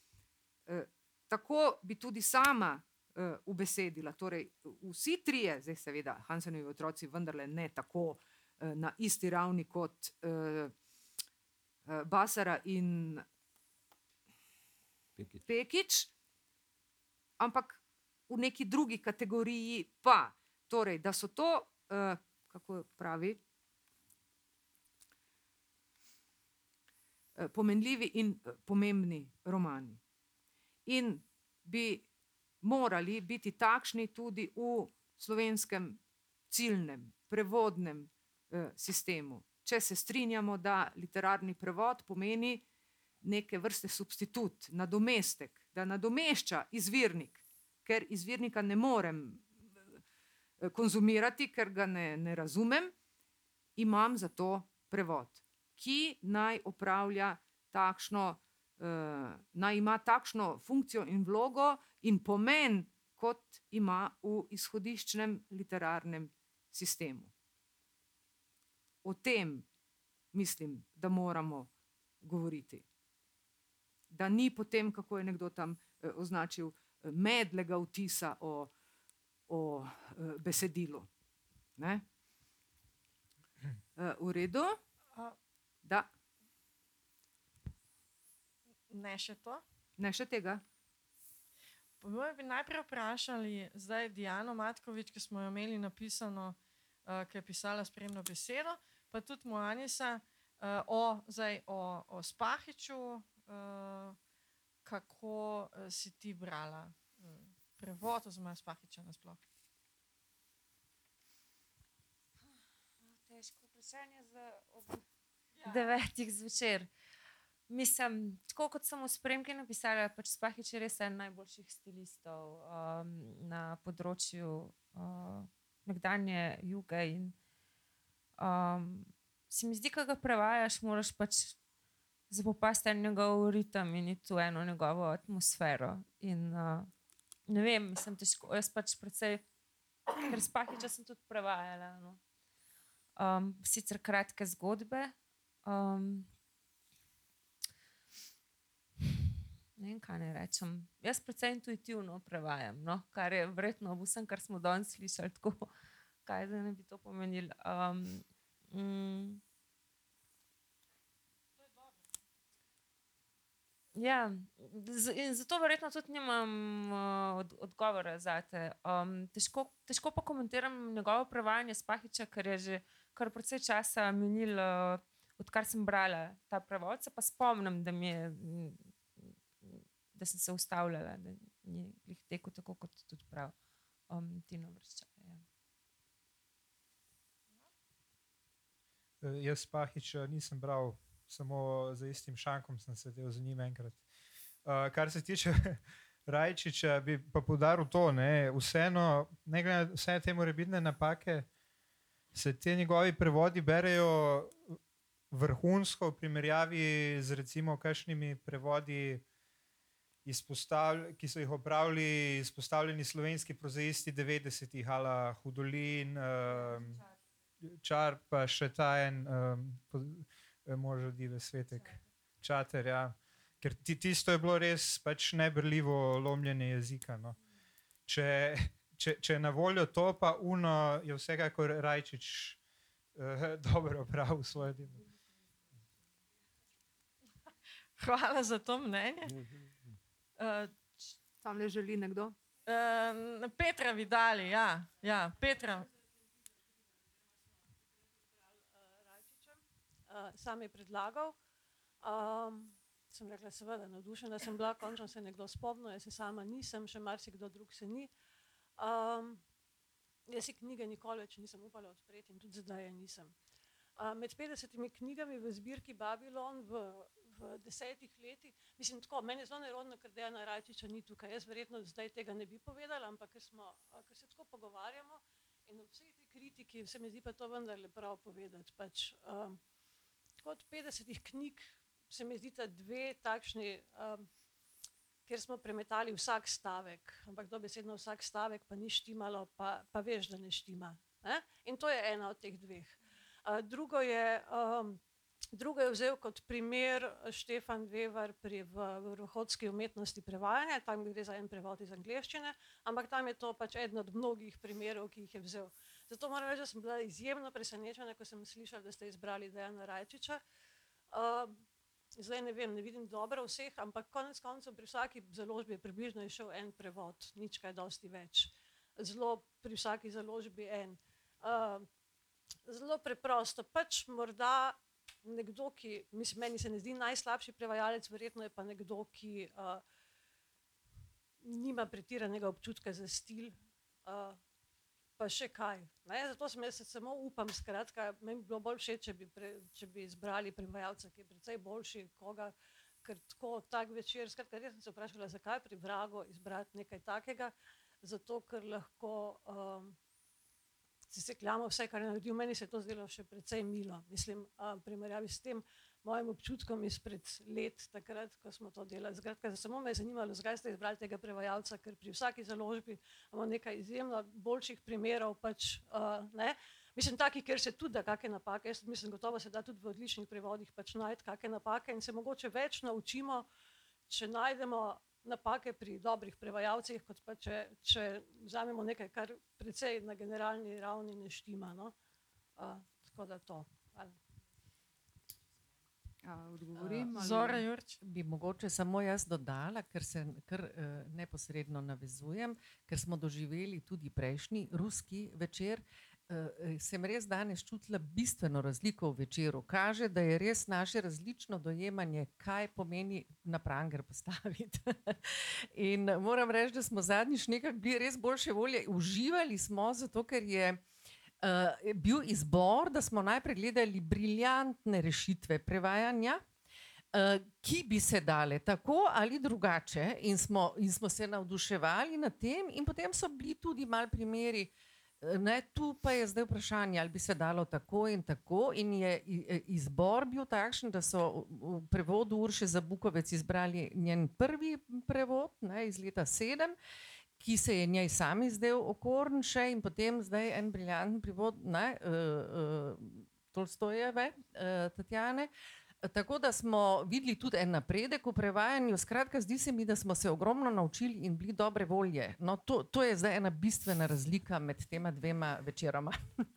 Tako bi tudi sama ubesedila, torej vsi trije, zdaj seveda Hansenovi otroci vendarle ne tako na isti ravni kot Basara in Pekič, ampak v neki drugi kategoriji pa. Torej, da so to, kako pravi, pomenljivi in pomembni romani. In bi morali biti takšni tudi v slovenskem ciljnem, prevodnem sistemu. če se strinjamo, da literarni prevod pomeni neke vrste substitut, nadomestek, da nadomešča izvirnik, ker izvirnika ne morem konzumirati, ker ga ne razumem, imam za to prevod, ki naj opravlja takšno, naj ima takšno funkcijo in vlogo in pomen, kot ima v izhodiščnem literarnem sistemu. O tem mislim, da moramo govoriti. Da ni potem, kako je nekdo tam označil, medlega vtisa o besedilu. Ne? V redu? Da. Ne še to? Ne še tega. Bi najprej vprašali zdaj Diano Matkovič, ki smo jo imeli napisano, ki je pisala spremno besedo, pa tudi Moanisa o Spahiću, kako si ti brala prevod oziroma Spahića nasploh. Težko vprašanje ob 9. zvečer. Mislim, tako kot sem v spremki napisala, pač Spahić je res en najboljših stilistov na področju nekdanje Juge in se mi zdi, ko ga prevajaš, moraš pač zapopasti njegov ritem in iti v eno njegovo atmosfero. In ne vem, mislim, težko, jaz pač precej, ker Spahića sem tudi prevajala, no. Sicer kratke zgodbe, ne vem, kaj ne rečem. Jaz precej intuitivno prevajam, no? Kar je verjetno vsem, kar smo danes slišali, tako, kaj da ne bi to pomenilo. Ja, in zato verjetno tudi nimam odgovora zate. Težko pa komentiram njegovo prevajanje Spahića, ker je že kar precej časa minilo, odkar sem brala ta prevod, se pa spomnim, da sem se ustavljala, da ni glih tekel tako, kot tudi prav Tino Vrščak. Jaz Spahića nisem bral, samo za istim šankom sem sedel z njim enkrat. Kar se tiče Rajčiča, bi pa poudaril to, ne, vseeno, ne glede na vse te morebitne napake, se te njegovi prevodi berejo vrhunsko v primerjavi z recimo kakšnimi prevodi, ki so jih opravili izpostavljeni slovenski prozaisti 90-ih, ala Hudolin, Čar, pa še ta en možo Dive Svetek, Čater, ja. Ker tisto je bilo res pač neberljivo lomljenje jezika, no. Če je na voljo to, pa uno je vsekakor Rajčič dobro opravil svoje delo. Hvala za to mnenje. Tam le želi nekdo? Petra Vidali, ja, Petra. Sam je predlagal. Sem rekla, seveda, navdušena sem bila, končno se nekdo spomnil, jaz se sama nisem, še marsikdo drug se ni. Jaz si knjige nikoli več nisem upala odpreti in tudi zdaj je nisem. Med 50 knjigami v zbirki Babylon v 10 letih, mislim tako, meni je zelo nerodno, ker Dejana Rajčiča ni tukaj. Jaz verjetno zdaj tega ne bi povedala, ampak ker se tako pogovarjamo in v vsej tej kritiki se mi zdi pa to vendarle prav povedati. Pač, od 50 knjig se mi zdita dve takšni, kjer smo premetali vsak stavek, ampak dobesedno vsak stavek pa ni štimalo, pa veš, da ne štima. In to je ena od teh dveh. Drugo je vzel kot primer Štefan Vevar v vrhunski umetnosti prevajanja, tam gre za en prevod iz angleščine, ampak tam je to pač eden od mnogih primerov, ki jih je vzel. Zato moram reči, da sem bila izjemno presenečena, ko sem slišala, da ste izbrali Dejana Rajčiča. Zdaj ne vem, ne vidim dobro vseh, ampak konec koncev pri vsaki založbi je približno išel en prevod, nič kaj dosti več. Zelo pri vsaki založbi en. Zelo preprosto, pač morda nekdo, ki, mislim, meni se ne zdi najslabši prevajalec, verjetno je pa nekdo, ki nima pretiranega občutka za stil, pa še kaj. Ne? Zato sem jaz samo upam, skratka, meni bi bilo bolj všeč, če bi izbrali prevajalca, ki je precej boljši koga, ker tak večer, skratka, res sem se vprašala, zakaj pri Vragu izbrati nekaj takega, zato ker lahko si sekljamo vse, kar je naredil. Meni se je to zdelo še precej milo, mislim, primerjavi s tem mojim občutkom izpred let, takrat, ko smo to delali. Skratka, samo me je zanimalo, zakaj ste izbrali tega prevajalca, ker pri vsaki založbi imamo nekaj izjemno boljših primerov, pač, ne. Mislim, taki, kjer se tudi da kakšne napake, jaz mislim, gotovo se da tudi v odličnih prevodih pač najti kakšne napake in se mogoče več naučimo, če najdemo napake pri dobrih prevajalcih, kot pa če vzamemo nekaj, kar precej na generalni ravni ne štima, no. Tako da to. Hvala. Odgovorim? Zora Jurč. Bi mogoče samo jaz dodala, ker se kar neposredno navezujem, ker smo doživeli tudi prejšnji ruski večer, sem res danes čutila bistveno razliko v večeru. Kaže, da je res naše različno dojemanje, kaj pomeni na pranger postaviti. In moram reči, da smo zadnjič nekako bili res boljše volje. Uživali smo, zato ker je bil izbor, da smo najprej gledali briljantne rešitve prevajanja, ki bi se dale tako ali drugače in smo se navduševali nad tem in potem so bili tudi malo primeri, ne, tu pa je zdaj vprašanje, ali bi se dalo tako in je izbor bil takšen, da so v prevodu Urše Zabukovec izbrali njen prvi prevod, ne, iz leta 7, ki se je njej sami zdel okorn še in potem zdaj en briljanten prevod, ne, Tolstojeve, Tatjane. Tako da smo videli tudi en napredek v prevajanju. Skratka, zdi se mi, da smo se ogromno naučili in bili dobre volje. No, to je zdaj ena bistvena razlika med tema dvema večeroma.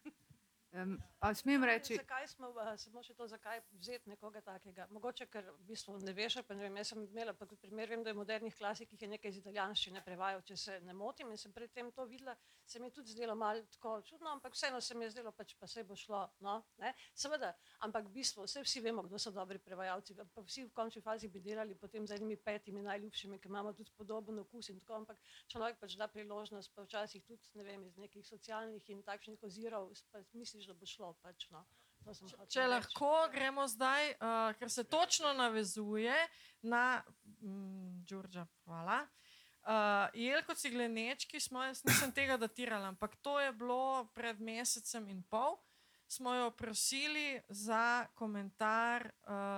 A smem reči? Zakaj smo, samo še to, zakaj vzeti nekoga takega? Mogoče, ker v bistvu ne veš, pa ne vem, jaz sem imela pa kot primer, vem, da je v modernih klasikih je nekaj iz italijanščine prevajal, če se ne motim, in sem predtem to videla, se mi je tudi zdelo malo tako čudno, ampak vseeno se mi je zdelo, pač pa saj bo šlo, no, ne, seveda, ampak v bistvu vsi vemo, kdo so dobri prevajalci, pa vsi v končni fazi bi delali potem z enimi 5 najljubšimi, ki imamo tudi podoben okus in tako, ampak človek pač da priložnost, pa včasih tudi, ne vem, iz nekih socialnih in takšnih ozirov, pa misliš, da bo šlo, pač, no. Če lahko gremo zdaj, ker se točno navezuje na Đurđa, hvala. Jelko Ciglenečki jaz nisem tega datirala, ampak to je bilo pred mesecem in pol, smo jo prosili za komentar,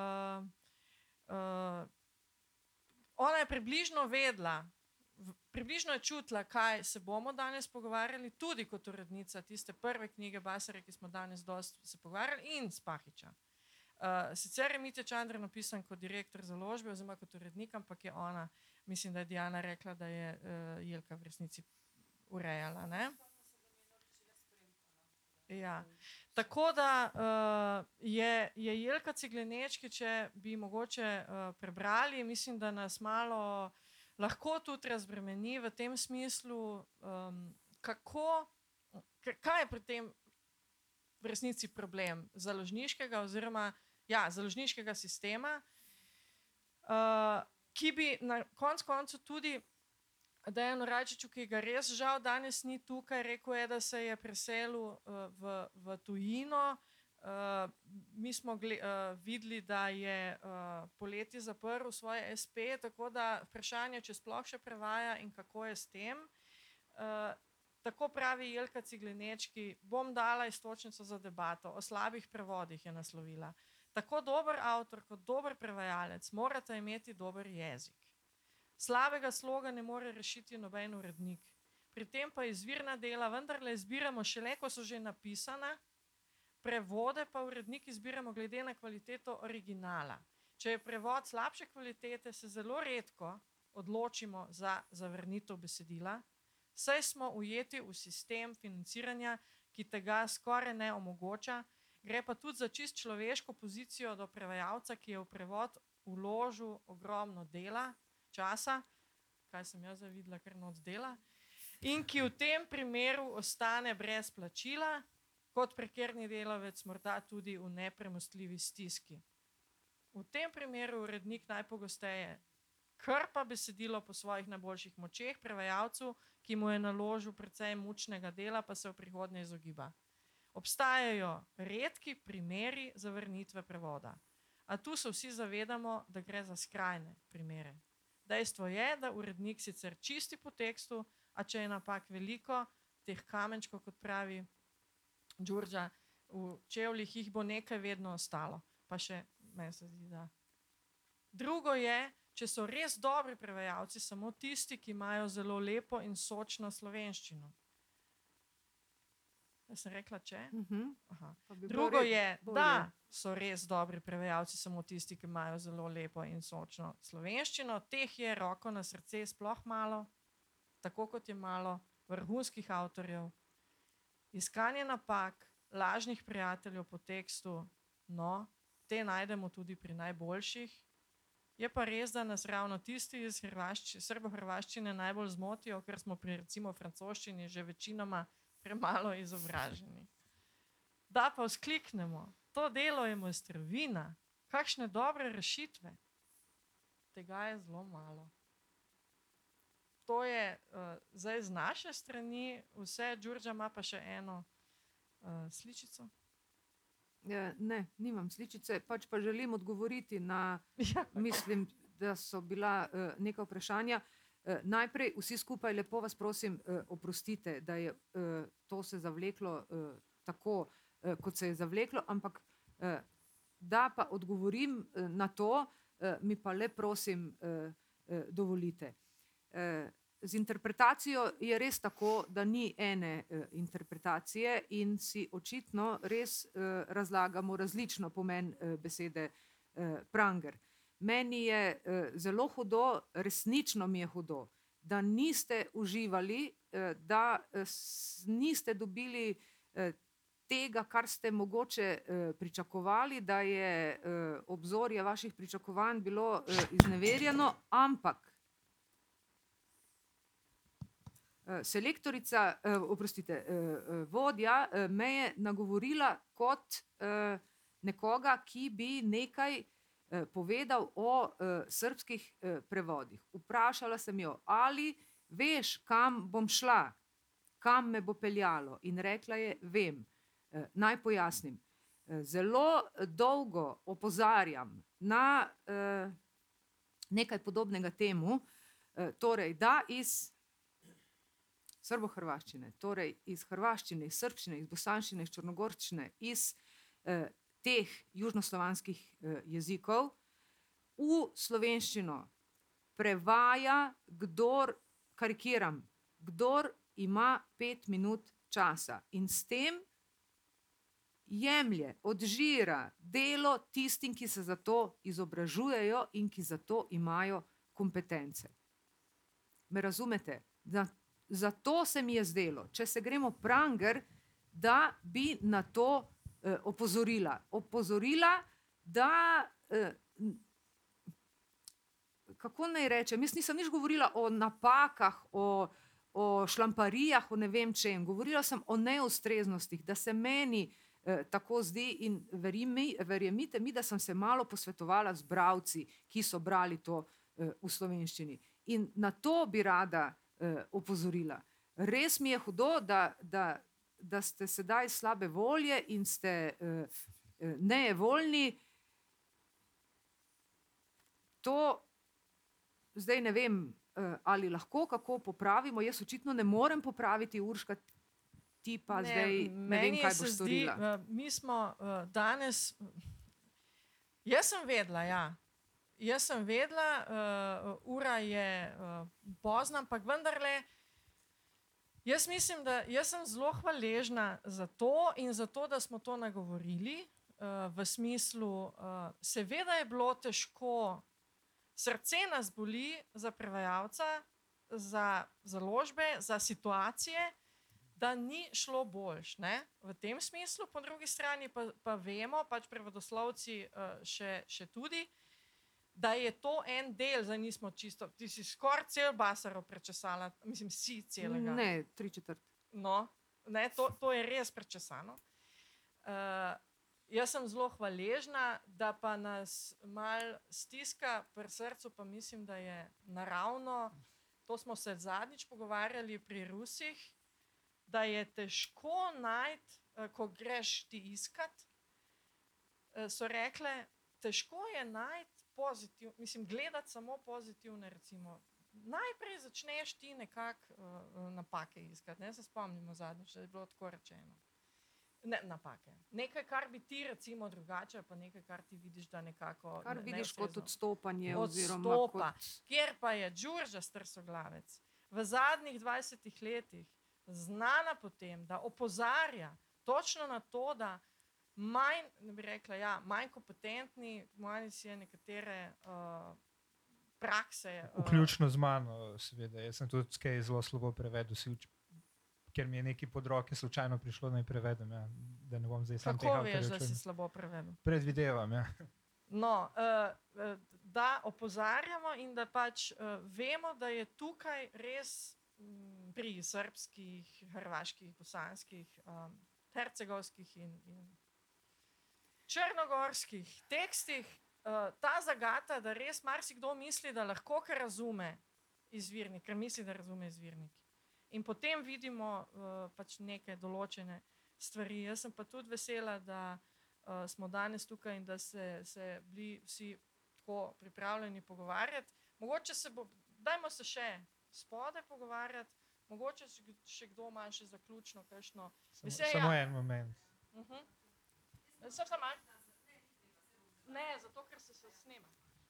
ona je približno vedela, približno je čutila, kaj se bomo danes pogovarjali, tudi kot urednica tiste prve knjige Basarja, ki smo danes dosti se pogovarjali, in Spahića. Sicer je Mitja Čander napisan kot direktor založbe oziroma kot urednik, ampak je ona, mislim, da je Diana rekla, da je Jelka v resnici urejala, ne? Ja. Tako da je Jelka Ciglenečki, če bi mogoče prebrali, mislim, da nas malo lahko tudi razbremeni v tem smislu, kaj je pri tem v resnici problem založniškega oziroma založniškega sistema, ki bi na koncu tudi Dejanu Rajčiču, ki ga res žal danes ni tukaj, rekel je, da se je preselil v tujino. Mi smo videli, da je poleti zaprl svoje SP, tako da vprašanje, če sploh še prevaja in kako je s tem. Tako pravi Jelka Ciglenečki, bom dala iztočnico za debato, o slabih prevodih je naslovila. Tako dober avtor kot dober prevajalec morate imeti dober jezik. Slabega sloga ne more rešiti noben urednik. Pri tem pa izvirna dela vendarle izbiramo šele, ko so že napisana, prevode pa urednik izbiramo glede na kvaliteto originala. Če je prevod slabše kvalitete, se zelo redko odločimo za zavrnitev besedila, saj smo ujeti v sistem financiranja, ki tega skoraj ne omogoča, gre pa tudi za čist človeško pozicijo do prevajalca, ki je v prevod vložil ogromno dela, časa, kaj sem jaz videla, kar noč dela, in ki v tem primeru ostane brez plačila, kot prekerni delavec, morda tudi v nepremostljivi stiski. V tem primeru urednik najpogosteje krpa besedilo po svojih najboljših močeh prevajalcu, ki mu je naložil precej mučnega dela, pa se v prihodnje izogiba. Obstajajo redki primeri zavrnitve prevoda. A tu se vsi zavedamo, da gre za skrajne primere. Dejstvo je, da urednik sicer čisti po tekstu, a če je napak veliko, teh kamenčkov, kot pravi Đurđa, v čevljih jih bo nekaj vedno ostalo. Pa še, meni se zdi, da. Drugo je, če so res dobri prevajalci samo tisti, ki imajo zelo lepo in sočno slovenščino. Jaz sem rekla, če? Aha. Drugo je, da so res dobri prevajalci samo tisti, ki imajo zelo lepo in sočno slovenščino. Teh je roko na srce sploh malo, tako kot je malo vrhunskih avtorjev. Iskanje napak, lažnih prijateljev po tekstu, no, te najdemo tudi pri najboljših. Je pa res, da nas ravno tisti iz srbo-hrvaščine najbolj zmotijo, ker smo pri recimo francoščini že večinoma premalo izobraženi. Da pa vzkliknemo, to delo je mojstrovina, kakšne dobre rešitve. Tega je zelo malo. To je zdaj z naše strani vse. Đurđa ima pa še eno sličico. Ne, nimam sličice, pač pa želim odgovoriti na, mislim, da so bila neka vprašanja. Najprej vsi skupaj lepo vas prosim, oprostite, da je to se zavleklo tako, kot se je zavleklo, ampak da pa odgovorim na to, mi pa le prosim dovolite. Z interpretacijo je res tako, da ni ene interpretacije in si očitno res razlagamo različno pomen besede pranger. Meni je zelo hudo, resnično mi je hudo, da niste uživali, da niste dobili tega, kar ste mogoče pričakovali, da je obzorje vaših pričakovanj bilo izneverjeno, ampak selektorica, oprostite, vodja me je nagovorila kot nekoga, ki bi nekaj povedal o srbskih prevodih. Vprašala sem jo, ali veš, kam bom šla, kam me bo peljalo, in rekla je, vem. Naj pojasnim. Zelo dolgo opozarjam na nekaj podobnega temu, torej, da iz srbo-hrvaščine, torej iz hrvaščine, iz srbščine, iz bosanščine, iz črnogorščine, iz teh južnoslovanskih jezikov v slovenščino prevaja, kdor, karikiram, kdor ima 5 minut časa, in s tem jemlje, odžira delo tistim, ki se za to izobražujejo in ki za to imajo kompetence. Me razumete? Zato se mi je zdelo, če se gremo pranger, da bi na to opozorila. Opozorila, da, kako naj rečem, jaz nisem nič govorila o napakah, o šlamparijah, o ne vem čem. Govorila sem o neustreznostih, da se meni tako zdi, in verjemite mi, da sem se malo posvetovala z bralci, ki so brali to v slovenščini. In na to bi rada opozorila. Res mi je hudo, da ste sedaj slabe volje in ste nejevoljni. To zdaj ne vem, ali lahko kako popravimo. Jaz očitno ne morem popraviti, Urška, ti pa zdaj ne vem, kaj boš storila. Mi smo danes, jaz sem vedela, ja. Jaz sem vedela, ura je pozna, ampak vendarle, jaz mislim, da jaz sem zelo hvaležna za to in za to, da smo to nagovorili, v smislu, seveda je bilo težko, srce nas boli za prevajalca, za založbe, za situacije, da ni šlo boljš, ne, v tem smislu, po drugi strani pa vemo, pač prevodoslovci še tudi, da je to en del, zdaj nismo čisto, ti si skoraj cel Basarov prečesala, mislim, si celega. Ne, 3/4. No, ne, to je res prečesano. Jaz sem zelo hvaležna, da pa nas malo stiska pri srcu, pa mislim, da je naravno to smo se zadnjič pogovarjali pri Rusih, da je težko najti, ko greš ti iskat, so rekle, težko je najti gledati samo pozitivne, recimo. Najprej začneš ti nekako napake iskati, ne, se spomnimo zadnjič, da je bilo tako rečeno. Ne, napake. Nekaj, kar bi ti recimo drugače, pa nekaj, kar ti vidiš, da nekako... Kar vidiš kot odstopanje oziroma odstopa, kjer pa je Đurđa Strsoglavec v zadnjih 20 letih znana potem, da opozarja točno na to, da manj kompetentni, manj si je nekatere prakse. Vključno z mano, seveda. Jaz sem tudi kaj zelo slabo prevedel, ker mi je nekaj pod roke slučajno prišlo, naj prevedem, ja, da ne bom zdaj sam teh avtorjev. Kako veš, da si slabo prevedel? Predvidevam, ja. No, da opozarjamo in da pač vemo, da je tukaj res pri srbskih, hrvaških, bosanskih, hercegovskih in črnogorskih tekstih ta zagata, da res marsikdo misli, da lahko kar razume izvirnik, ker misli, da razume izvirnik. In potem vidimo pač neke določene stvari. Jaz sem pa tudi vesela, da smo danes tukaj in da se bili vsi tako pripravljeni pogovarjati. Mogoče dajmo se še spodaj pogovarjati, mogoče še kdo ima še zaključno kakšno. Samo en moment. Ne, zato ker se snema.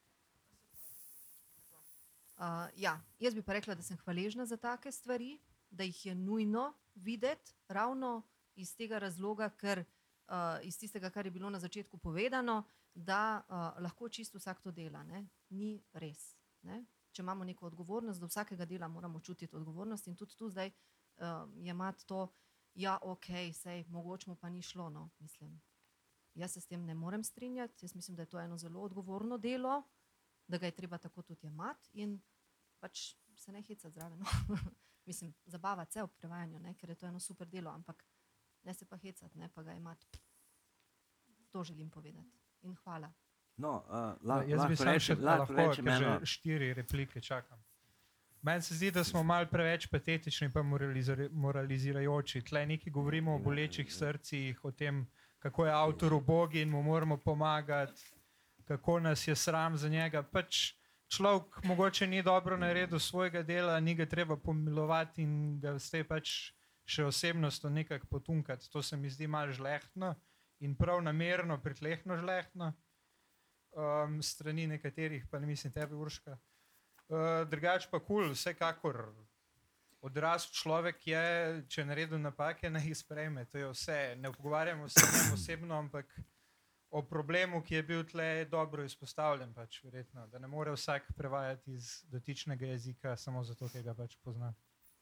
Jaz bi pa rekla, da sem hvaležna za take stvari, da jih je nujno videti, ravno iz tega razloga, ker iz tistega, kar je bilo na začetku povedano, da lahko čisto vsak to dela. Ne? Ni res. Ne? Če imamo neko odgovornost, do vsakega dela moramo čutiti odgovornost in tudi tu zdaj jemati to, sej, mogoče mu pa ni šlo, no, mislim. Jaz se s tem ne morem strinjati, jaz mislim, da je to eno zelo odgovorno delo, da ga je treba tako tudi jemati in pač se ne hecati zraven. No. Mislim, zabavati se ob prevajanju, ne, ker je to eno super delo, ampak ne se pa hecati, ne, pa ga imati. To želim povedati. In hvala. No, jaz bi sam še lahko, ker že 4 replike čakam. Meni se zdi, da smo malo preveč patetični pa moralizirajoči. Tle nekaj govorimo o bolečih srcih, o tem, kako je avtor ubogi in mu moramo pomagati, kako nas je sram za njega. Pač človek mogoče ni dobro naredil svojega dela, ni ga treba pomilovati in ga ste pač še osebnostno nekako potunkati. To se mi zdi malo žlehtno in prav namerno pritlehno žlehtno. Strani nekaterih, pa ne mislim tebe, Urška. Drugač pa vsekakor odrasel človek je, če je naredil napake, naj jih sprejme. To je vse. Ne pogovarjamo se o njem osebno, ampak o problemu, ki je bil tle dobro izpostavljen, pač verjetno, da ne more vsak prevajati iz dotičnega jezika samo zato, ker ga pač pozna.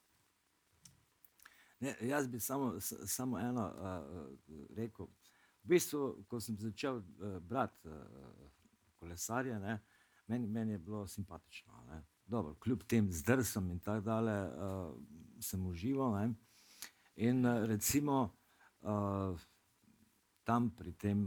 Ne, jaz bi samo eno rekel. V bistvu, ko sem začel brati Kolesarje, ne, meni je bilo simpatično. Ne. Dobro, kljub tem zdrsom in tako dalje sem užival. Ne. In recimo tam pri tem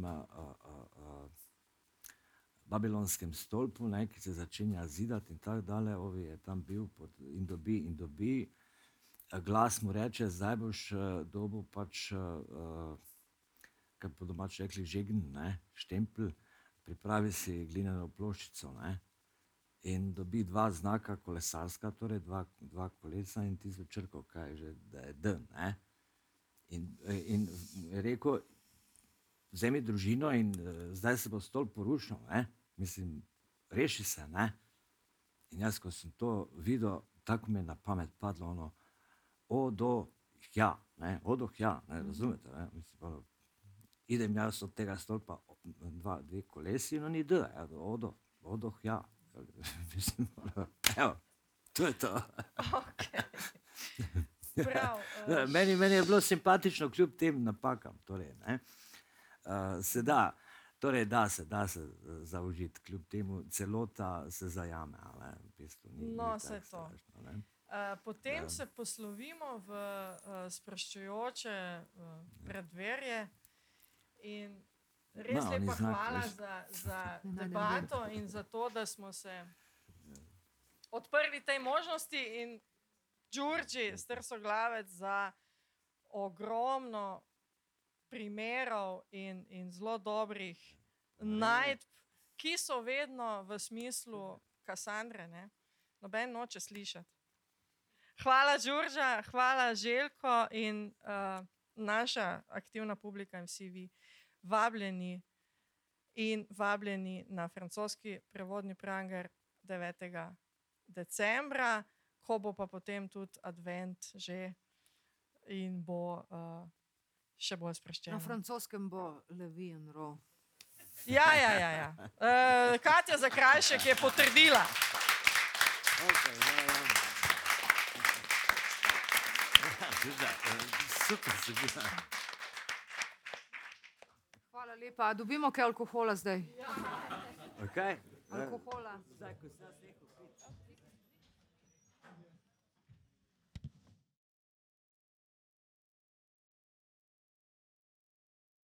Babilonskem stolpu, ne, ki se začenja zidati in tako dalje, ovi je tam bil in dobi. Glas mu reče, zdaj boš dobil pač, kar po domače rekli, žegn, ne, štempelj, pripravi si glineno ploščico, ne, in dobi 2 znaka kolesarska, torej 2 kolesa in tisto črko, kaj je že, da je D, ne. In rekel, vzemi družino in zdaj se bo stolp porušil, ne, mislim, reši se, ne. In jaz, ko sem to videl, tako mi je na pamet padlo ono, odohja, ne, razumete, ne, mislim, idem jaz od tega stolpa 2 kolesi, no ni D, odohja, mislim, evo, to je to. Meni je bilo simpatično kljub tem napakam, torej, ne, da se zaužiti, kljub temu celota se zajame, ali v bistvu ni se to. Strašno, ne. Potem se poslovimo v sproščujoče preddverje in res lepa hvala za debato in za to, da smo se odprli tej možnosti in Đurđi, Strsoglavec, za ogromno primerov in zelo dobrih najdb, ki so vedno v smislu Kasandre, ne? Noben noče slišati. Hvala Đurđa, hvala Željko in naša aktivna publika in vsi vi vabljeni na francoski prevodni pranger 9. decembra, ko bo pa potem tudi advent že in bo še bolj sproščeno. Na francoskem bo Le Vie en Rose. Ja. Katja Zakrajšek je potrdila. Super se bila. Hvala lepa. Dobimo kaj alkohola zdaj? Okay. Alkohola. Zdaj, ko se jaz nekaj